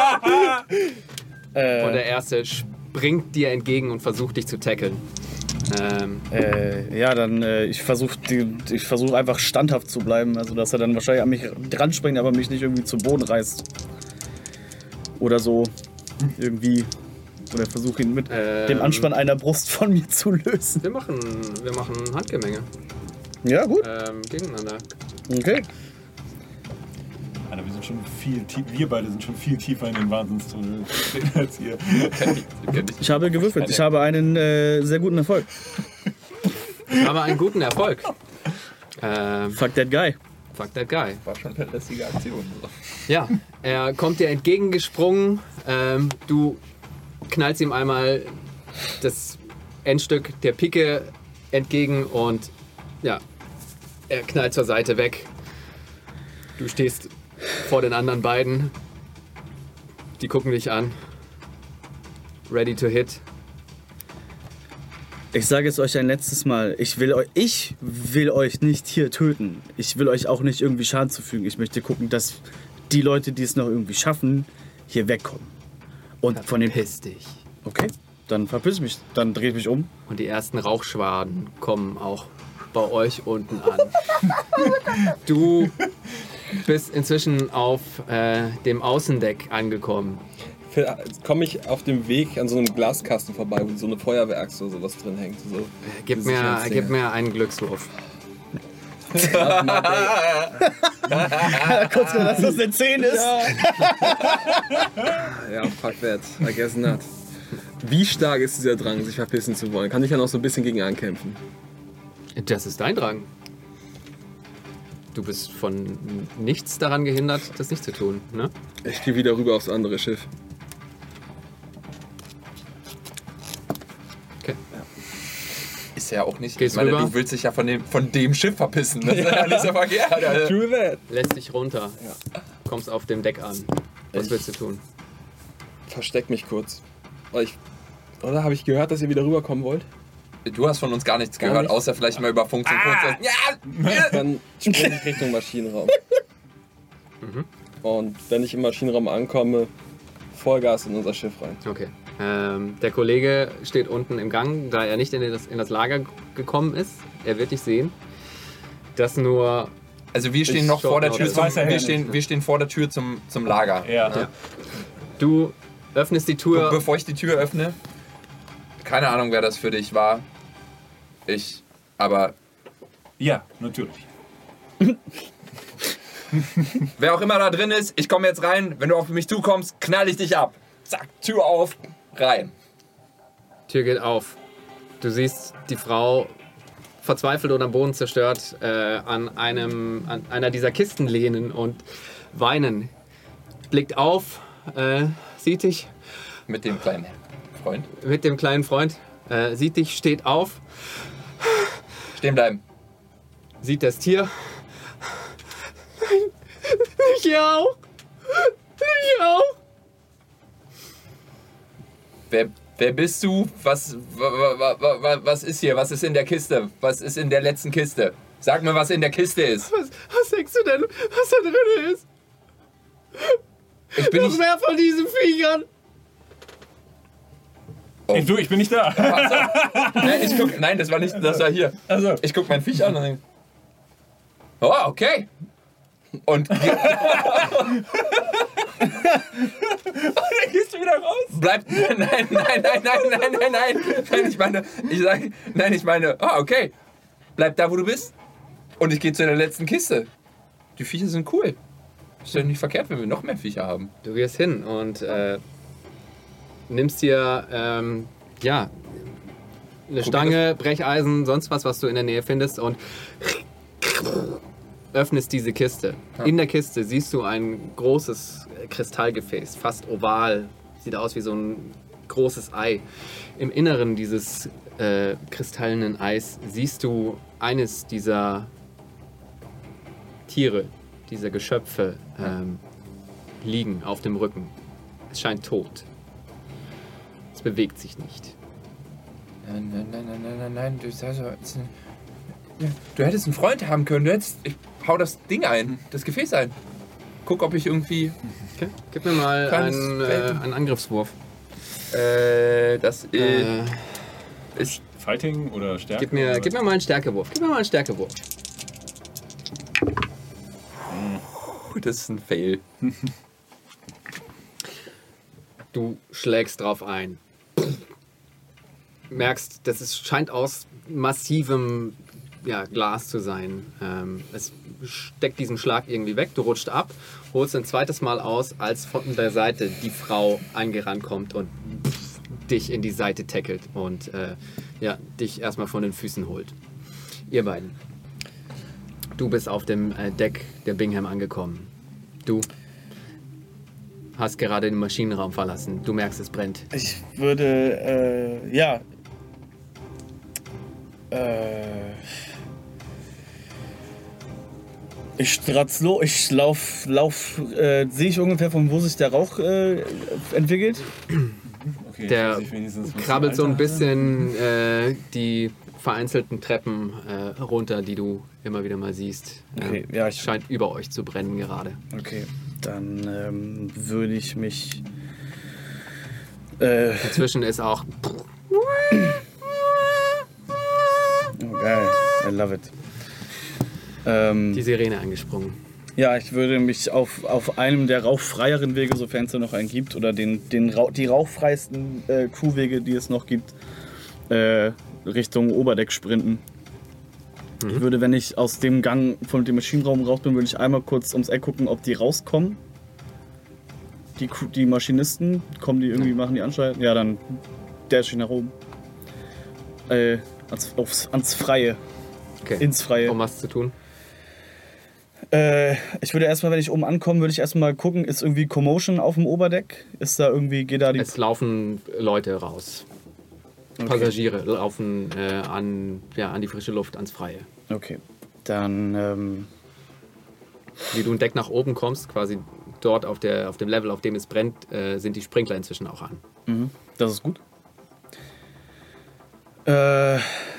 Äh, Und der Erste springt dir entgegen und versucht dich zu tackeln. Ähm, Äh, ja, dann äh, ich versuche ich versuch einfach standhaft zu bleiben. Also, dass er dann wahrscheinlich an mich dran springt, aber mich nicht irgendwie zu Boden reißt. Oder so. Irgendwie. Oder versuche ihn mit Ähm. dem Anspann einer Brust von mir zu lösen. wir, machen, wir machen Handgemenge Ja, gut. ähm, gegeneinander. Okay. Alter, wir sind schon viel tief, wir beide sind schon viel tiefer in den Wahnsinnstunnel als ihr. Ich habe gewürfelt. Ich habe einen äh, sehr guten Erfolg. Aber einen guten Erfolg. Ähm, Fuck that guy. fuck that guy. War schon eine lässige Aktion. Ja, er kommt dir entgegengesprungen. Ähm, du knallst ihm einmal das Endstück der Pike entgegen und ja, er knallt zur Seite weg. Du stehst vor den anderen beiden. Die gucken dich an. Ready to hit. Ich sage es euch ein letztes Mal. Ich will, euch, ich will euch nicht hier töten. Ich will euch auch nicht irgendwie Schaden zufügen. Ich möchte gucken, dass die Leute, die es noch irgendwie schaffen, hier wegkommen. Und von den... Verpiss dich. Okay, dann verpiss mich. Dann drehe ich mich um. Und die ersten Rauchschwaden kommen auch bei euch unten an. Du bist inzwischen auf äh, dem Außendeck angekommen. Komme ich auf dem Weg an so einem Glaskasten vorbei, wo so eine Feuerwehrachse oder sowas drin hängt. So. Gib mir, gib mir einen Glückswurf. Kurz mal, dass das eine zehn ist. Ja, fuck that. I guess not. Wie stark ist dieser Drang, sich verpissen zu wollen? Kann ich ja noch so ein bisschen gegen ankämpfen? Das ist dein Drang. Du bist von nichts daran gehindert, das nicht zu tun, ne? Ich gehe wieder rüber aufs andere Schiff. Okay. Ist ja auch nicht. Gehst ich meine, rüber? du willst dich ja von dem, von dem Schiff verpissen. Das ist ja nicht so verkehrt. Alter. True that. Lässt dich runter. Kommst auf dem Deck an. Was Ich- willst du tun? Versteck mich kurz. Weil ich, oder habe ich gehört, dass ihr wieder rüberkommen wollt? Du hast von uns gar nichts Gar gehört, nichts? außer vielleicht mal über Funk zum Kurz. Ja! Dann springe ich Richtung Maschinenraum. Und wenn ich im Maschinenraum ankomme, Vollgas in unser Schiff rein. Okay. Ähm, der Kollege steht unten im Gang, da er nicht in das, in das Lager gekommen ist. Er wird dich sehen. Das nur. Also wir stehen Ich noch vor der schon, Tür das zum, weiß er ja wir nicht, stehen, ne? wir stehen vor der Tür zum, zum Lager. Ja. Ja. Du öffnest die Und Tür. bevor ich die Tür öffne, keine Ahnung, wer das für dich war. Ich, aber Ja, natürlich. wer auch immer da drin ist, ich komme jetzt rein. Wenn du auf mich zukommst, knall ich dich ab. Zack, Tür auf, rein. Tür geht auf. Du siehst die Frau verzweifelt und am Boden zerstört äh, an, einem, an einer dieser Kisten lehnen und weinen. Blickt auf, äh, sieht dich Mit dem kleinen Freund. mit dem kleinen Freund, äh, sieht dich, steht auf, Stehen bleiben. sieht das Tier. Nein, ich auch. Ich auch. Wer, wer bist du? Was, wa, wa, wa, wa, was ist hier? Was ist in der Kiste? Was ist in der letzten Kiste? Sag mir, was in der Kiste ist. Was, was denkst du denn, was da drin ist? Ich bin Noch nicht... mehr von diesen Viechern. Oh. Ey, du, ich bin nicht da. Nein, ich guck, nein, das war nicht, das war hier. Also, Ich guck mein Viech an und denke, oh, okay. Und dann gehst du wieder raus. bleibt, nein, nein, nein, nein, nein, nein, nein, nein, nein, ich meine, ich sage, nein, ich meine, ah, okay. Bleib da, wo du bist. Und ich gehe zu der letzten Kiste. Die Viecher sind cool. Ist ja nicht verkehrt, wenn wir noch mehr Viecher haben. Du gehst hin und äh, nimmst dir ähm, ja, eine Stange, Brecheisen, sonst was, was du in der Nähe findest und öffnest diese Kiste. Ja. In der Kiste siehst du ein großes Kristallgefäß, fast oval. Sieht aus wie so ein großes Ei. Im Inneren dieses äh, kristallenen Eis siehst du eines dieser Tiere, dieser Geschöpfe ähm, liegen auf dem Rücken. Es scheint tot. Es bewegt sich nicht. Nein, nein, nein, nein, nein, nein, nein. Du, also, es ist ein- du hättest einen Freund haben können. Du hättest, ich hau das Ding ein, das Gefäß ein. Guck, ob ich irgendwie. Okay. Gib mir mal Kleines einen, äh, Feld. einen Angriffswurf. Äh, das Äh, ist Fighting oder Stärke? Gib mir, oder? gib mir mal einen Stärkewurf. Gib mir mal einen Stärkewurf. Puh, das ist ein Fail. Du schlägst drauf ein. Merkst, das ist, scheint aus massivem ja, Glas zu sein. Ähm, es steckt diesen Schlag irgendwie weg, du rutscht ab, holst ein zweites Mal aus, als von der Seite die Frau angerannt kommt und pff, dich in die Seite tackelt und äh, ja, dich erstmal von den Füßen holt. Ihr beiden. Du bist auf dem äh, Deck der Bingham angekommen. Du hast gerade den Maschinenraum verlassen. Du merkst, es brennt. Ich würde, äh, ja. Äh. Ich stratz los, ich lauf, lauf, äh, sehe ich ungefähr, von wo sich der Rauch äh, entwickelt? Okay, Der dass ich wenigstens was krabbelt so ein Alter bisschen äh, die vereinzelten Treppen äh, runter, die du immer wieder mal siehst. Okay, Ähm, ja, ich- scheint über euch zu brennen gerade. Okay, dann ähm, würde ich mich. Äh, Inzwischen ist auch oh, geil, I love it. Ähm, die Sirene angesprungen. ja, ich würde mich auf, auf einem der rauchfreieren Wege, sofern es da noch einen gibt, oder den, den Rauch, die rauchfreisten äh, Crewwege, die es noch gibt, äh, Richtung Oberdeck sprinten. Ich würde, wenn ich aus dem Gang von dem Maschinenraum raus bin, würde ich einmal kurz ums Eck gucken, ob die rauskommen. Die, Crew- die Maschinisten, kommen die irgendwie, machen die Anschalten? Ja, dann dash ich nach oben. Äh, ans, aufs, ans Freie, Okay. ins Freie. Um was zu tun? Äh, ich würde erstmal, wenn ich oben ankomme, würde ich erstmal gucken, ist irgendwie Commotion auf dem Oberdeck? Ist da irgendwie, geht da die... Es laufen Leute raus. Passagiere laufen äh, an, ja, an die frische Luft, ans Freie. Okay, dann, ähm, Wie du ein Deck nach oben kommst, quasi dort auf, der, auf dem Level, auf dem es brennt, äh, sind die Sprinkler inzwischen auch an. mhm, das ist gut. Äh,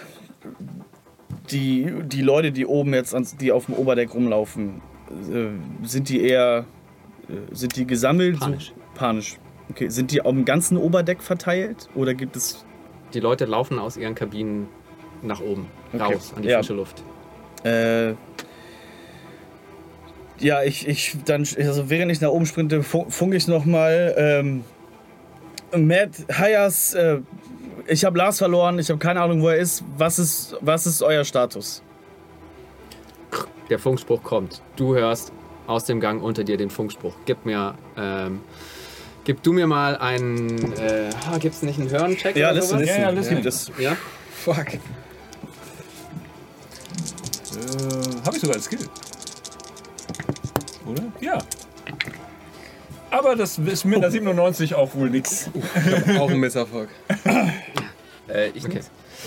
die, die Leute, die oben jetzt, ans, die auf dem Oberdeck rumlaufen, äh, sind die eher, äh, sind die gesammelt? Panisch. So, panisch. Okay, sind die auf dem ganzen Oberdeck verteilt oder gibt es... Die Leute laufen aus ihren Kabinen nach oben, Okay. raus, an die Ja. frische Luft. Äh, ja, ich, ich dann, also während ich nach oben sprinte, fu- funke ich nochmal. Ähm, Matt, Hayas, äh, ich habe Lars verloren, ich habe keine Ahnung, wo er ist. Was ist, was ist euer Status? Der Funkspruch kommt. Du hörst aus dem Gang unter dir den Funkspruch. Gib mir, ähm, gib du mir mal einen, äh, ah, gibt's nicht einen Hören-Check Ja, oder listen, sowas? listen. Ja, ja, listen. Gibt es. Ja? Fuck. Äh, Habe ich sogar als Skill. Oder? Ja. Aber das ist mit einer siebenundneunzig auch wohl nix. Auch ein Misserfolg. Äh, ich Okay. nicht.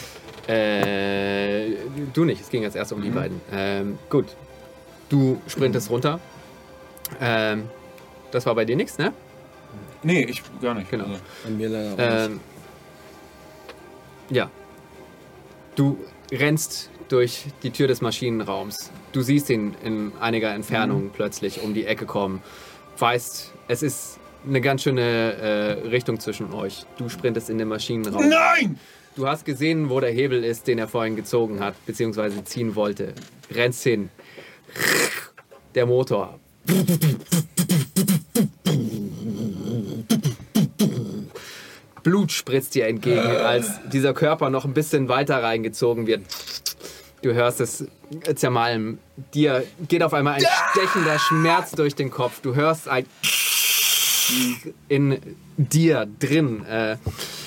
Äh, du nicht, es ging jetzt erst um die beiden. Ähm, gut. Du sprintest runter. Ähm, das war bei dir nichts, ne? Nee, ich gar nicht. Genau. Also, Bei mir leider auch nicht. Ähm, ja. Du rennst durch die Tür des Maschinenraums. Du siehst ihn in einiger Entfernung plötzlich um die Ecke kommen. Weißt, es ist eine ganz schöne äh, Richtung zwischen euch. Du sprintest in den Maschinenraum. Nein! Du hast gesehen, wo der Hebel ist, den er vorhin gezogen hat, beziehungsweise ziehen wollte. Rennst hin. Der Motor. Blut spritzt dir entgegen, als dieser Körper noch ein bisschen weiter reingezogen wird. Du hörst es zermalmen. Dir geht auf einmal ein stechender Schmerz durch den Kopf. Du hörst ein in dir drin. Äh,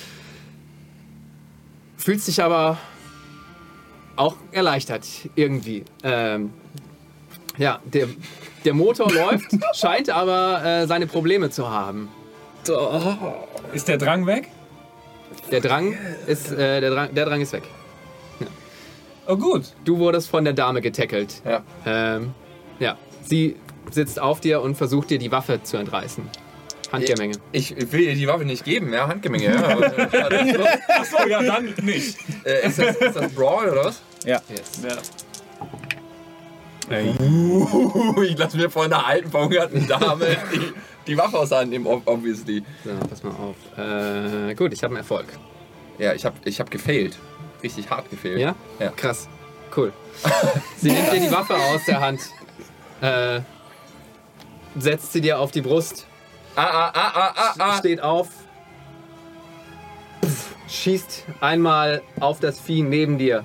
fühlst dich aber auch erleichtert irgendwie. Ähm, ja, der, der Motor läuft, scheint aber äh, seine Probleme zu haben. Ist der Drang weg? Der Drang ist, äh, der Drang, der Drang ist weg. Oh gut. Du wurdest von der Dame getackelt. Ja. Ähm, ja, sie sitzt auf dir und versucht dir die Waffe zu entreißen. Handgemenge. Ich will ihr die Waffe nicht geben, ja, Handgemenge. Ja. Aber, Achso, ja, dann nicht. äh, ist, das, ist das Brawl oder was? Ja. Yes. Ja. Uh, ich lasse mir von einer alten, verhungerten Dame die, die Waffe aus der Hand nehmen, ob- obviously. So, pass mal auf. Äh, gut, ich habe einen Erfolg. Ja, ich habe ich hab gefailt. richtig hart gefehlt. Ja? Ja. Krass. Cool. Sie nimmt dir die Waffe aus der Hand. Äh, setzt sie dir auf die Brust. Ah, ah, ah, ah, ah, ah. Steht auf. Pff, schießt einmal auf das Vieh neben dir.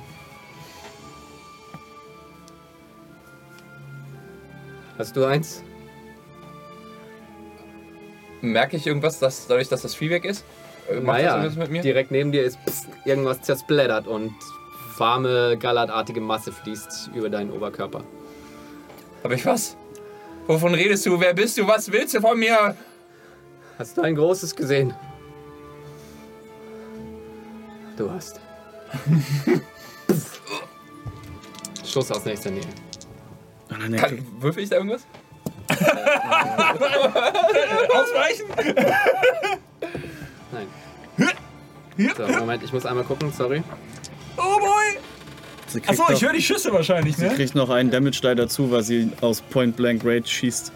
Hast du eins? Merke ich irgendwas, dass, dadurch, dass das Vieh weg ist? Äh, Macht das Naja, irgendwas mit mir? direkt neben dir ist pff, irgendwas zersplattert und warme, gallertartige Masse fließt über deinen Oberkörper. Hab ich was? Wovon redest du? Wer bist du? Was willst du von mir? Hast du ein großes gesehen? Du hast. Schuss aus nächster Nähe. Ah, nein, Kann, würfel ich da irgendwas? Ausweichen! Nein. So, Moment, ich muss einmal gucken, sorry. Oh boy! sie kriegt, Achso, ich noch, höre die Schüsse wahrscheinlich, sie ne? kriegt noch einen Damage die dazu, weil sie aus Point Blank Range schießt.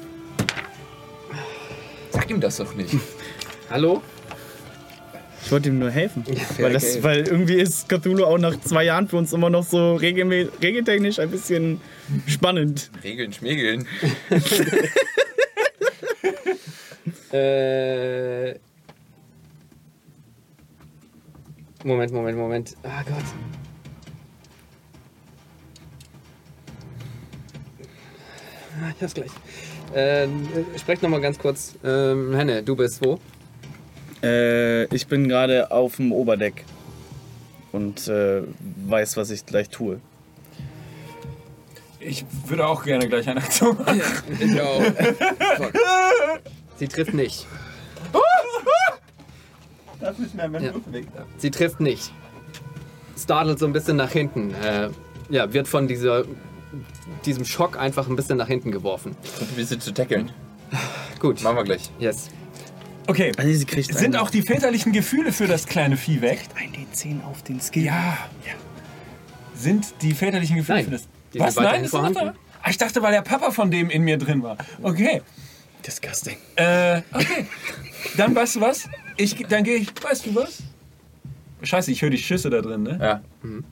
Sag ihm das doch nicht. Hallo? Ich wollte ihm nur helfen. weil, das, okay. weil irgendwie ist Cthulhu auch nach zwei Jahren für uns immer noch so regelmä- regeltechnisch ein bisschen spannend. Regeln, schmiegeln. Äh. Moment, Moment, Moment. Ah Gott. Ah, ich hab's gleich. Ähm, sprecht nochmal ganz kurz. Ähm, Henne, du bist wo? Äh, ich bin gerade auf dem Oberdeck und äh, weiß, was ich gleich tue. Ich würde auch gerne gleich eine Aktion machen. Ich auch. Sie trifft nicht. Das ist mehr mein Ja. Würfel. Sie trifft nicht. Startelt so ein bisschen nach hinten. Äh, ja, wird von dieser, diesem Schock einfach ein bisschen nach hinten geworfen. Wie sie zu tackeln. Gut. Machen wir gleich. Yes. Okay, Also sie kriegt sind einen, auch die väterlichen Gefühle für das kleine Vieh weg? ein D zehn auf den Skill. Ja. Sind die väterlichen Gefühle Nein, für das... die sind Was? weiterhin Nein, ist noch vorhanden. da? Ah, ich dachte, weil der Papa von dem in mir drin war. Okay. Disgusting. Äh, okay. Dann weißt du was? Ich, dann gehe ich... Weißt du was? Scheiße, ich höre die Schüsse da drin, ne? Ja.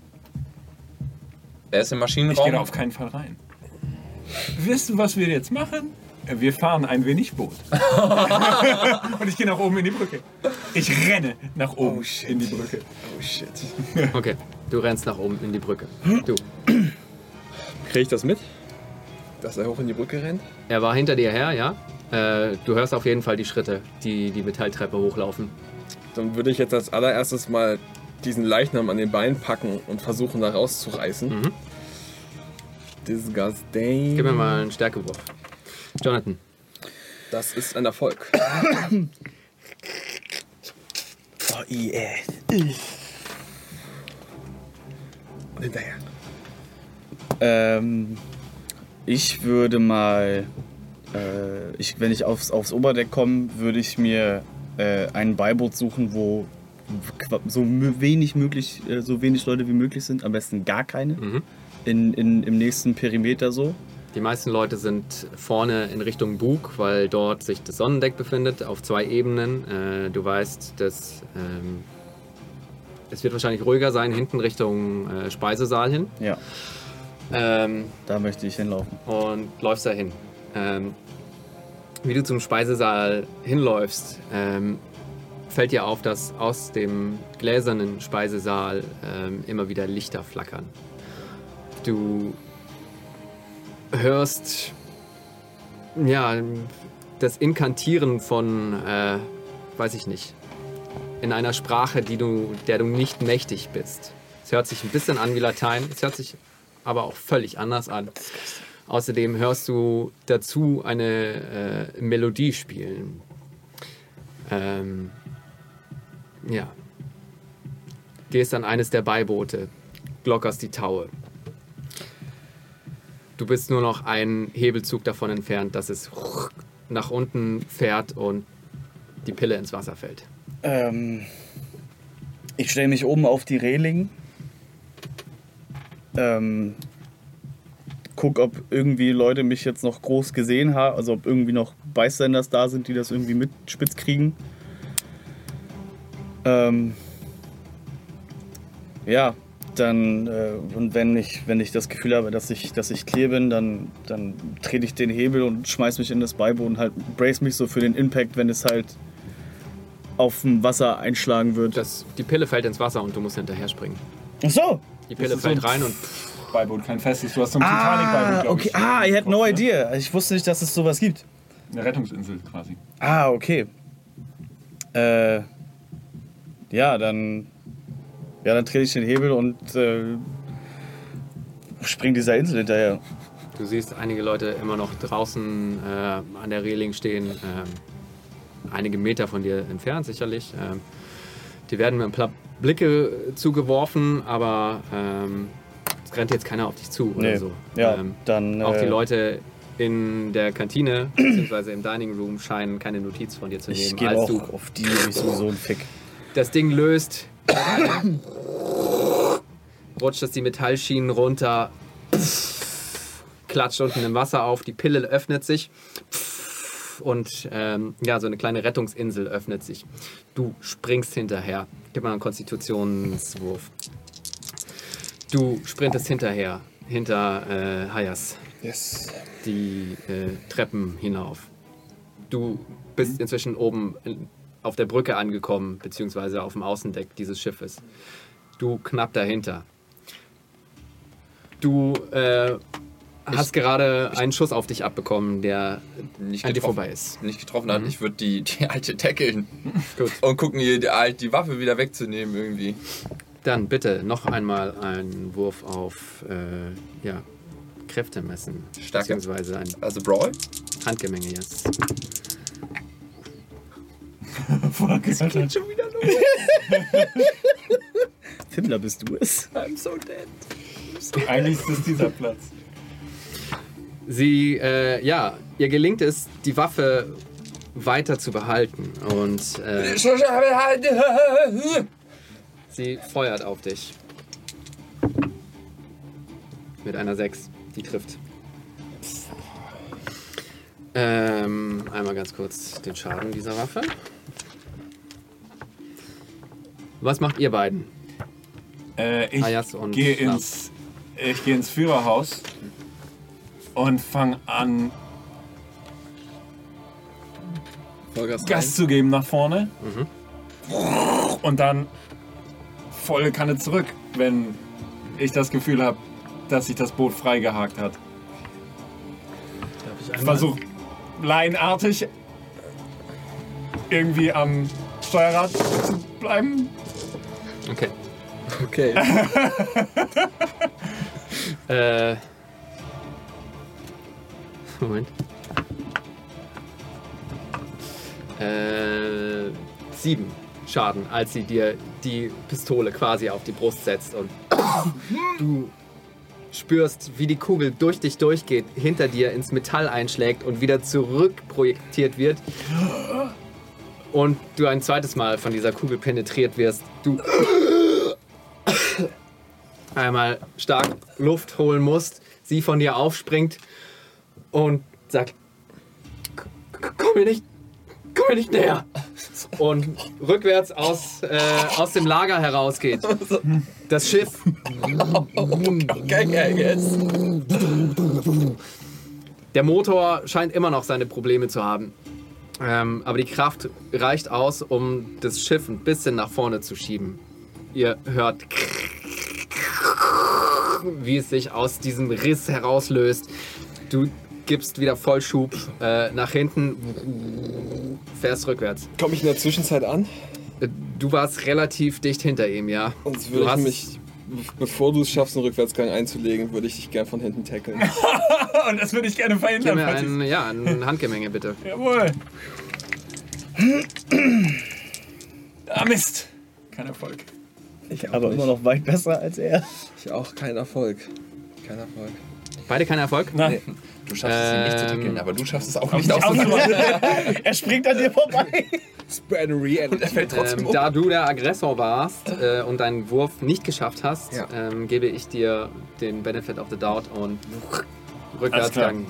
Er ist im Ich gehe Maschinenraum. da auf keinen Fall rein. Weißt du, was wir jetzt machen? Wir fahren ein wenig Boot. Und ich gehe nach oben in die Brücke. Ich renne nach oben in die Brücke. Oh shit. Okay. Du rennst nach oben in die Brücke. Du. Kriege ich das mit? Dass er hoch in die Brücke rennt? Er war hinter dir her, ja? Äh, du hörst auf jeden Fall die Schritte, die die Metalltreppe hochlaufen. Dann würde ich jetzt als allererstes mal diesen Leichnam an den Beinen packen und versuchen, da rauszureißen. Mhm. Disgusting. Gib mir mal einen Stärkewurf. Jonathan. Das ist ein Erfolg. Oh yeah. Und hinterher. Ähm, ich würde mal, äh, ich, wenn ich aufs, aufs Oberdeck komme, würde ich mir äh, ein Beiboot suchen, wo qua- so mö- wenig möglich, äh, so wenig Leute wie möglich sind, am besten gar keine. Mhm. In, in, im nächsten Perimeter so. Die meisten Leute sind vorne in Richtung Bug, weil dort sich das Sonnendeck befindet, auf zwei Ebenen. Äh, du weißt, dass ähm, es wird wahrscheinlich ruhiger sein, hinten Richtung äh, Speisesaal hin. Ja, Ähm, da möchte ich hinlaufen. und läufst dahin. Ähm, wie du zum Speisesaal hinläufst, ähm, fällt dir auf, dass aus dem gläsernen Speisesaal ähm, immer wieder Lichter flackern. Du hörst ja das Inkantieren von, äh, weiß ich nicht, in einer Sprache, die du, der du nicht mächtig bist. Es hört sich ein bisschen an wie Latein, es hört sich aber auch völlig anders an. Außerdem hörst du dazu eine äh, Melodie spielen. Ähm, ja. Gehst an eines der Beiboote, glockerst die Taue. Du bist nur noch einen Hebelzug davon entfernt, dass es nach unten fährt und die Pille ins Wasser fällt. Ähm, ich stelle mich oben auf die Reling. Ähm, guck, ob irgendwie Leute mich jetzt noch groß gesehen haben, also ob irgendwie noch Bystanders da sind, die das irgendwie mit spitz kriegen. Ähm, ja, dann, äh, und wenn ich, wenn ich das Gefühl habe, dass ich, dass ich clear bin, dann, dann trete ich den Hebel und schmeiß mich in das Beiboot und halt brace mich so für den Impact, wenn es halt auf dem Wasser einschlagen wird. Das, die Pille fällt ins Wasser und du musst hinterher springen. Ach so! Die Pille ist so fällt ein rein und Beiboot, kein festes. Du hast so ein Titanic-Beiboot, Ah, glaub okay. ich. Ah, I had no idea. Ich wusste nicht, dass es sowas gibt. Eine Rettungsinsel quasi. Ah, okay. Äh, ja, dann, ja, dann trete ich den Hebel und äh, spring dieser Insel hinterher. du siehst einige Leute immer noch draußen äh, an der Reling stehen, ähm, einige Meter von dir entfernt sicherlich. Ähm, die werden mit ein paar Blicke zugeworfen, aber ähm, es rennt jetzt keiner auf dich zu oder Nee. so. Ja, Ähm, dann. auch die äh, Leute in der Kantine bzw. im Dining Room scheinen keine Notiz von dir zu Ich nehmen, gehe als auch du auf die, ich sowieso ein Fick. das Ding löst, rutscht es die Metallschienen runter, klatscht unten im Wasser auf, die Pille öffnet sich und ähm, ja, so eine kleine Rettungsinsel öffnet sich. Du springst hinterher. Gib mal einen Konstitutionswurf. Du sprintest hinterher, hinter äh, Hayas, Yes. die äh, Treppen hinauf. Du bist inzwischen oben in, auf der Brücke angekommen, beziehungsweise auf dem Außendeck dieses Schiffes. Du knapp dahinter. Du äh, hast gerade einen Schuss auf dich abbekommen, der Nicht an dir getroffen, vorbei ist. nicht getroffen hat. Ich würde die, die alte tackeln. Gut. Und gucken, ihr die, alt- die Waffe wieder wegzunehmen irgendwie. Dann bitte noch einmal einen Wurf auf äh, ja, Kräfte messen. Stärke? Beziehungsweise ein Also Brawl? Handgemenge jetzt. Das geht schon wieder los. Himmler, bist du es? I'm so dead. Eigentlich ist es dieser Platz. Sie, äh, ja, ihr gelingt es, die Waffe weiter zu behalten und äh, sie feuert auf dich. Mit einer sechs, die trifft. Ähm, einmal ganz kurz den Schaden dieser Waffe. Was macht ihr beiden? Äh, ich Hayas und gehe Schlaf. ins, ich gehe ins Führerhaus und fange an, Vollgas Gas rein. zu geben nach vorne. Und dann volle Kanne zurück, wenn ich das Gefühl habe, dass sich das Boot freigehakt hat. Ich versuche laienartig irgendwie am Steuerrad zu bleiben. Okay. Okay. Äh. Moment. Äh. Sieben Schaden, als sie dir die Pistole quasi auf die Brust setzt und du spürst, wie die Kugel durch dich durchgeht, hinter dir ins Metall einschlägt und wieder zurückprojektiert wird. Und du ein zweites Mal von dieser Kugel penetriert wirst. Du einmal stark Luft holen musst, sie von dir aufspringt und sagt, "K- komm mir nicht, komm mir nicht näher. Und rückwärts aus, äh, aus dem Lager herausgeht. Das Schiff Okay, jetzt. Der Motor scheint immer noch seine Probleme zu haben. Ähm, aber die Kraft reicht aus, um das Schiff ein bisschen nach vorne zu schieben. Ihr hört, wie es sich aus diesem Riss herauslöst. Du gibst wieder Vollschub äh, nach hinten, fährst rückwärts. Komme ich in der Zwischenzeit an? Äh, Du warst relativ dicht hinter ihm, ja. Sonst Du würde ich hast- mich, bevor du es schaffst, einen Rückwärtsgang einzulegen, würde ich dich gern von hinten tackeln. Und das würde ich gerne Gib verhindern. mir falls ich's- ein, ja, ein Handgemenge, bitte. Jawohl. Ah, Mist. Kein Erfolg. Ich auch Aber nicht. immer noch weit besser als er. Ich auch, kein Erfolg. Kein Erfolg. Beide kein Erfolg? Nein. Du schaffst es, ihn nicht zu Ähm, tackeln, aber du schaffst es auch Nicht nicht auszumachen. Er springt an dir vorbei. Spread reality. Er fällt trotzdem Ähm, um. da du der Aggressor warst äh, und deinen Wurf nicht geschafft hast, Ja. ähm, gebe ich dir den Benefit of the Doubt und Alles Rückwärtsgang.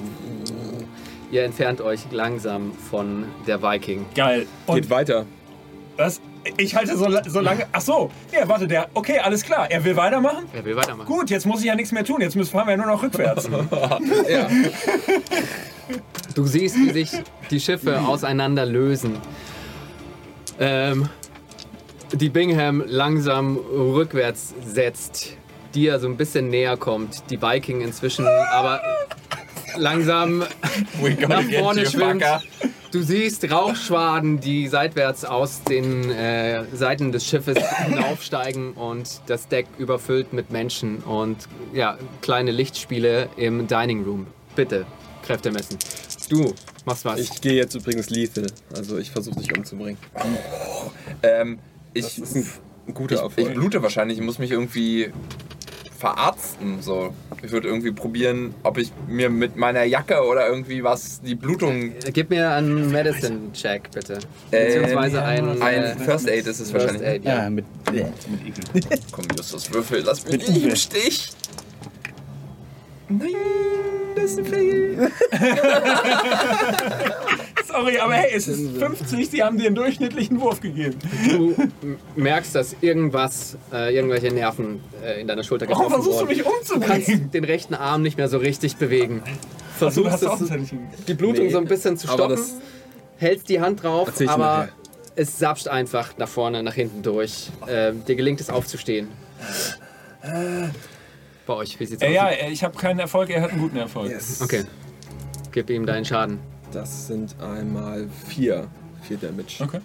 Ihr entfernt euch langsam von der Viking. Geil. Und Geht weiter. was? Ich halte so, so lange. Ach so, ja, warte, der. Okay, alles klar. Er will weitermachen? Er will weitermachen. Gut, jetzt muss ich ja nichts mehr tun. Jetzt müssen fahren wir ja nur noch rückwärts. Ja. Du siehst, wie sich die Schiffe auseinander lösen. Ähm, die Bingham langsam rückwärts setzt, dir so ein bisschen näher kommt. Die Viking inzwischen aber langsam nach vorne schwimmt. Du siehst Rauchschwaden, die seitwärts aus den äh, Seiten des Schiffes hinaufsteigen und das Deck überfüllt mit Menschen und ja, kleine Lichtspiele im Dining Room. Bitte, Kräfte messen. Du machst was. Ich gehe jetzt übrigens lethal, also ich versuche dich umzubringen. Ähm, Das ich, ist ein, ein guter ich, Erfolg. ich blute wahrscheinlich, ich muss mich irgendwie verarzten. So. Ich würde irgendwie probieren, ob ich mir mit meiner Jacke oder irgendwie was die Blutung... Gib mir einen Medicine-Check, bitte. Beziehungsweise ein... Ein äh, First Aid ist es First wahrscheinlich. Aid, ja. Ja, mit, mit Ekel. Komm, Justus, Würfel, lass mich Mit nicht im Uwe. Stich. Nein, das ist ein Fail. Sorry, aber hey, es ist fünfzig. Sie haben dir einen durchschnittlichen Wurf gegeben. Du m- merkst, dass irgendwas, äh, irgendwelche Nerven äh, in deiner Schulter Warum getroffen versuchst du wurden. mich Du kannst umzubringen? den rechten Arm nicht mehr so richtig bewegen. Du Versuchst hast auch es, nicht. die Blutung Nee, so ein bisschen zu aber stoppen, das- hältst die Hand drauf, Erzähl ich dir aber nachher. es sapscht einfach nach vorne, nach hinten durch. Ähm, dir gelingt es aufzustehen. Bei euch, wie sieht's Äh, aus? ja, ich habe keinen Erfolg, er hat einen guten Erfolg. Yes. Okay, gib ihm deinen Schaden. Das sind einmal vier. Vier Damage. Okay.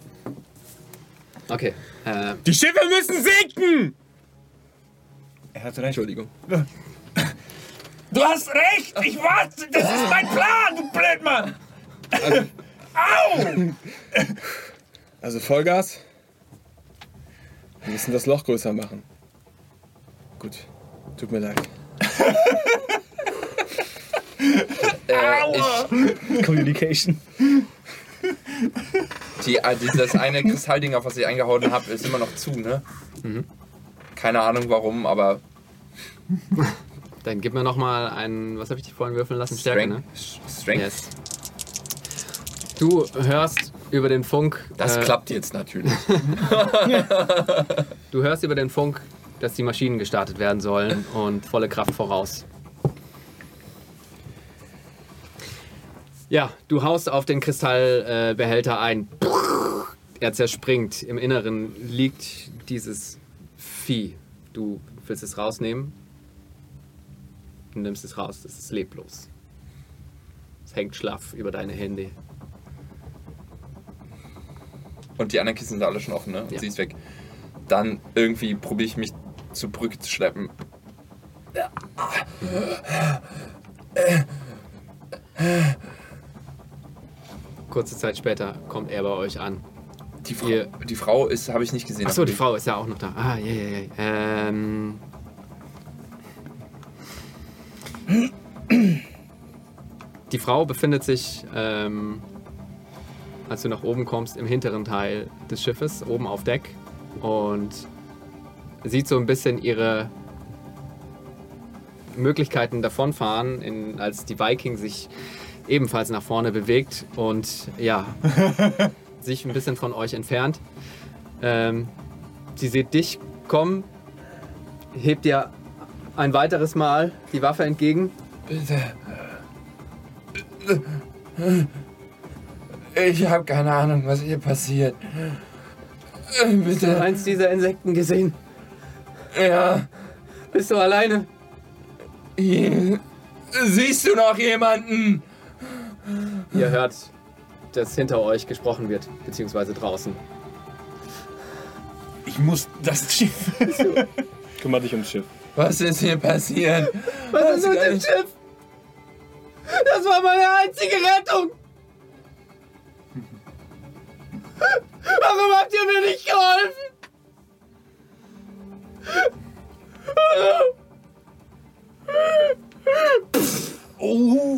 Okay, äh, Die Schiffe müssen sinken! Er hat recht. Entschuldigung. Du hast recht! Ich warte! Das ist mein Plan, du Blödmann! Au! Also Vollgas. Wir müssen das Loch größer machen. Gut. Tut mir leid. Äh, ich, Communication. die, äh, dieses eine Kristallding, auf was ich eingehauen habe, ist immer noch zu, ne? Keine Ahnung warum, aber dann gib mir nochmal einen, was habe ich dich vorhin würfeln lassen? Stärke, ne? Strength. Strength. Yes. Du hörst über den Funk. Das äh, klappt jetzt natürlich. Du hörst über den Funk, dass die Maschinen gestartet werden sollen und volle Kraft voraus. Ja, du haust auf den Kristallbehälter äh, Behälter ein. Er zerspringt. Im Inneren liegt dieses Vieh. Du willst es rausnehmen. Du nimmst es raus. Es ist leblos. Es hängt schlaff über deine Hände. Und die anderen Kisten sind alle schon offen, ne? Und Ja. sie ist weg. Dann irgendwie probiere ich mich zur Brücke zu schleppen. Kurze Zeit später kommt er bei euch an. Die Frau, Ihr- die Frau ist, habe ich nicht gesehen. Achso, die Frau ist ja auch noch da. Ah, ja, ja, ja. Ähm. Die Frau befindet sich, ähm, als du nach oben kommst, im hinteren Teil des Schiffes, oben auf Deck. Und sieht so ein bisschen ihre Möglichkeiten davonfahren, in, als die Viking sich ebenfalls nach vorne bewegt und ja, sich ein bisschen von euch entfernt. Ähm, sie sieht dich kommen, hebt dir ein weiteres Mal die Waffe entgegen. Bitte. Ich habe keine Ahnung, was hier passiert. Hast du Bitte. eins dieser Insekten gesehen? Ja. Bist du alleine? Hier. Siehst du noch jemanden? Ihr hört, dass hinter euch gesprochen wird, beziehungsweise draußen. Ich muss das Schiff. Kümmer dich ums Schiff. Was ist hier passiert? Was ist mit kann dem ich- Schiff? Das war meine einzige Rettung! Warum habt ihr mir nicht geholfen? Oh.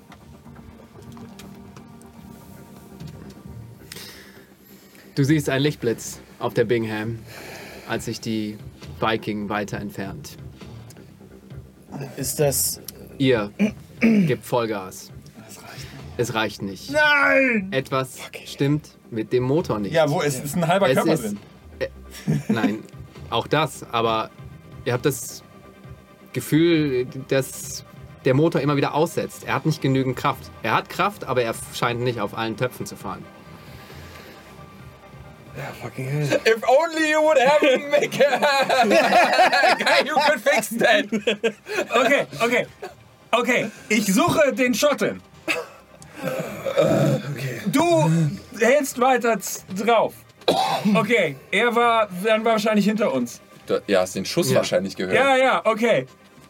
Du siehst einen Lichtblitz auf der Bingham, als sich die Viking weiter entfernt. Ist das. Ihr gebt Vollgas. Es reicht nicht. Nein! Etwas stimmt mit dem Motor nicht. Ja, wo ist, ist ein halber Es Körper ist- drin? Nein, auch das. Aber ihr habt das Gefühl, dass der Motor immer wieder aussetzt. Er hat nicht genügend Kraft. Er hat Kraft, aber er scheint nicht auf allen Töpfen zu fahren. If only you would have a make a guy who could fix that. Okay, okay. Okay, ich suche den Schotten. Du hältst weiter z- drauf. Okay, er war dann wahrscheinlich hinter uns. Du, ja, hast den Schuss Ja. wahrscheinlich gehört. Ja, ja, okay.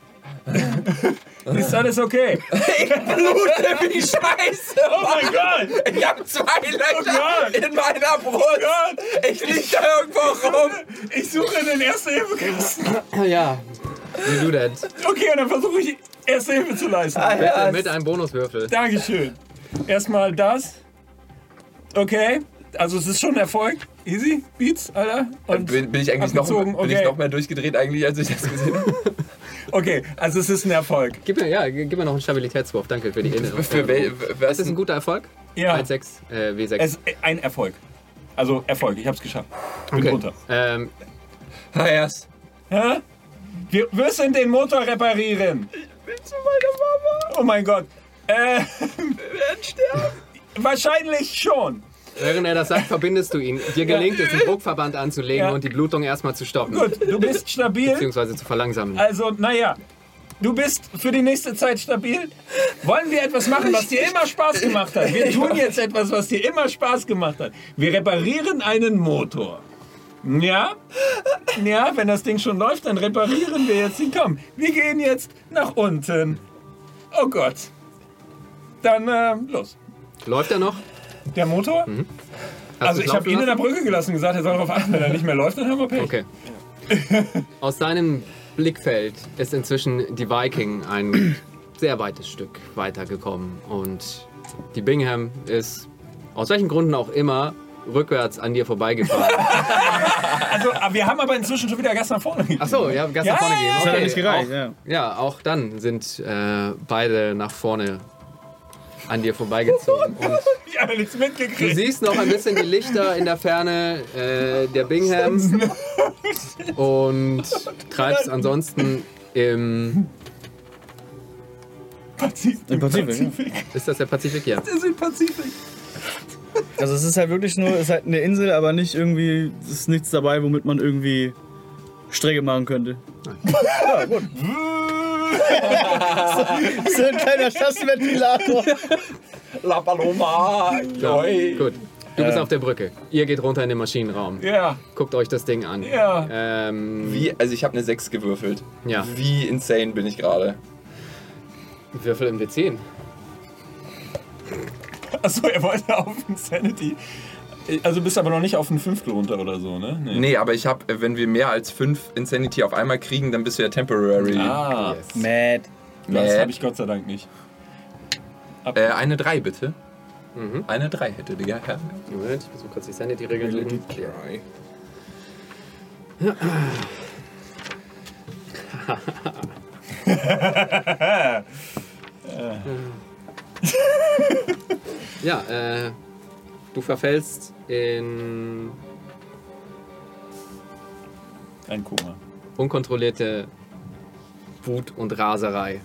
Ist alles okay? Ich blute wie Scheiße. Oh mein Gott! Ich hab zwei Löcher Gott. in meiner Brust. Gott! Ich lieg da irgendwo rum. Ich suche den Erste-Hilfe-Kasten. Ja, you do that. Okay, und dann versuche ich Erste Hilfe zu leisten. Bitte mit einem Bonuswürfel. Dankeschön. Erstmal das. Okay, also es ist schon ein Erfolg. Easy, Beats, Alter. Und Bin, bin ich eigentlich noch, abgezogen, bin ich okay. noch mehr durchgedreht eigentlich, als ich das gesehen habe? Okay, also es ist ein Erfolg. Gib mir, ja, gib mir noch einen Stabilitätswurf. Danke für die Erinnerung. Für wel, was Es ist ein guter Erfolg? Ja, eins sechs, äh, W sechs. es ist ein Erfolg. Also Erfolg, ich hab's geschafft. Ich bin Okay. runter. Ähm, Hayas. Hä? Wir müssen den Motor reparieren. Ich bin zu meiner Mama. Oh mein Gott. Äh, Wir werden sterben. wahrscheinlich schon. während er das sagt, verbindest du ihn. Dir gelingt es, einen Druckverband anzulegen Ja. und die Blutung erstmal zu stoppen. Gut, du bist stabil. Beziehungsweise zu verlangsamen. Also, naja, du bist für die nächste Zeit stabil. Wollen wir etwas machen, was dir immer Spaß gemacht hat? Wir tun jetzt etwas, was dir immer Spaß gemacht hat. Wir reparieren einen Motor. Ja? Ja, wenn das Ding schon läuft, dann reparieren wir jetzt den. Komm, wir gehen jetzt nach unten. Oh Gott. Dann, äh, los. Läuft er noch? Der Motor? Hast Also du's ich habe laufen ihn in der lassen? Brücke gelassen und gesagt, er soll darauf achten, wenn er nicht mehr läuft, dann haben wir Pech. Okay. Aus deinem Blickfeld ist inzwischen die Viking ein sehr weites Stück weitergekommen. Und die Bingham ist, aus welchen Gründen auch immer, rückwärts an dir vorbeigefahren. Also, aber wir haben aber inzwischen schon wieder Gas nach vorne gegeben. Ach so, ja, Gas Ja, nach vorne ja, geben. ja. Das hat ja Okay, nicht gereicht, auch, ja. ja, auch dann sind äh, beide nach vorne an dir vorbeigezogen. Und Ich habe nichts du mitgekriegt. siehst noch ein bisschen die Lichter in der Ferne äh, der Bingham und treibst ansonsten im... Pazifik. Im Pazifik, ja. Ist das der Pazifik? Ja. Das ist im Pazifik. Also es ist halt wirklich nur, es ist halt eine Insel, aber nicht irgendwie, es ist nichts dabei, womit man irgendwie Strecke machen könnte. Ja, gut. Das ist ein kleiner Schatzventilator. La Paloma. So, gut. Du bist Äh. auf der Brücke. Ihr geht runter in den Maschinenraum. Ja, Guckt euch das Ding an. ja. Ähm, Wie, also ich habe eine sechs gewürfelt. Ja. Wie insane bin ich gerade? Würfel im W zehn. Achso, er wollte auf Insanity. Also bist aber noch nicht auf ein Fünftel runter oder so, ne? Nee, aber ich habe, wenn wir mehr als fünf Insanity auf einmal kriegen, dann bist du ja temporary. Ah, Yes. Mad. das Mad. habe ich Gott sei Dank nicht. Äh, eine drei bitte. Mhm. Eine drei hätte der Herr. Moment, ich versuche kurz die Sanity-Regeln zu suchen. Ja, äh, du verfällst in Ein Koma. unkontrollierte Wut und Raserei.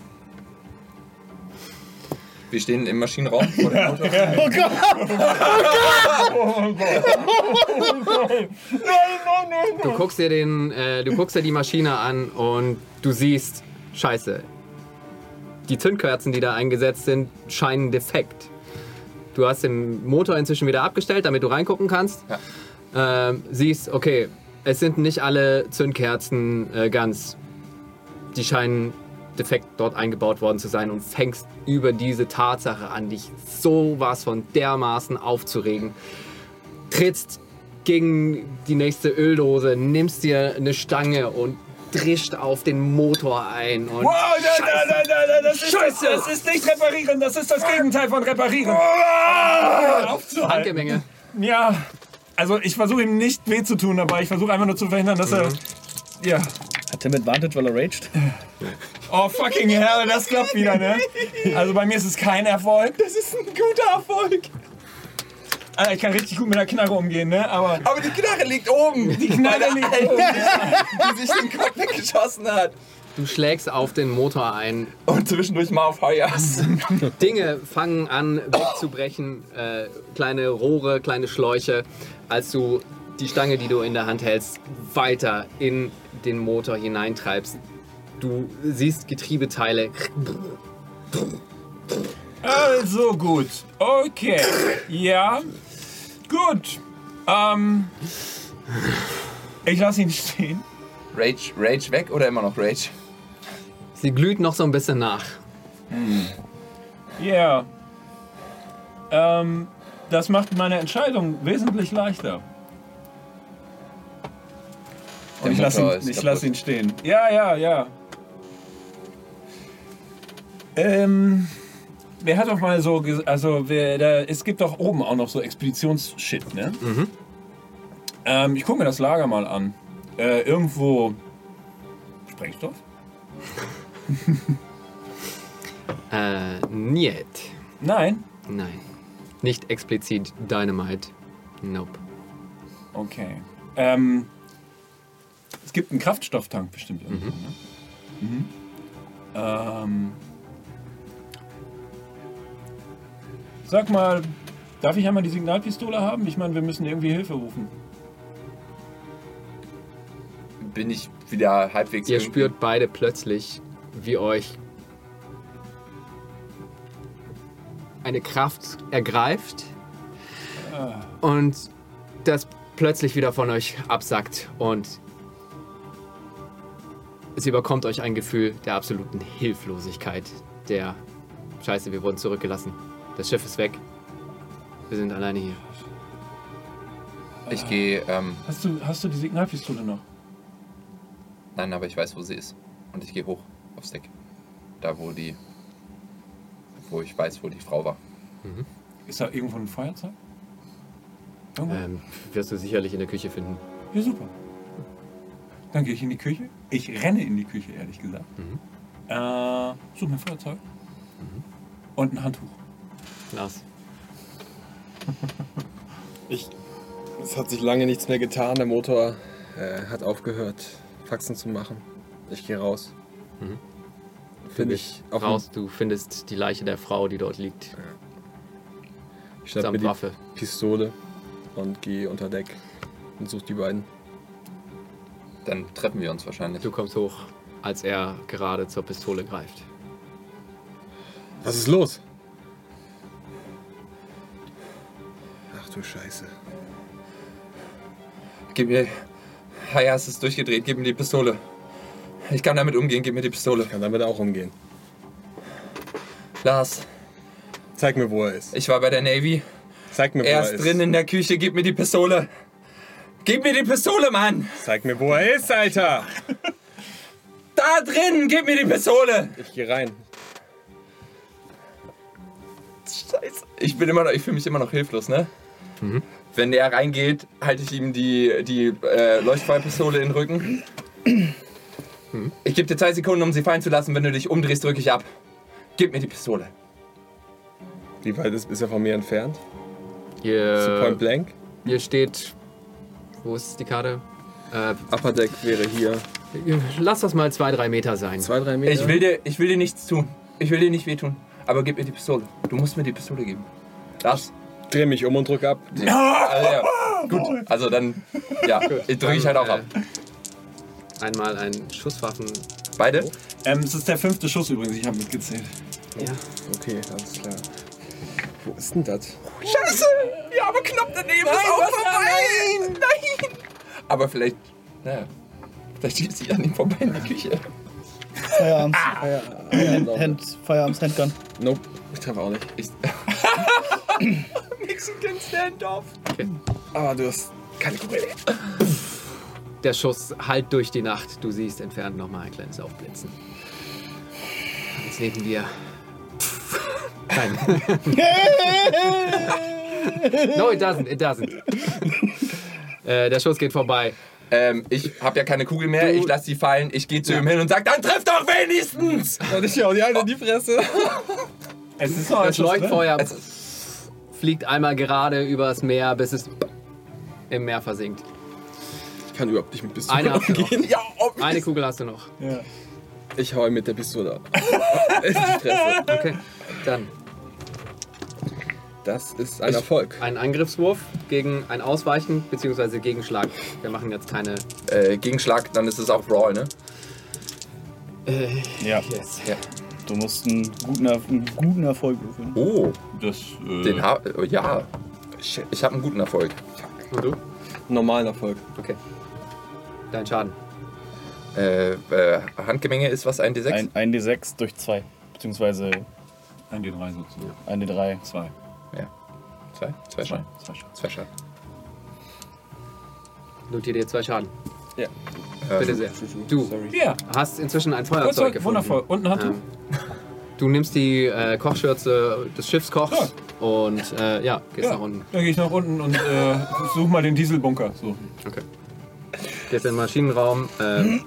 Wir stehen im Maschinenraum vor dem Motor. Oh Gott! Du guckst dir den, äh, du guckst dir die Maschine an und du siehst, Scheiße. Die Zündkerzen, die da eingesetzt sind, scheinen defekt. Du hast den Motor inzwischen wieder abgestellt, damit du reingucken kannst. Ja. Ähm, siehst, okay, es sind nicht alle Zündkerzen äh, ganz. Die scheinen defekt dort eingebaut worden zu sein und fängst über diese Tatsache an, dich sowas von dermaßen aufzuregen. Trittst gegen die nächste Öldose, nimmst dir eine Stange und drischt auf den Motor ein. Und Wow, nein, nein, nein, nein, nein, das ist, Scheiße. das ist nicht reparieren, das ist das Gegenteil von reparieren. Ah, aufzuhalten. Handgemenge. Ja, also ich versuche ihm nicht weh zu tun, aber ich versuche einfach nur zu verhindern, dass er... Ja. Hat er mit Advantage, weil er raged? Oh fucking hell, das klappt wieder, ne? Also bei mir ist es kein Erfolg. Das ist ein guter Erfolg. Alter, ich kann richtig gut mit der Knarre umgehen, ne? Aber Aber die Knarre liegt oben! die Knarre liegt oben. Die sich den Kopf weggeschossen hat. Du schlägst auf den Motor ein. Und zwischendurch mal auf Heuers. Dinge fangen an wegzubrechen. Äh, kleine Rohre, kleine Schläuche. Als du die Stange, die du in der Hand hältst, weiter in den Motor hineintreibst. Du siehst Getriebeteile. Also gut. Okay. Ja. Gut. Ähm. Ich lasse ihn stehen. Rage, Rage weg oder immer noch Rage? Sie glüht noch so ein bisschen nach. Ja. Ähm. Das macht meine Entscheidung wesentlich leichter. Und ich lasse Motor ihn, ist ich kaputt. lass ihn stehen. Ja, ja, ja. Ähm. Wer hat doch mal so, ges- also wer, da, es gibt doch oben auch noch so Expeditionsshit, ne? Mhm. Ähm, ich gucke mir das Lager mal an. Äh, irgendwo Sprengstoff? Äh, niet. Nein. Nein. Nicht explizit Dynamite. Nope. Okay. Ähm, es gibt einen Kraftstofftank bestimmt irgendwo, Mhm. ne? Mhm. Ähm, sag mal, darf ich einmal die Signalpistole haben? Ich meine, wir müssen irgendwie Hilfe rufen. Bin ich wieder halbwegs... Ihr irgendwie- spürt beide plötzlich, wie euch eine Kraft ergreift und das plötzlich wieder von euch absackt und es überkommt euch ein Gefühl der absoluten Hilflosigkeit, der Scheiße, wir wurden zurückgelassen. Das Schiff ist weg. Wir sind alleine hier. Ich gehe... Ähm, Hast du, hast du die Signalpistole noch? nein, aber ich weiß, wo sie ist. Und ich gehe hoch aufs Deck. Da, wo die... Wo ich weiß, wo die Frau war. Ist da irgendwo ein Feuerzeug? Irgendwo? Ähm, wirst du sicherlich in der Küche finden. Ja, super. Dann gehe ich in die Küche. Ich renne in die Küche, ehrlich gesagt. Äh, suche mir ein Feuerzeug. Und ein Handtuch. Lars. Ich, es hat sich lange nichts mehr getan. Der Motor äh, hat aufgehört, Faxen zu machen. Ich gehe raus. Mhm. Finde Du ich gehst auf raus, du findest die Leiche der Frau, die dort liegt. Ich schnapp mir Samt die Waffe. Pistole und gehe unter Deck und suche die beiden. Dann treffen wir uns wahrscheinlich. Du kommst hoch, als er gerade zur Pistole greift. Was ist los? Ach du Scheiße. Gib mir... Hayas ist durchgedreht, gib mir die Pistole. Ich kann damit umgehen, gib mir die Pistole. Ich kann damit auch umgehen. Lars, Zeig mir, wo er ist. ich war bei der Navy. Zeig mir, wo Er er ist ist. drin in der Küche, gib mir die Pistole. Gib mir die Pistole, Mann! Zeig mir, wo er ist, Alter! Da drin, gib mir die Pistole! Ich gehe rein. Scheiße. Ich bin immer noch, ich fühle mich immer noch hilflos, ne? Wenn der reingeht, halte ich ihm die, die äh, Leuchtfeuerpistole in den Rücken. Ich gebe dir zwei Sekunden, um sie fallen zu lassen. Wenn du dich umdrehst, drücke ich ab. Gib mir die Pistole. Wie weit ist, ist er von mir entfernt? Ist Ihr, Point Blank? ihr steht... Wo ist die Karte? Äh, Upper Deck wäre hier. lass das mal zwei, drei Meter sein. Zwei, drei Meter. Ich will dir, ich will dir nichts tun. Ich will dir nicht wehtun. Aber gib mir die Pistole. Du musst mir die Pistole geben. Lars. Dreh mich um und drück ab. Also, ja. Gut, also dann, ja, ich drücke ich halt auch ab. Äh, einmal ein Schusswaffen... Beide? Ähm, es ist der fünfte Schuss übrigens, ich habe mitgezählt. Ja. Okay, alles klar. Wo ist denn das? Scheiße! Ja, aber knapp daneben ist auch vorbei! Nein! Aber vielleicht, naja, vielleicht schießt sie an ihm vorbei in die Küche. Firearms. Hand, no. Hand, Firearms, Handgun. Nope, ich treffe auch nicht. Ich Mexican Standoff. Aber du hast keine Kugel. Der Schuss hallt durch die Nacht. Du siehst entfernt nochmal ein kleines Aufblitzen. Jetzt neben dir. Nein. No, it doesn't, it doesn't. äh, der Schuss geht vorbei. Ähm, ich habe ja keine Kugel mehr, ich lasse sie fallen, ich gehe zu ihm hin und sag, dann treff doch wenigstens! Und ich hau die eine in die Fresse. Es ist noch ein Das Schuss drin. Leuchtfeuer Es- fliegt einmal gerade übers Meer, bis es im Meer versinkt. Ich kann überhaupt nicht mit Pistole Eine hast du noch. umgehen. Ja, ob Eine Kugel hast du noch. Ja. Ich hau ihm mit der Pistole ab. In die Fresse. Okay, dann Das ist ein Erfolg. ein Angriffswurf gegen ein Ausweichen bzw. Gegenschlag. Wir machen jetzt keine... äh, Gegenschlag, dann ist es auch Brawl, ne? Ja, Yes. Ja. du musst einen guten, Er- einen guten Erfolg würfeln. Oh, Das, äh, den ha oh, ja. Ich, ich habe einen guten Erfolg. Und du? Normalen Erfolg. Okay. Dein Schaden. Äh, äh, Handgemenge ist was, ein D sechs? Ein, ein D sechs durch zwei, beziehungsweise ein D drei sozusagen. ein D drei. Zwei. Ja. Zwei? Zwei Schaden. Zwei Schaden. Zwei Schaden. Notiere dir zwei Schaden. Ja. Bitte sehr. Du Sorry. Ja, hast inzwischen ein Feuerzeug Feuerzeug, gefunden. wundervoll. Und ein Handtuch? Ähm, du nimmst die äh, Kochschürze des Schiffskochs und äh, ja, gehst Ja, nach unten. dann gehe ich nach unten und äh, such mal den Dieselbunker. So. Okay. Gehst in den Maschinenraum. Ähm,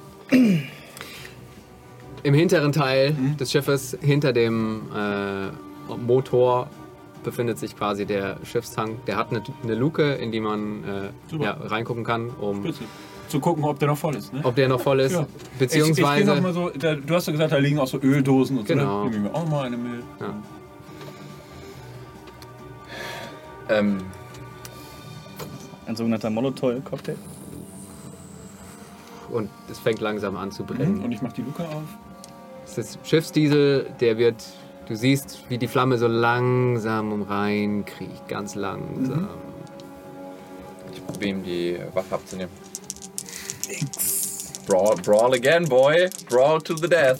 Im hinteren Teil des Schiffes, hinter dem äh, Motor, befindet sich quasi der Schiffstank. Der hat eine, eine Luke, in die man äh, Super. ja, reingucken kann, um Bitte. Zu gucken, ob der noch voll ist. Ne? ob der noch voll ist. Ja. Beziehungsweise. Ich, ich geh noch mal so, da, du hast ja gesagt, da liegen auch so Öldosen und Genau. so. Ne? Nehmen wir auch mal eine mit. Ja. Ähm, Ein sogenannter Molotow-Cocktail. und es fängt langsam an zu brennen. Und ich mach die Luke auf. Es ist Schiffsdiesel, der wird, du siehst, wie die Flamme so langsam um rein kriecht, ganz langsam. ich probiere ihm die Waffe abzunehmen. Brawl, brawl again, boy. Brawl to the death.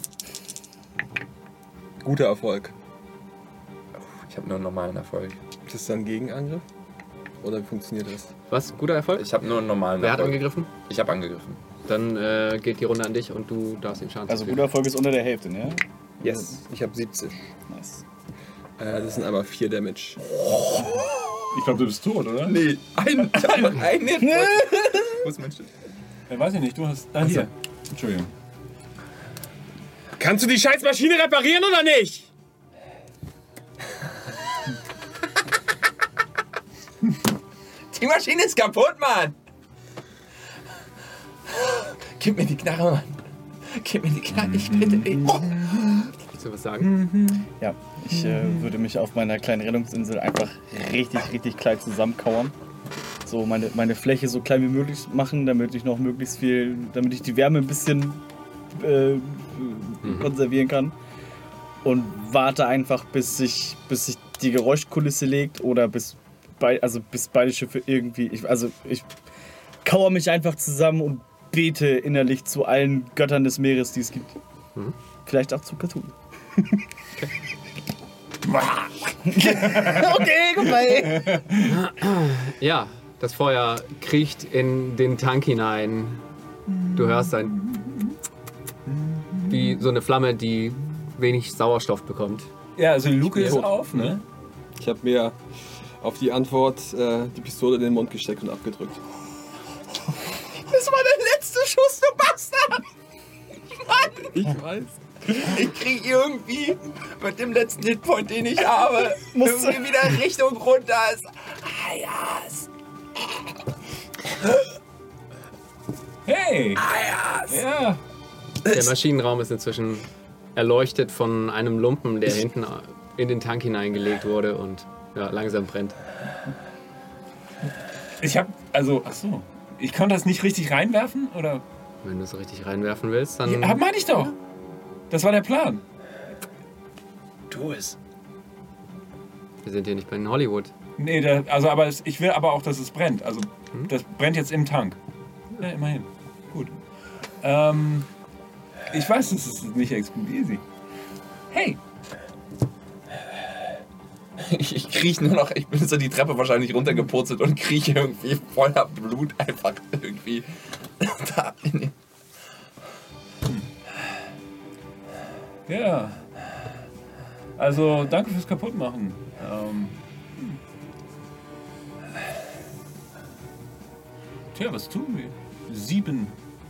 Guter Erfolg. Ich habe nur einen normalen Erfolg. Ist das dann Gegenangriff? Oder wie funktioniert das? Was? Guter Erfolg? Ich habe nur einen normalen Wer hat Erfolg. angegriffen? Ich habe angegriffen. Dann äh, geht die Runde an dich und du darfst den Schaden Also zufügen. guter Erfolg ist unter der Hälfte, ne? Yes. Ich habe siebzig. Nice. Äh, das sind einmal vier Damage. Ich glaube, du bist tot, oder? Nee, ein, ich habe noch einen Hit. Wo ist mein Schild? Äh, weiß ich nicht, du hast. Ah, hier. Entschuldigung. Kannst du die scheiß Maschine reparieren oder nicht? Die Maschine ist kaputt, Mann! Gib mir die Knarre, Mann. Gib mir die Knarre, ich bitte dich. Oh. Willst du was sagen? Ja, ich äh, würde mich auf meiner kleinen Rettungsinsel einfach richtig, richtig klein zusammenkauern. So meine, meine Fläche so klein wie möglich machen, damit ich noch möglichst viel, damit ich die Wärme ein bisschen äh, konservieren kann. Und warte einfach, bis sich, bis sich die Geräuschkulisse legt oder bis, bei, also bis beide Schiffe irgendwie. Ich, also ich kauere mich einfach zusammen und bete innerlich zu allen Göttern des Meeres, die es gibt. Mhm. Vielleicht auch zu Cthulhu. Okay, goodbye. Ja, das Feuer kriecht in den Tank hinein. Du hörst ein... wie so eine Flamme, die wenig Sauerstoff bekommt. Ja, also die Luke ist Tot. auf, ne? Ich habe mir auf die Antwort äh, die Pistole in den Mund gesteckt und abgedrückt. Das war der letzte Schuss, du Bastard! Mann! Ich weiß. Ich krieg irgendwie mit dem letzten Hitpoint, den ich habe, Musst du- irgendwie wieder Richtung runter. Ah, yes. Hey! Ah, yes. Ja! Der Maschinenraum ist inzwischen erleuchtet von einem Lumpen, der hinten in den Tank hineingelegt wurde und ja, langsam brennt. Ich hab. Also, ach so. Ich konnte das nicht richtig reinwerfen? Oder? Wenn du es richtig reinwerfen willst, dann... Ja, meine ich doch! Das war der Plan. Tu es. Wir sind hier nicht bei Hollywood. Nee, der, also aber es, ich will aber auch, dass es brennt. Also das brennt jetzt im Tank. Ja, immerhin. Gut. Ähm, ich weiß, das ist nicht easy. Hey! Ich, ich kriech nur noch, ich bin so die Treppe wahrscheinlich runtergepurzelt und krieche irgendwie voller Blut einfach irgendwie da in den... Ja. Also, danke fürs Kaputtmachen. Ähm, tja, was tun wir? Sieben.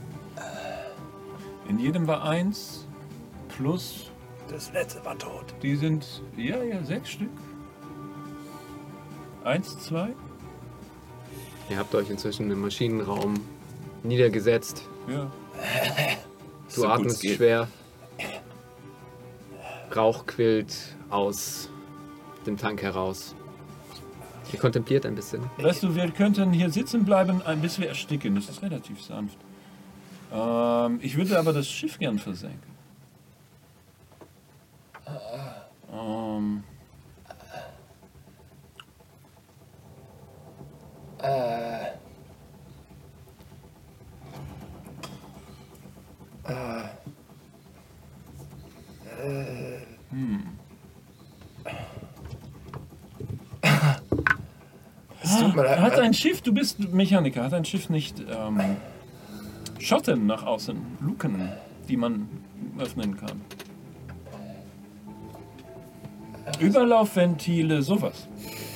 In jedem war eins. Plus, Das letzte war tot. die sind, ja, ja, sechs Stück. Eins, zwei? Ihr habt euch inzwischen im Maschinenraum niedergesetzt. Ja. Du So gut atmest es geht. schwer. Rauch quillt aus dem Tank heraus. Ihr kontempliert ein bisschen. Weißt du, wir könnten hier sitzen bleiben, ein bis wir ersticken. Das ist relativ sanft. Ähm, ich würde aber das Schiff gern versenken. Ähm, Es tut mir leid. hat ein Schiff, du bist Mechaniker, hat ein Schiff nicht ähm, Schotten nach außen, Luken, die man öffnen kann? Überlaufventile, sowas.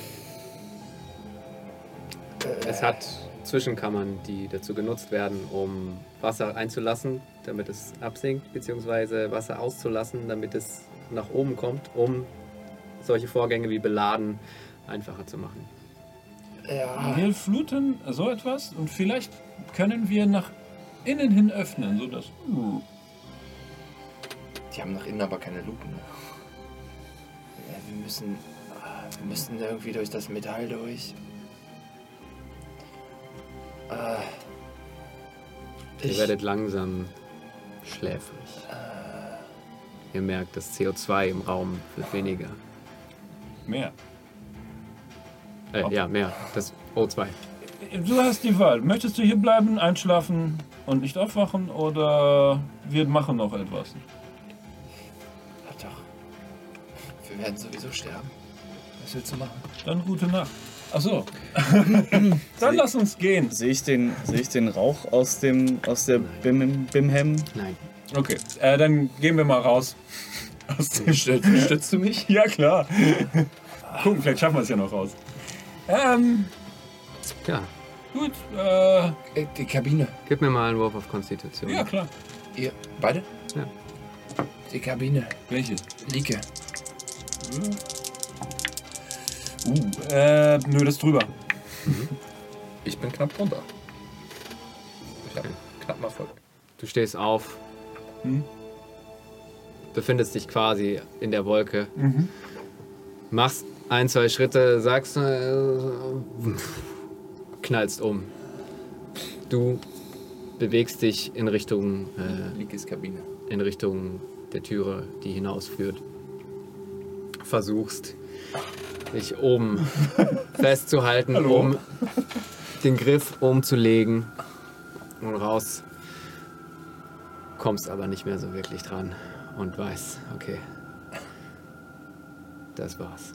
Es hat Zwischenkammern, die dazu genutzt werden, um Wasser einzulassen, damit es absinkt, beziehungsweise Wasser auszulassen, damit es nach oben kommt, um solche Vorgänge wie Beladen einfacher zu machen. Ja. Wir fluten so etwas und vielleicht können wir nach innen hin öffnen, sodass... Uh, Die haben nach innen aber keine Luken. Ja, wir müssen. Wir müssen irgendwie durch das Metall durch. Äh, Ihr ich, werdet langsam schläfrig. Ihr merkt, das C O zwei im Raum wird weniger. mehr. Äh, ja, mehr. Das O zwei. Du hast die Wahl. Möchtest du hier bleiben, einschlafen und nicht aufwachen oder wir machen noch etwas? Ach doch. Wir werden sowieso sterben. Was willst du machen? Dann gute Nacht. Ach so. Dann lass uns gehen. Sehe ich, den- sehe ich den Rauch aus, dem, aus der Bim, Bimhem? Nein. Okay, äh, dann gehen wir mal raus. Aus dem Stützt, stützt du mich? Ja, klar. Gucken, vielleicht schaffen wir es ja noch raus. Ähm, Ja, gut. Äh, Äh, die Kabine. gib mir mal einen Wurf auf Konstitution. ja, klar. Ihr. Beide? Ja. Die Kabine. Welche? Lieke. Uh, äh, nö, das ist drüber. Ich bin knapp drunter. Ich hab knapp mal voll. Du stehst auf, Hm? befindest dich quasi in der Wolke, machst ein, zwei Schritte, sagst, äh, knallst um. Du bewegst dich in Richtung, äh, Likes Kabine. in Richtung der Türe, die hinausführt. Versuchst, dich oben festzuhalten, um den Griff umzulegen und raus. Kommst aber nicht mehr so wirklich dran und weißt, okay, das war's.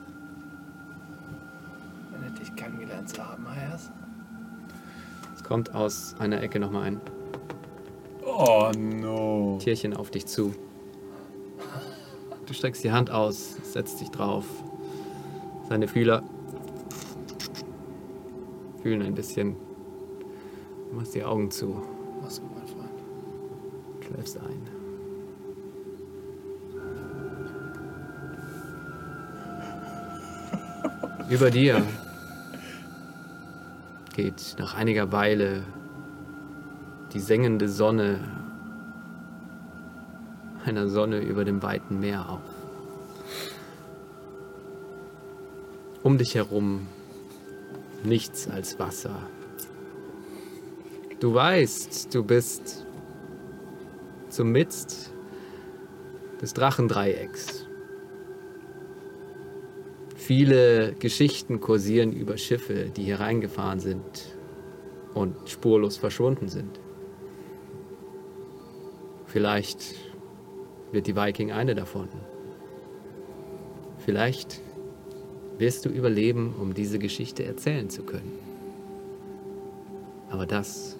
Nett, dich kennengelernt zu haben, Hayas. Es kommt aus einer Ecke nochmal ein Oh, no. Tierchen auf dich zu. Du streckst die Hand aus, setzt dich drauf. Seine Fühler fühlen ein bisschen. Du machst die Augen zu, Mach's gut, mein Freund. schläfst ein. Über dir geht nach einiger Weile die sengende Sonne einer Sonne über dem weiten Meer auf. Um dich herum nichts als Wasser. Du weißt, du bist zum Mitst des Drachendreiecks. Viele Geschichten kursieren über Schiffe, die hier reingefahren sind und spurlos verschwunden sind. Vielleicht wird die Viking eine davon. Vielleicht wirst du überleben, um diese Geschichte erzählen zu können. Aber das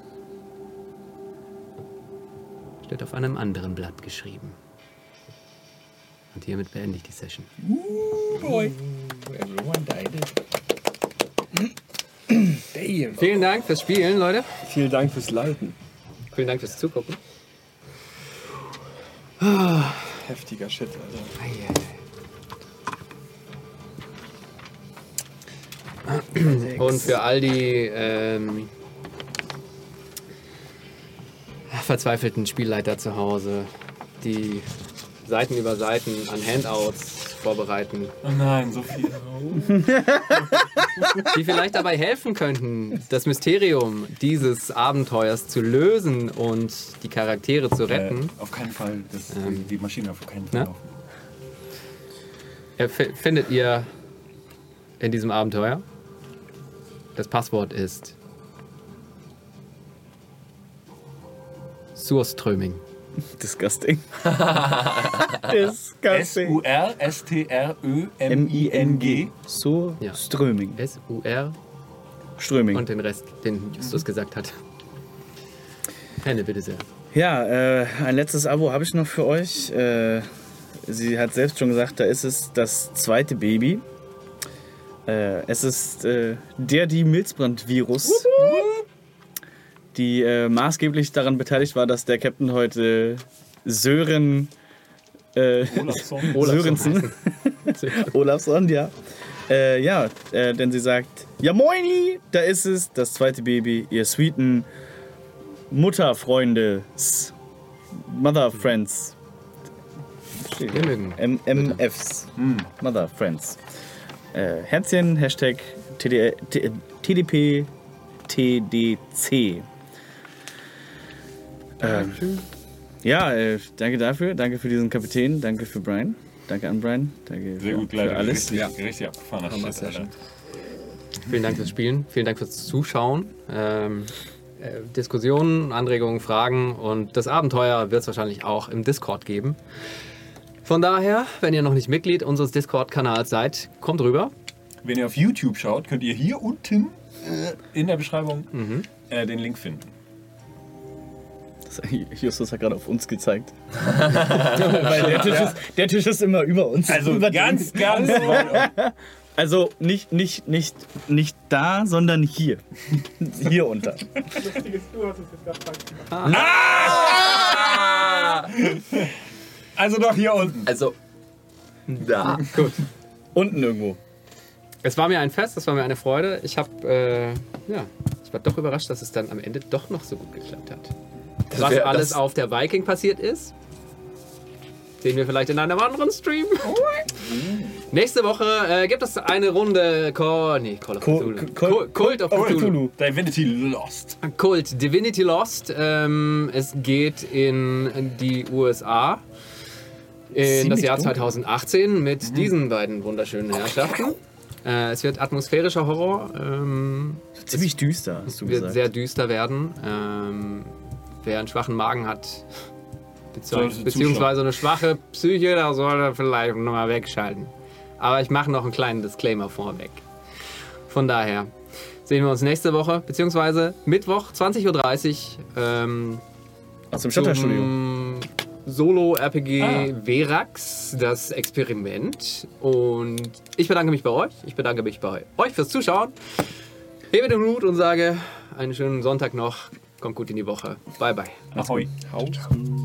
steht auf einem anderen Blatt geschrieben. Und hiermit beende ich die Session. Everyone died. Damn. Vielen Dank fürs Spielen, Leute. Vielen Dank fürs Leiten. Vielen Dank fürs Zugucken. Heftiger Shit, Alter. Und für all die ähm, verzweifelten Spielleiter zu Hause, die Seiten über Seiten an Handouts vorbereiten, Oh nein, so viel. die vielleicht dabei helfen könnten, das Mysterium dieses Abenteuers zu lösen und die Charaktere zu retten. Äh, auf keinen Fall. Das, Ähm, die Maschine auf keinen Fall ne? laufen. Er f- findet ihr in diesem Abenteuer. Das Passwort ist Surströming. Disgusting. S Disgusting. U R S T R Ö M I N G. So Ja. Ströming. S U R Ströming. und den Rest, den Justus gesagt hat. Henne, bitte sehr. Ja, äh, ein letztes Abo habe ich noch für euch. Äh, sie hat selbst schon gesagt, da ist es das zweite Baby. Äh, es ist äh, der die Milzbrand-Virus, die äh, maßgeblich daran beteiligt war, dass der Captain heute Sören äh, Sörensen, Olafsson, ja. Äh, ja, äh, denn sie sagt, ja moini, da ist es, das zweite Baby, ihr sweeten Mutterfreunde, Mother Friends, Wir mögen. M M Fs, Mother Friends. Äh, Herzchen, Hashtag T D, T, T D P T D C. Ähm, ja, äh, danke dafür, danke für diesen Kapitän, danke für Brian, danke an Brian, danke Sehr für, gut, für leider. alles. Richtig, richtig abgefahrener Hammer Shit, Alter. Session. Vielen Dank fürs Spielen, vielen Dank fürs Zuschauen. Ähm, äh, Diskussionen, Anregungen, Fragen und das Abenteuer wird es wahrscheinlich auch im Discord geben. Von daher, wenn ihr noch nicht Mitglied unseres Discord-Kanals seid, kommt rüber. Wenn ihr auf YouTube schaut, könnt ihr hier unten äh, in der Beschreibung äh, den Link finden. Das, Justus hat gerade auf uns gezeigt. Weil der Tisch, ist, der Tisch ist immer über uns. Also über ganz, ganz weit. Also nicht, nicht, nicht, nicht da, sondern hier. Hier unter. Also doch hier unten. Also, da. Gut. Unten irgendwo. Es war mir ein Fest, es war mir eine Freude. Ich habe, äh, ja, ich war doch überrascht, dass es dann am Ende doch noch so gut geklappt hat. Was wär- alles das- auf der Viking passiert ist, sehen wir vielleicht in einem anderen Stream. Nächste Woche äh, gibt es eine Runde Call, nee, Call of Co- Cthulhu. Co- Cult, Cult of Cthulhu. Cthulhu. Divinity Lost. Kult Divinity Lost. Ähm, es geht in die U S A. In das Ziemlich Jahr dunkel. zweitausendachtzehn mit diesen beiden wunderschönen Herrschaften. Äh, es wird atmosphärischer Horror. Ähm, Ziemlich düster, hast du wird gesagt. sehr düster werden. Ähm, wer einen schwachen Magen hat, bezieh Sollte beziehungsweise eine schwache Psyche, da sollte vielleicht nochmal wegschalten. Aber ich mache noch einen kleinen Disclaimer vorweg. Von daher sehen wir uns nächste Woche, beziehungsweise Mittwoch, zwanzig Uhr dreißig. Ähm, Aus dem Schotterstudio. zum Solo-R P G Ah. Verax, das Experiment. Und ich bedanke mich bei euch. Ich bedanke mich bei euch fürs Zuschauen. Hebe den Hut und sage einen schönen Sonntag noch. Kommt gut in die Woche. Bye, bye. Ahoi. Haut.